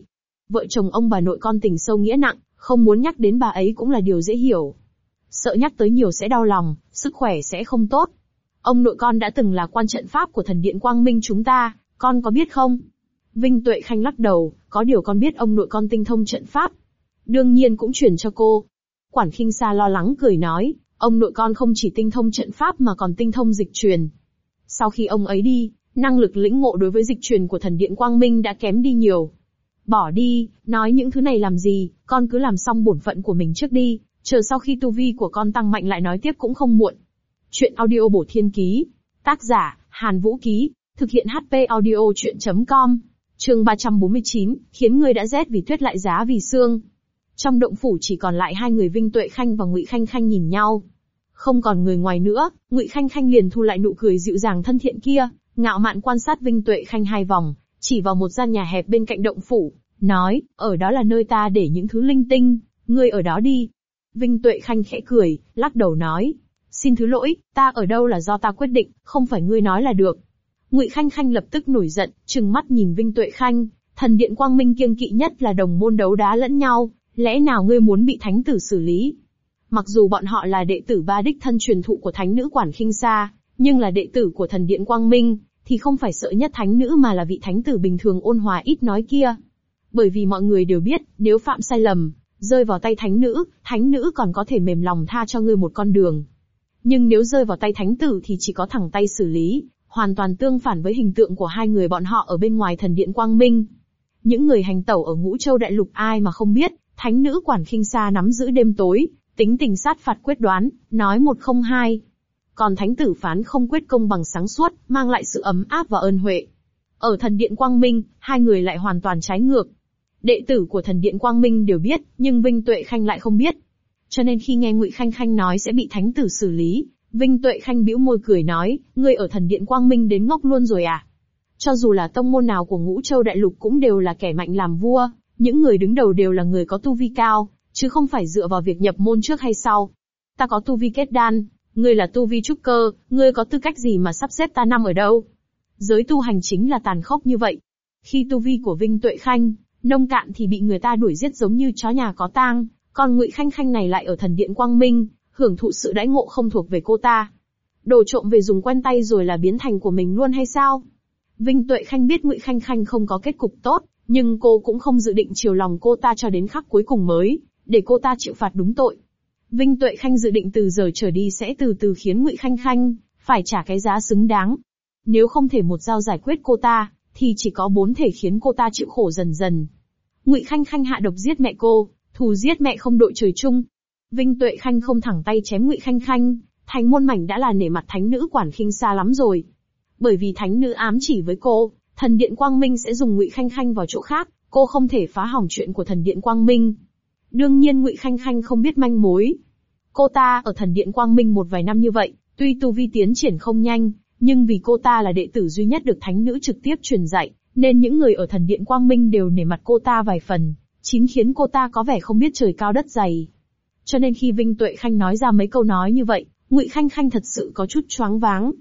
Vợ chồng ông bà nội con tình sâu nghĩa nặng, không muốn nhắc đến bà ấy cũng là điều dễ hiểu. Sợ nhắc tới nhiều sẽ đau lòng, sức khỏe sẽ không tốt. Ông nội con đã từng là quan trận pháp của thần điện Quang Minh chúng ta, con có biết không? Vinh Tuệ Khanh lắc đầu, có điều con biết ông nội con tinh thông trận pháp. Đương nhiên cũng truyền cho cô. Quản Khinh Sa lo lắng cười nói, ông nội con không chỉ tinh thông trận pháp mà còn tinh thông dịch truyền. Sau khi ông ấy đi, năng lực lĩnh ngộ đối với dịch truyền của thần điện Quang Minh đã kém đi nhiều. Bỏ đi, nói những thứ này làm gì, con cứ làm xong bổn phận của mình trước đi, chờ sau khi tu vi của con tăng mạnh lại nói tiếp cũng không muộn. Chuyện audio bổ thiên ký. Tác giả, Hàn Vũ Ký. Thực hiện HP audio chuyện.com. Chương 349, khiến người đã rét vì tuyết lại giá vì sương. Trong động phủ chỉ còn lại hai người Vinh Tuệ Khanh và Ngụy Khanh Khanh nhìn nhau. Không còn người ngoài nữa, Ngụy Khanh Khanh liền thu lại nụ cười dịu dàng thân thiện kia, ngạo mạn quan sát Vinh Tuệ Khanh hai vòng, chỉ vào một gian nhà hẹp bên cạnh động phủ, nói, ở đó là nơi ta để những thứ linh tinh, ngươi ở đó đi. Vinh Tuệ Khanh khẽ cười, lắc đầu nói, xin thứ lỗi, ta ở đâu là do ta quyết định, không phải ngươi nói là được. Ngụy Khanh Khanh lập tức nổi giận, trừng mắt nhìn Vinh Tuệ Khanh, thần điện Quang Minh kiêng kỵ nhất là đồng môn đấu đá lẫn nhau, lẽ nào ngươi muốn bị thánh tử xử lý? Mặc dù bọn họ là đệ tử ba đích thân truyền thụ của thánh nữ Quản Khinh Sa, nhưng là đệ tử của thần điện Quang Minh, thì không phải sợ nhất thánh nữ mà là vị thánh tử bình thường ôn hòa ít nói kia. Bởi vì mọi người đều biết, nếu phạm sai lầm, rơi vào tay thánh nữ còn có thể mềm lòng tha cho ngươi một con đường. Nhưng nếu rơi vào tay thánh tử thì chỉ có thẳng tay xử lý, hoàn toàn tương phản với hình tượng của hai người bọn họ ở bên ngoài thần điện Quang Minh. Những người hành tẩu ở Ngũ Châu Đại Lục ai mà không biết, thánh nữ Quản Khinh Sa nắm giữ đêm tối, tính tình sát phạt quyết đoán, nói một không hai. Còn thánh tử phán không quyết công bằng sáng suốt, mang lại sự ấm áp và ơn huệ. Ở thần điện Quang Minh, hai người lại hoàn toàn trái ngược. Đệ tử của thần điện Quang Minh đều biết, nhưng Vinh Tuệ Khanh lại không biết. Cho nên khi nghe Ngụy Khanh Khanh nói sẽ bị thánh tử xử lý, Vinh Tuệ Khanh bĩu môi cười nói, ngươi ở thần điện Quang Minh đến ngốc luôn rồi à? Cho dù là tông môn nào của Ngũ Châu Đại Lục cũng đều là kẻ mạnh làm vua, những người đứng đầu đều là người có tu vi cao, chứ không phải dựa vào việc nhập môn trước hay sau. Ta có tu vi kết đan, ngươi là tu vi trúc cơ, ngươi có tư cách gì mà sắp xếp ta nằm ở đâu? Giới tu hành chính là tàn khốc như vậy. Khi tu vi của Vinh Tuệ Khanh nông cạn thì bị người ta đuổi giết giống như chó nhà có tang, còn Ngụy Khanh Khanh này lại ở thần điện Quang Minh, hưởng thụ sự đãi ngộ không thuộc về cô ta. Đồ trộm về dùng quen tay rồi là biến thành của mình luôn hay sao? Vinh Tuệ Khanh biết Ngụy Khanh Khanh không có kết cục tốt, nhưng cô cũng không dự định chiều lòng cô ta cho đến khắc cuối cùng mới, để cô ta chịu phạt đúng tội. Vinh Tuệ Khanh dự định từ giờ trở đi sẽ từ từ khiến Ngụy Khanh Khanh phải trả cái giá xứng đáng. Nếu không thể một dao giải quyết cô ta, thì chỉ có 4 thể khiến cô ta chịu khổ dần dần. Ngụy Khanh Khanh hạ độc giết mẹ cô, thù giết mẹ không đội trời chung. Vinh Tuệ Khanh không thẳng tay chém Ngụy Khanh Khanh, thành môn mảnh đã là nể mặt thánh nữ Quản Khinh Sa lắm rồi. Bởi vì thánh nữ ám chỉ với cô, thần điện Quang Minh sẽ dùng Ngụy Khanh Khanh vào chỗ khác, cô không thể phá hỏng chuyện của thần điện Quang Minh. Đương nhiên Ngụy Khanh Khanh không biết manh mối. Cô ta ở thần điện Quang Minh một vài năm như vậy, tuy tu vi tiến triển không nhanh, nhưng vì cô ta là đệ tử duy nhất được thánh nữ trực tiếp truyền dạy, nên những người ở thần điện Quang Minh đều nể mặt cô ta vài phần, chính khiến cô ta có vẻ không biết trời cao đất dày. Cho nên khi Vinh Tuệ Khanh nói ra mấy câu nói như vậy, Ngụy Khanh Khanh thật sự có chút choáng váng.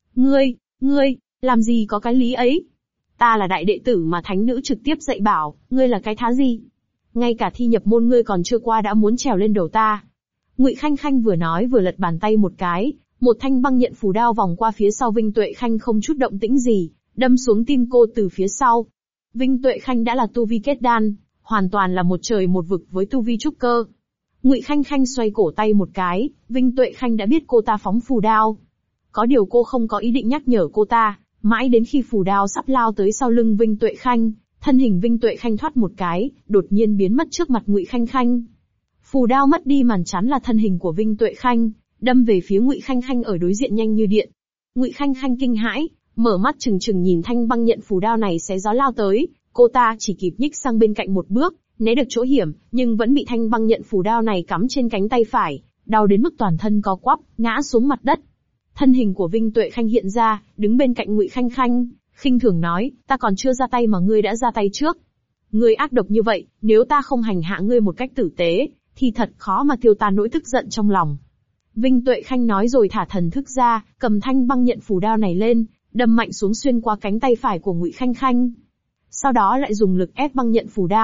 Ngươi, làm gì có cái lý ấy? Ta là đại đệ tử mà thánh nữ trực tiếp dạy bảo, ngươi là cái thá gì? Ngay cả thi nhập môn ngươi còn chưa qua đã muốn trèo lên đầu ta. Ngụy Khanh Khanh vừa nói vừa lật bàn tay một cái, một thanh băng nhận phù đao vòng qua phía sau Vinh Tuệ Khanh không chút động tĩnh gì, đâm xuống tim cô từ phía sau. Vinh Tuệ Khanh đã là tu vi kết đan, hoàn toàn là một trời một vực với tu vi trúc cơ. Ngụy Khanh Khanh xoay cổ tay một cái, Vinh Tuệ Khanh đã biết cô ta phóng phù đao. Có điều cô không có ý định nhắc nhở cô ta, mãi đến khi phù đao sắp lao tới sau lưng Vinh Tuệ Khanh, thân hình Vinh Tuệ Khanh thoát một cái, đột nhiên biến mất trước mặt Ngụy Khanh Khanh. Phù đao mất đi màn chắn là thân hình của Vinh Tuệ Khanh, đâm về phía Ngụy Khanh Khanh ở đối diện nhanh như điện. Ngụy Khanh Khanh kinh hãi, mở mắt trừng trừng nhìn thanh băng nhận phù đao này xé gió lao tới, cô ta chỉ kịp nhích sang bên cạnh một bước, né được chỗ hiểm, nhưng vẫn bị thanh băng nhận phù đao này cắm trên cánh tay phải, đau đến mức toàn thân co quắp, ngã xuống mặt đất. Thân hình của Vinh Tuệ Khanh hiện ra, đứng bên cạnh Ngụy Khanh Khanh, khinh thường nói, ta còn chưa ra tay mà ngươi đã ra tay trước. Ngươi ác độc như vậy, nếu ta không hành hạ ngươi một cách tử tế, thì thật khó mà tiêu tan nỗi tức giận trong lòng. Vinh Tuệ Khanh nói rồi thả thần thức ra, cầm thanh băng nhận phù đao này lên, đâm mạnh xuống xuyên qua cánh tay phải của Ngụy Khanh Khanh. Sau đó lại dùng lực ép băng nhận phù đao,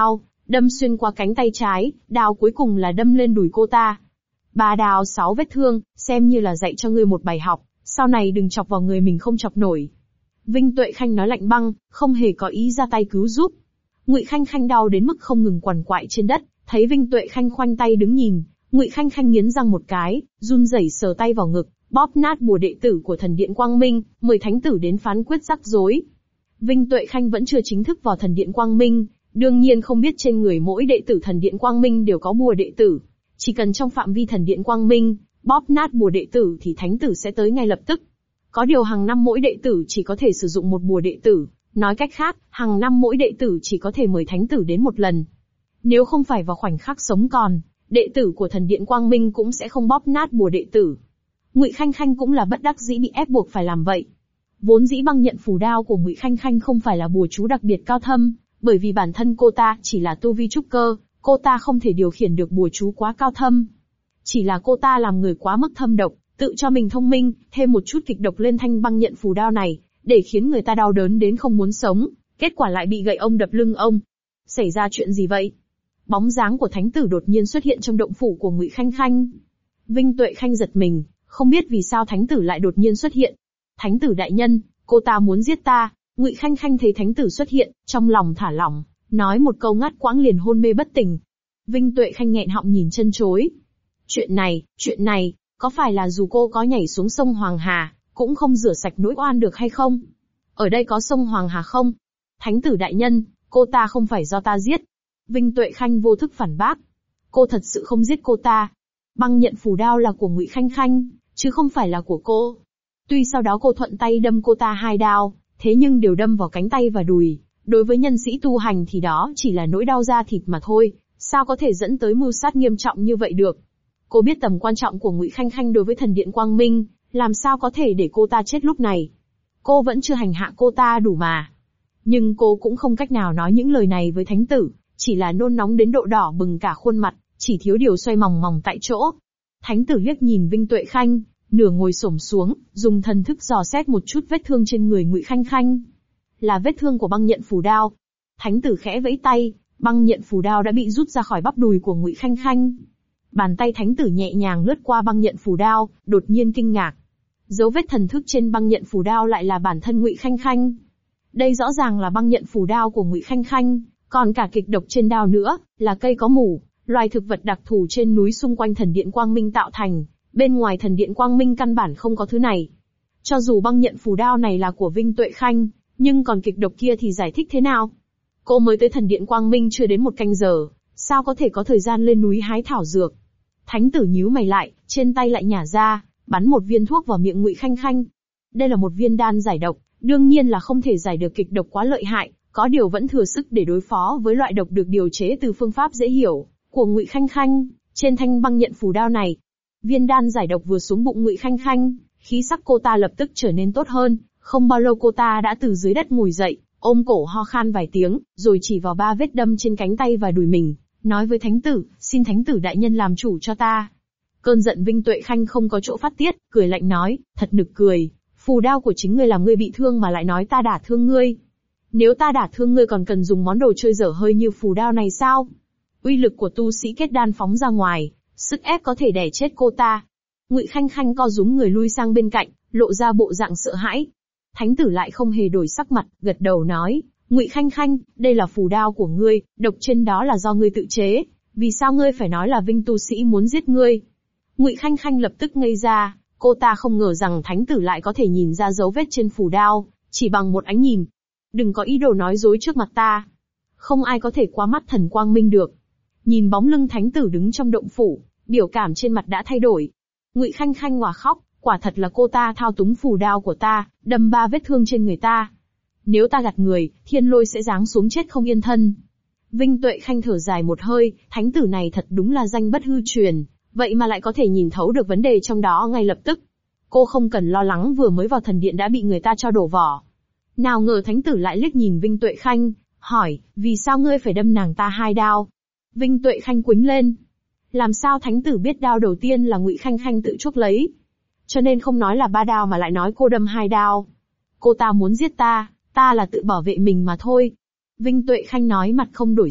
đâm xuyên qua cánh tay trái, đao cuối cùng là đâm lên đùi cô ta. 3 đao 6 vết thương, xem như là dạy cho ngươi một bài học, sau này đừng chọc vào người mình không chọc nổi. Vinh Tuệ Khanh nói lạnh băng, không hề có ý ra tay cứu giúp. Ngụy Khanh Khanh đau đến mức không ngừng quằn quại trên đất, thấy Vinh Tuệ Khanh khoanh tay đứng nhìn, Ngụy Khanh Khanh nghiến răng một cái, run rẩy sờ tay vào ngực, bóp nát bùa đệ tử của thần điện Quang Minh, mời thánh tử đến phán quyết rắc rối. Vinh Tuệ Khanh vẫn chưa chính thức vào thần điện Quang Minh, đương nhiên không biết trên người mỗi đệ tử thần điện Quang Minh đều có bùa đệ tử. Chỉ cần trong phạm vi thần điện Quang Minh, bóp nát bùa đệ tử thì thánh tử sẽ tới ngay lập tức. Có điều hàng năm mỗi đệ tử chỉ có thể sử dụng một bùa đệ tử, nói cách khác, hàng năm mỗi đệ tử chỉ có thể mời thánh tử đến một lần. Nếu không phải vào khoảnh khắc sống còn, đệ tử của thần điện Quang Minh cũng sẽ không bóp nát bùa đệ tử. Ngụy Khanh Khanh cũng là bất đắc dĩ bị ép buộc phải làm vậy. Vốn dĩ băng nhận phù đao của Ngụy Khanh Khanh không phải là bùa chú đặc biệt cao thâm, bởi vì bản thân cô ta chỉ là tu vi trúc cơ, cô ta không thể điều khiển được bùa chú quá cao thâm. Chỉ là cô ta làm người quá mức thâm độc, tự cho mình thông minh, thêm một chút kịch độc lên thanh băng nhận phù đao này, để khiến người ta đau đớn đến không muốn sống, kết quả lại bị gậy ông đập lưng ông. Xảy ra chuyện gì vậy? Bóng dáng của thánh tử đột nhiên xuất hiện trong động phủ của Ngụy Khanh Khanh. Vinh Tuệ Khanh giật mình, không biết vì sao thánh tử lại đột nhiên xuất hiện. Thánh tử đại nhân, cô ta muốn giết ta. Ngụy Khanh Khanh thấy thánh tử xuất hiện, trong lòng thả lỏng, nói một câu ngắt quãng liền hôn mê bất tỉnh. Vinh Tuệ Khanh nghẹn họng nhìn chân chối. Chuyện này, có phải là dù cô có nhảy xuống sông Hoàng Hà, cũng không rửa sạch nỗi oan được hay không? Ở đây có sông Hoàng Hà không? Thánh tử đại nhân, cô ta không phải do ta giết. Vinh Tuệ Khanh vô thức phản bác. Cô thật sự không giết cô ta. Băng nhận phù đao là của Ngụy Khanh Khanh, chứ không phải là của cô. Tuy sau đó cô thuận tay đâm cô ta 2 đao, thế nhưng đều đâm vào cánh tay và đùi. Đối với nhân sĩ tu hành thì đó chỉ là nỗi đau da thịt mà thôi, sao có thể dẫn tới mưu sát nghiêm trọng như vậy được? Cô biết tầm quan trọng của Ngụy Khanh Khanh đối với thần điện Quang Minh, làm sao có thể để cô ta chết lúc này? Cô vẫn chưa hành hạ cô ta đủ mà. Nhưng cô cũng không cách nào nói những lời này với thánh tử, chỉ là nôn nóng đến độ đỏ bừng cả khuôn mặt, chỉ thiếu điều xoay mòng mòng tại chỗ. Thánh tử liếc nhìn Vinh Tuệ Khanh, nửa ngồi xổm xuống, dùng thần thức dò xét một chút vết thương trên người Ngụy Khanh Khanh. Là vết thương của băng nhận phù đao. Thánh tử khẽ vẫy tay, băng nhận phù đao đã bị rút ra khỏi bắp đùi của Ngụy Khanh Khanh. Bàn tay thánh tử nhẹ nhàng lướt qua băng nhận phù đao, đột nhiên kinh ngạc. Dấu vết thần thức trên băng nhận phù đao lại là bản thân Ngụy Khanh Khanh. Đây rõ ràng là băng nhận phù đao của Ngụy Khanh Khanh, còn cả kịch độc trên đao nữa, là cây có mủ, loài thực vật đặc thù trên núi xung quanh thần điện Quang Minh tạo thành, bên ngoài thần điện Quang Minh căn bản không có thứ này. Cho dù băng nhận phù đao này là của Vinh Tuệ Khanh, nhưng còn kịch độc kia thì giải thích thế nào? Cô mới tới thần điện Quang Minh chưa đến 1 canh giờ, sao có thể có thời gian lên núi hái thảo dược? Thánh tử nhíu mày lại, trên tay lại nhả ra, bắn một viên thuốc vào miệng Ngụy Khanh Khanh. Đây là một viên đan giải độc, đương nhiên là không thể giải được kịch độc quá lợi hại, có điều vẫn thừa sức để đối phó với loại độc được điều chế từ phương pháp dễ hiểu của Ngụy Khanh Khanh, trên thanh băng nhận phù đao này. Viên đan giải độc vừa xuống bụng Ngụy Khanh Khanh, khí sắc cô ta lập tức trở nên tốt hơn, không bao lâu cô ta đã từ dưới đất ngồi dậy, ôm cổ ho khan vài tiếng, rồi chỉ vào 3 vết đâm trên cánh tay và đùi mình, nói với thánh tử, xin thánh tử đại nhân làm chủ cho ta. Cơn giận Vinh Tuệ Khanh không có chỗ phát tiết, cười lạnh nói, thật nực cười, phù đao của chính ngươi làm ngươi bị thương mà lại nói ta đả thương ngươi. Nếu ta đả thương ngươi còn cần dùng món đồ chơi dở hơi như phù đao này sao? Uy lực của tu sĩ kết đan phóng ra ngoài, sức ép có thể đè chết cô ta. Ngụy Khanh Khanh co rúm người lui sang bên cạnh, lộ ra bộ dạng sợ hãi. Thánh tử lại không hề đổi sắc mặt, gật đầu nói, Ngụy Khanh Khanh, đây là phù đao của ngươi, độc trên đó là do ngươi tự chế, vì sao ngươi phải nói là Vinh tu sĩ muốn giết ngươi? Ngụy Khanh Khanh lập tức ngây ra, cô ta không ngờ rằng thánh tử lại có thể nhìn ra dấu vết trên phù đao, chỉ bằng một ánh nhìn. Đừng có ý đồ nói dối trước mặt ta. Không ai có thể qua mắt thần Quang Minh được. Nhìn bóng lưng thánh tử đứng trong động phủ, biểu cảm trên mặt đã thay đổi. Ngụy Khanh Khanh òa khóc, quả thật là cô ta thao túng phù đao của ta, đâm 3 vết thương trên người ta. Nếu ta gạt người, thiên lôi sẽ giáng xuống chết không yên thân. Vinh Tuệ Khanh thở dài một hơi, thánh tử này thật đúng là danh bất hư truyền, vậy mà lại có thể nhìn thấu được vấn đề trong đó ngay lập tức. Cô không cần lo lắng vừa mới vào thần điện đã bị người ta cho đổ vỏ. Nào ngờ thánh tử lại liếc nhìn Vinh Tuệ Khanh, hỏi, vì sao ngươi phải đâm nàng ta 2 đao? Vinh Tuệ Khanh quĩnh lên. Làm sao thánh tử biết đao đầu tiên là Ngụy Khanh Khanh tự chuốc lấy? Cho nên không nói là 3 đao mà lại nói cô đâm 2 đao. Cô ta muốn giết ta là tự bảo vệ mình mà thôi. Vinh Tuệ Khanh nói mặt không đổi sắc,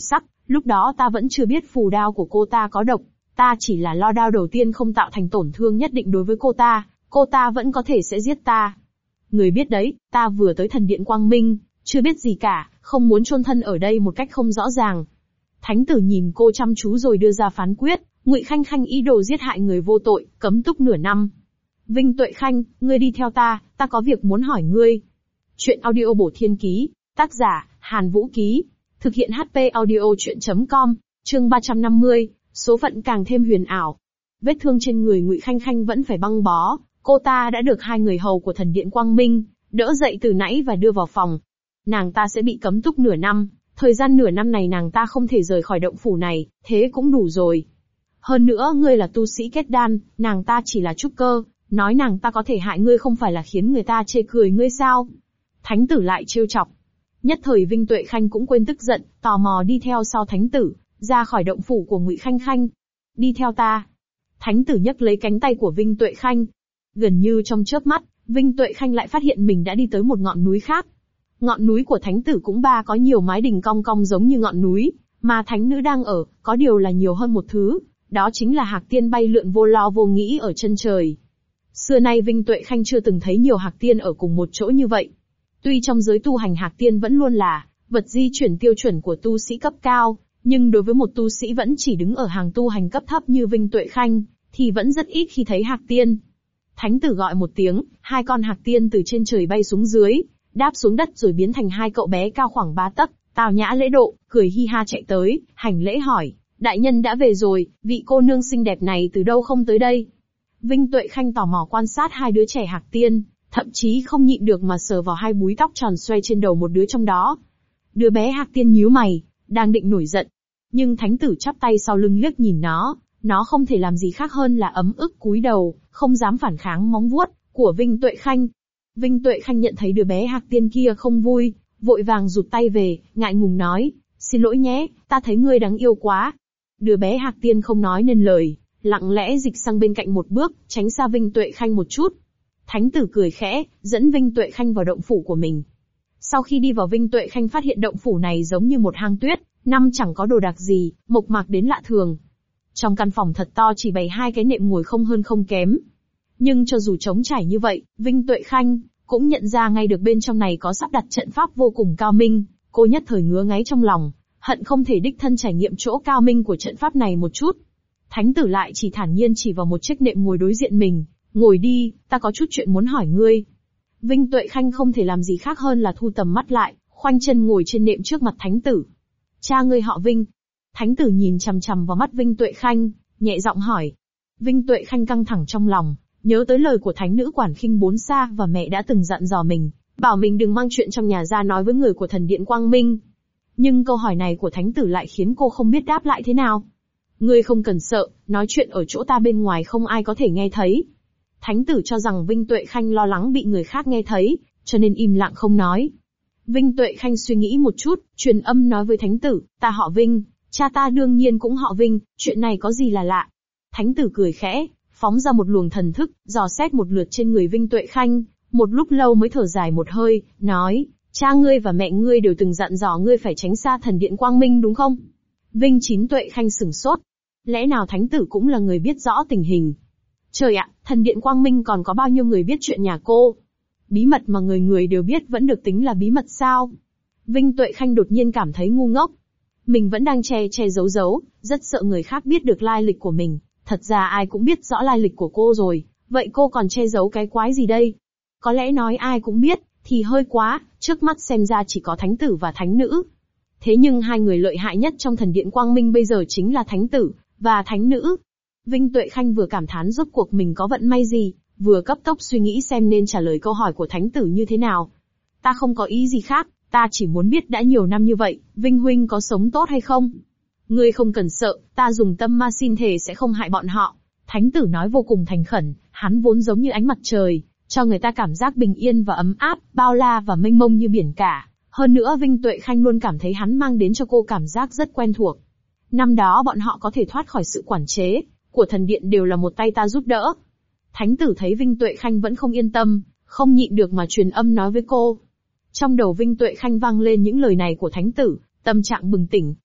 Lúc đó ta vẫn chưa biết phù đao của cô ta có độc, ta chỉ là lo đao đầu tiên không tạo thành tổn thương nhất định đối với cô ta vẫn có thể sẽ giết ta. Người biết đấy, ta vừa tới thần điện Quang Minh, chưa biết gì cả, không muốn chôn thân ở đây một cách không rõ ràng. Thánh tử nhìn cô chăm chú rồi đưa ra phán quyết, Ngụy Khanh Khanh ý đồ giết hại người vô tội, cấm túc nửa năm. Vinh Tuệ Khanh, ngươi đi theo ta có việc muốn hỏi ngươi. Chuyện audio bổ thiên ký, tác giả, Hàn Vũ Ký. Thực hiện HP audio chuyện.com, chương 350, số phận càng thêm huyền ảo. Vết thương trên người Ngụy Khanh Khanh vẫn phải băng bó, cô ta đã được hai người hầu của thần điện Quang Minh đỡ dậy từ nãy và đưa vào phòng. Nàng ta sẽ bị cấm túc nửa năm, thời gian nửa năm này nàng ta không thể rời khỏi động phủ này, thế cũng đủ rồi. Hơn nữa ngươi là tu sĩ kết đan, nàng ta chỉ là trúc cơ, nói nàng ta có thể hại ngươi không phải là khiến người ta chê cười ngươi sao? Thánh tử lại trêu chọc. Nhất thời Vinh Tuệ Khanh cũng quên tức giận, tò mò đi theo sau thánh tử, ra khỏi động phủ của Ngụy Khanh Khanh. Đi theo ta. Thánh tử nhấc lấy cánh tay của Vinh Tuệ Khanh. Gần như trong chớp mắt, Vinh Tuệ Khanh lại phát hiện mình đã đi tới một ngọn núi khác. Ngọn núi của thánh tử cũng có nhiều mái đình cong cong giống như ngọn núi, mà thánh nữ đang ở, có điều là nhiều hơn một thứ, đó chính là hạc tiên bay lượn vô lo vô nghĩ ở chân trời. Xưa nay Vinh Tuệ Khanh chưa từng thấy nhiều hạc tiên ở cùng một chỗ như vậy. Tuy trong giới tu hành hạc tiên vẫn luôn là vật di chuyển tiêu chuẩn của tu sĩ cấp cao, nhưng đối với một tu sĩ vẫn chỉ đứng ở hàng tu hành cấp thấp như Vinh Tuệ Khanh, thì vẫn rất ít khi thấy hạc tiên. Thánh tử gọi một tiếng, hai con hạc tiên từ trên trời bay xuống dưới, đáp xuống đất rồi biến thành hai cậu bé cao khoảng 3 tấc, tào nhã lễ độ, cười hi ha chạy tới, hành lễ hỏi, đại nhân đã về rồi, vị cô nương xinh đẹp này từ đâu không tới đây? Vinh Tuệ Khanh tò mò quan sát hai đứa trẻ hạc tiên, thậm chí không nhịn được mà sờ vào hai búi tóc tròn xoe trên đầu một đứa trong đó. Đứa bé hạc tiên nhíu mày, đang định nổi giận, nhưng thánh tử chắp tay sau lưng liếc nhìn nó không thể làm gì khác hơn là ấm ức cúi đầu, không dám phản kháng móng vuốt của Vinh Tuệ Khanh. Vinh Tuệ Khanh nhận thấy đứa bé hạc tiên kia không vui, vội vàng rụt tay về, ngại ngùng nói, xin lỗi nhé, ta thấy ngươi đáng yêu quá. Đứa bé hạc tiên không nói nên lời, lặng lẽ dịch sang bên cạnh một bước, tránh xa Vinh Tuệ Khanh một chút. Thánh tử cười khẽ, dẫn Vinh Tuệ Khanh vào động phủ của mình. Sau khi đi vào Vinh Tuệ Khanh phát hiện động phủ này giống như một hang tuyết, năm chẳng có đồ đạc gì, mộc mạc đến lạ thường. Trong căn phòng thật to chỉ bày hai cái nệm ngồi không hơn không kém. Nhưng cho dù trống trải như vậy, Vinh Tuệ Khanh cũng nhận ra ngay được bên trong này có sắp đặt trận pháp vô cùng cao minh, cô nhất thời ngứa ngáy trong lòng, hận không thể đích thân trải nghiệm chỗ cao minh của trận pháp này một chút. Thánh tử lại chỉ thản nhiên chỉ vào một chiếc nệm ngồi đối diện mình, ngồi đi, ta có chút chuyện muốn hỏi ngươi. Vinh Tuệ Khanh không thể làm gì khác hơn là thu tầm mắt lại, khoanh chân ngồi trên nệm trước mặt thánh tử. Cha ngươi họ Vinh. Thánh tử nhìn chằm chằm vào mắt Vinh Tuệ Khanh, nhẹ giọng hỏi. Vinh Tuệ Khanh căng thẳng trong lòng, nhớ tới lời của thánh nữ Quản Khinh Bốn Sa và mẹ đã từng dặn dò mình, bảo mình đừng mang chuyện trong nhà ra nói với người của thần điện Quang Minh. Nhưng câu hỏi này của thánh tử lại khiến cô không biết đáp lại thế nào. Ngươi không cần sợ, nói chuyện ở chỗ ta bên ngoài không ai có thể nghe thấy. Thánh tử cho rằng Vinh Tuệ Khanh lo lắng bị người khác nghe thấy, cho nên im lặng không nói. Vinh Tuệ Khanh suy nghĩ một chút, truyền âm nói với thánh tử, ta họ Vinh, cha ta đương nhiên cũng họ Vinh, chuyện này có gì là lạ. Thánh tử cười khẽ, phóng ra một luồng thần thức, dò xét một lượt trên người Vinh Tuệ Khanh, một lúc lâu mới thở dài một hơi, nói, cha ngươi và mẹ ngươi đều từng dặn dò ngươi phải tránh xa thần điện Quang Minh đúng không? Vinh Chín Tuệ Khanh sửng sốt. Lẽ nào thánh tử cũng là người biết rõ tình hình? Trời ạ, thần điện Quang Minh còn có bao nhiêu người biết chuyện nhà cô? Bí mật mà người người đều biết vẫn được tính là bí mật sao? Vinh Tuệ Khanh đột nhiên cảm thấy ngu ngốc. Mình vẫn đang che giấu, rất sợ người khác biết được lai lịch của mình. Thật ra ai cũng biết rõ lai lịch của cô rồi, vậy cô còn che giấu cái quái gì đây? Có lẽ nói ai cũng biết, thì hơi quá, trước mắt xem ra chỉ có thánh tử và thánh nữ. Thế nhưng hai người lợi hại nhất trong thần điện Quang Minh bây giờ chính là thánh tử và thánh nữ. Vinh Tuệ Khanh vừa cảm thán rốt cuộc mình có vận may gì, vừa cấp tốc suy nghĩ xem nên trả lời câu hỏi của thánh tử như thế nào. Ta không có ý gì khác, ta chỉ muốn biết đã nhiều năm như vậy, Vinh huynh có sống tốt hay không? Ngươi không cần sợ, ta dùng tâm ma xin thề sẽ không hại bọn họ. Thánh tử nói vô cùng thành khẩn, hắn vốn giống như ánh mặt trời, cho người ta cảm giác bình yên và ấm áp, bao la và mênh mông như biển cả. Hơn nữa Vinh Tuệ Khanh luôn cảm thấy hắn mang đến cho cô cảm giác rất quen thuộc. Năm đó bọn họ có thể thoát khỏi sự quản chế của thần điện đều là một tay ta giúp đỡ. Thánh tử thấy Vinh Tuệ Khanh vẫn không yên tâm, không nhịn được mà truyền âm nói với cô. Trong đầu Vinh Tuệ Khanh vang lên những lời này của thánh tử, tâm trạng bừng tỉnh.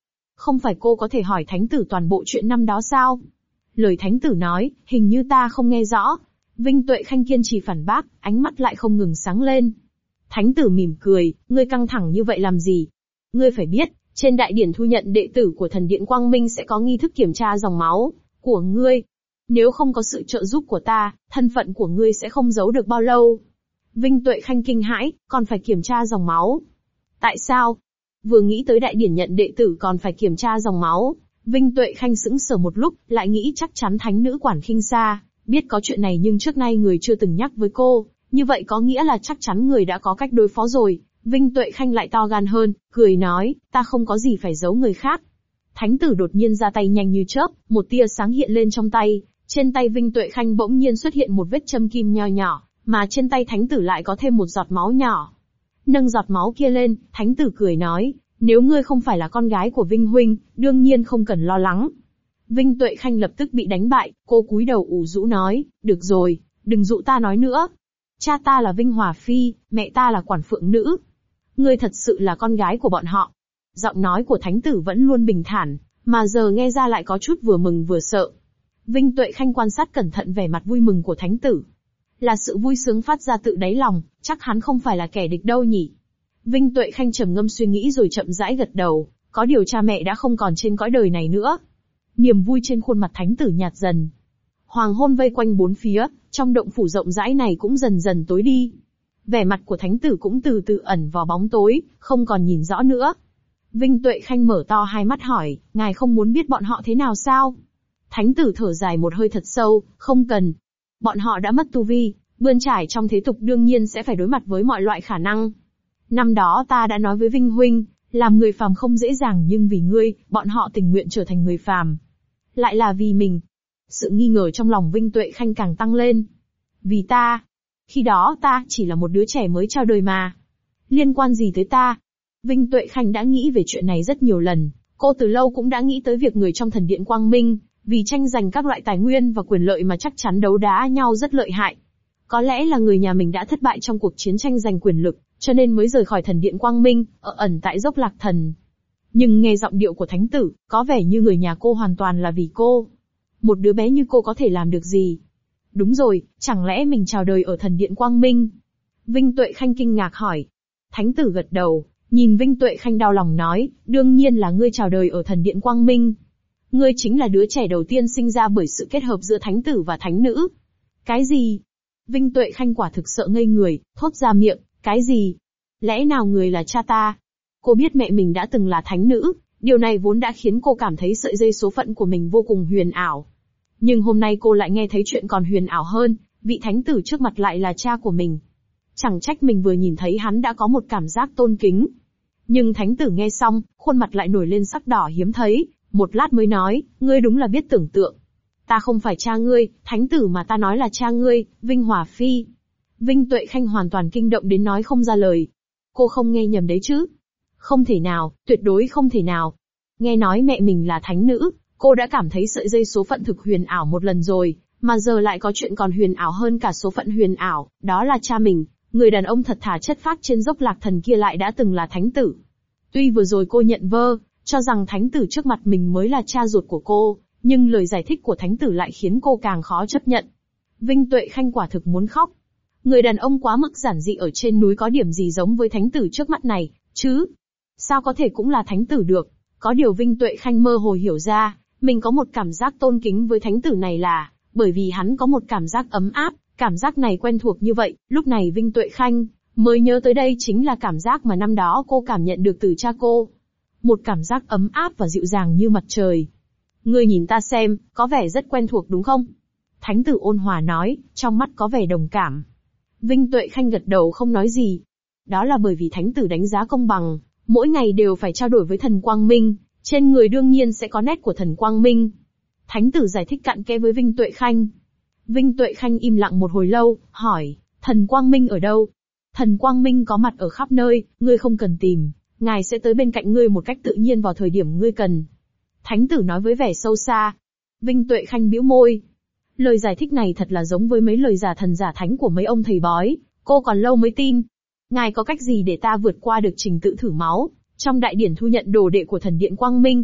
không phải cô có thể hỏi thánh tử toàn bộ chuyện năm đó sao? Lời thánh tử nói, hình như ta không nghe rõ. Vinh Tuệ Khanh kiên trì phản bác, ánh mắt lại không ngừng sáng lên. Thánh tử mỉm cười, ngươi căng thẳng như vậy làm gì? Ngươi phải biết, trên đại điển thu nhận đệ tử của thần điện Quang Minh sẽ có nghi thức kiểm tra dòng máu của ngươi. Nếu không có sự trợ giúp của ta, thân phận của ngươi sẽ không giấu được bao lâu. Vinh Tuệ Khanh kinh hãi, còn phải kiểm tra dòng máu. Tại sao? Vừa nghĩ tới đại điển nhận đệ tử còn phải kiểm tra dòng máu, Vinh Tuệ Khanh sững sờ một lúc, lại nghĩ chắc chắn thánh nữ Quản Khinh Sa biết có chuyện này nhưng trước nay người chưa từng nhắc với cô, như vậy có nghĩa là chắc chắn người đã có cách đối phó rồi. Vinh Tuệ Khanh lại to gan hơn, cười nói, ta không có gì phải giấu người khác. Thánh tử đột nhiên ra tay nhanh như chớp, một tia sáng hiện lên trong tay, trên tay Vinh Tuệ Khanh bỗng nhiên xuất hiện một vết châm kim nho nhỏ, mà trên tay thánh tử lại có thêm một giọt máu nhỏ. Nâng giọt máu kia lên, thánh tử cười nói, nếu ngươi không phải là con gái của Vinh huynh, đương nhiên không cần lo lắng. Vinh Tuệ Khanh lập tức bị đánh bại, cô cúi đầu ủ rũ nói, được rồi, đừng dụ ta nói nữa. Cha ta là Vinh Hòa Phi, mẹ ta là Quản Phượng Nữ. Ngươi thật sự là con gái của bọn họ. Giọng nói của thánh tử vẫn luôn bình thản, mà giờ nghe ra lại có chút vừa mừng vừa sợ. Vinh Tuệ Khanh quan sát cẩn thận vẻ mặt vui mừng của thánh tử. Là sự vui sướng phát ra tự đáy lòng, chắc hắn không phải là kẻ địch đâu nhỉ. Vinh Tuệ Khanh trầm ngâm suy nghĩ rồi chậm rãi gật đầu, có điều cha mẹ đã không còn trên cõi đời này nữa. Niềm vui trên khuôn mặt thánh tử nhạt dần. Hoàng hôn vây quanh bốn phía, trong động phủ rộng rãi này cũng dần dần tối đi. Vẻ mặt của thánh tử cũng từ từ ẩn vào bóng tối, không còn nhìn rõ nữa. Vinh Tuệ Khanh mở to hai mắt hỏi, ngài không muốn biết bọn họ thế nào sao? Thánh tử thở dài một hơi thật sâu, không cần. Bọn họ đã mất tu vi, bươn trải trong thế tục đương nhiên sẽ phải đối mặt với mọi loại khả năng. Năm đó ta đã nói với Vinh huynh, làm người phàm không dễ dàng nhưng vì ngươi, bọn họ tình nguyện trở thành người phàm. Lại là vì mình. Sự nghi ngờ trong lòng Vinh Tuệ Khanh càng tăng lên. Vì ta. Khi đó ta chỉ là một đứa trẻ mới chào đời mà. Liên quan gì tới ta? Vinh Tuệ Khanh đã nghĩ về chuyện này rất nhiều lần. Cô từ lâu cũng đã nghĩ tới việc người trong thần điện Quang Minh, vì tranh giành các loại tài nguyên và quyền lợi mà chắc chắn đấu đá nhau rất lợi hại. Có lẽ là người nhà mình đã thất bại trong cuộc chiến tranh giành quyền lực, cho nên mới rời khỏi thần điện Quang Minh, ở ẩn tại Dốc Lạc Thần. Nhưng nghe giọng điệu của thánh tử, có vẻ như người nhà cô hoàn toàn là vì cô. Một đứa bé như cô có thể làm được gì? Đúng rồi, chẳng lẽ mình chào đời ở thần điện Quang Minh? Vinh Tuệ Khanh kinh ngạc hỏi. Thánh tử gật đầu, nhìn Vinh Tuệ Khanh đau lòng nói, đương nhiên là ngươi chào đời ở thần điện Quang Minh. Ngươi chính là đứa trẻ đầu tiên sinh ra bởi sự kết hợp giữa thánh tử và thánh nữ. Cái gì? Vinh Tuệ Khanh quả thực sợ ngây người, thốt ra miệng, cái gì? Lẽ nào người là cha ta? Cô biết mẹ mình đã từng là thánh nữ, điều này vốn đã khiến cô cảm thấy sợi dây số phận của mình vô cùng huyền ảo. Nhưng hôm nay cô lại nghe thấy chuyện còn huyền ảo hơn, vị thánh tử trước mặt lại là cha của mình. Chẳng trách mình vừa nhìn thấy hắn đã có một cảm giác tôn kính. Nhưng thánh tử nghe xong, khuôn mặt lại nổi lên sắc đỏ hiếm thấy, một lát mới nói, ngươi đúng là biết tưởng tượng. Ta không phải cha ngươi, thánh tử mà ta nói là cha ngươi, Vinh Hòa Phi. Vinh Tuệ Khanh hoàn toàn kinh động đến nói không ra lời. Cô không nghe nhầm đấy chứ? Không thể nào, tuyệt đối không thể nào. Nghe nói mẹ mình là thánh nữ, cô đã cảm thấy sợi dây số phận thực huyền ảo một lần rồi, mà giờ lại có chuyện còn huyền ảo hơn cả số phận huyền ảo, đó là cha mình, người đàn ông thật thà chất phác trên Dốc Lạc Thần kia lại đã từng là thánh tử. Tuy vừa rồi cô nhận vơ, cho rằng thánh tử trước mặt mình mới là cha ruột của cô, nhưng lời giải thích của thánh tử lại khiến cô càng khó chấp nhận. Vinh Tuệ Khanh quả thực muốn khóc. Người đàn ông quá mức giản dị ở trên núi có điểm gì giống với thánh tử trước mắt này, chứ? Sao có thể cũng là thánh tử được? Có điều Vinh Tuệ Khanh mơ hồ hiểu ra, mình có một cảm giác tôn kính với thánh tử này là, bởi vì hắn có một cảm giác ấm áp, cảm giác này quen thuộc như vậy, lúc này Vinh Tuệ Khanh mới nhớ tới đây chính là cảm giác mà năm đó cô cảm nhận được từ cha cô. Một cảm giác ấm áp và dịu dàng như mặt trời. Ngươi nhìn ta xem, có vẻ rất quen thuộc đúng không? Thánh tử ôn hòa nói, trong mắt có vẻ đồng cảm. Vinh Tuệ Khanh gật đầu không nói gì. Đó là bởi vì thánh tử đánh giá công bằng, mỗi ngày đều phải trao đổi với thần Quang Minh, trên người đương nhiên sẽ có nét của thần Quang Minh. Thánh tử giải thích cặn kẽ với Vinh Tuệ Khanh. Vinh Tuệ Khanh im lặng một hồi lâu, hỏi, thần Quang Minh ở đâu? Thần Quang Minh có mặt ở khắp nơi, ngươi không cần tìm, ngài sẽ tới bên cạnh ngươi một cách tự nhiên vào thời điểm ngươi cần. Thánh tử nói với vẻ sâu xa. Vinh Tuệ Khanh bĩu môi. Lời giải thích này thật là giống với mấy lời giả thần giả thánh của mấy ông thầy bói, cô còn lâu mới tin. Ngài có cách gì để ta vượt qua được trình tự thử máu, trong đại điển thu nhận đồ đệ của thần điện Quang Minh?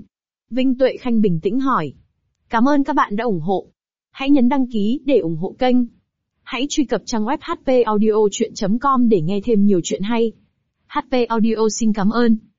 Vinh Tuệ Khanh bình tĩnh hỏi. Cảm ơn các bạn đã ủng hộ. Hãy nhấn đăng ký để ủng hộ kênh. Hãy truy cập trang web hpaudiochuyen.com để nghe thêm nhiều chuyện hay. HP Audio xin cảm ơn.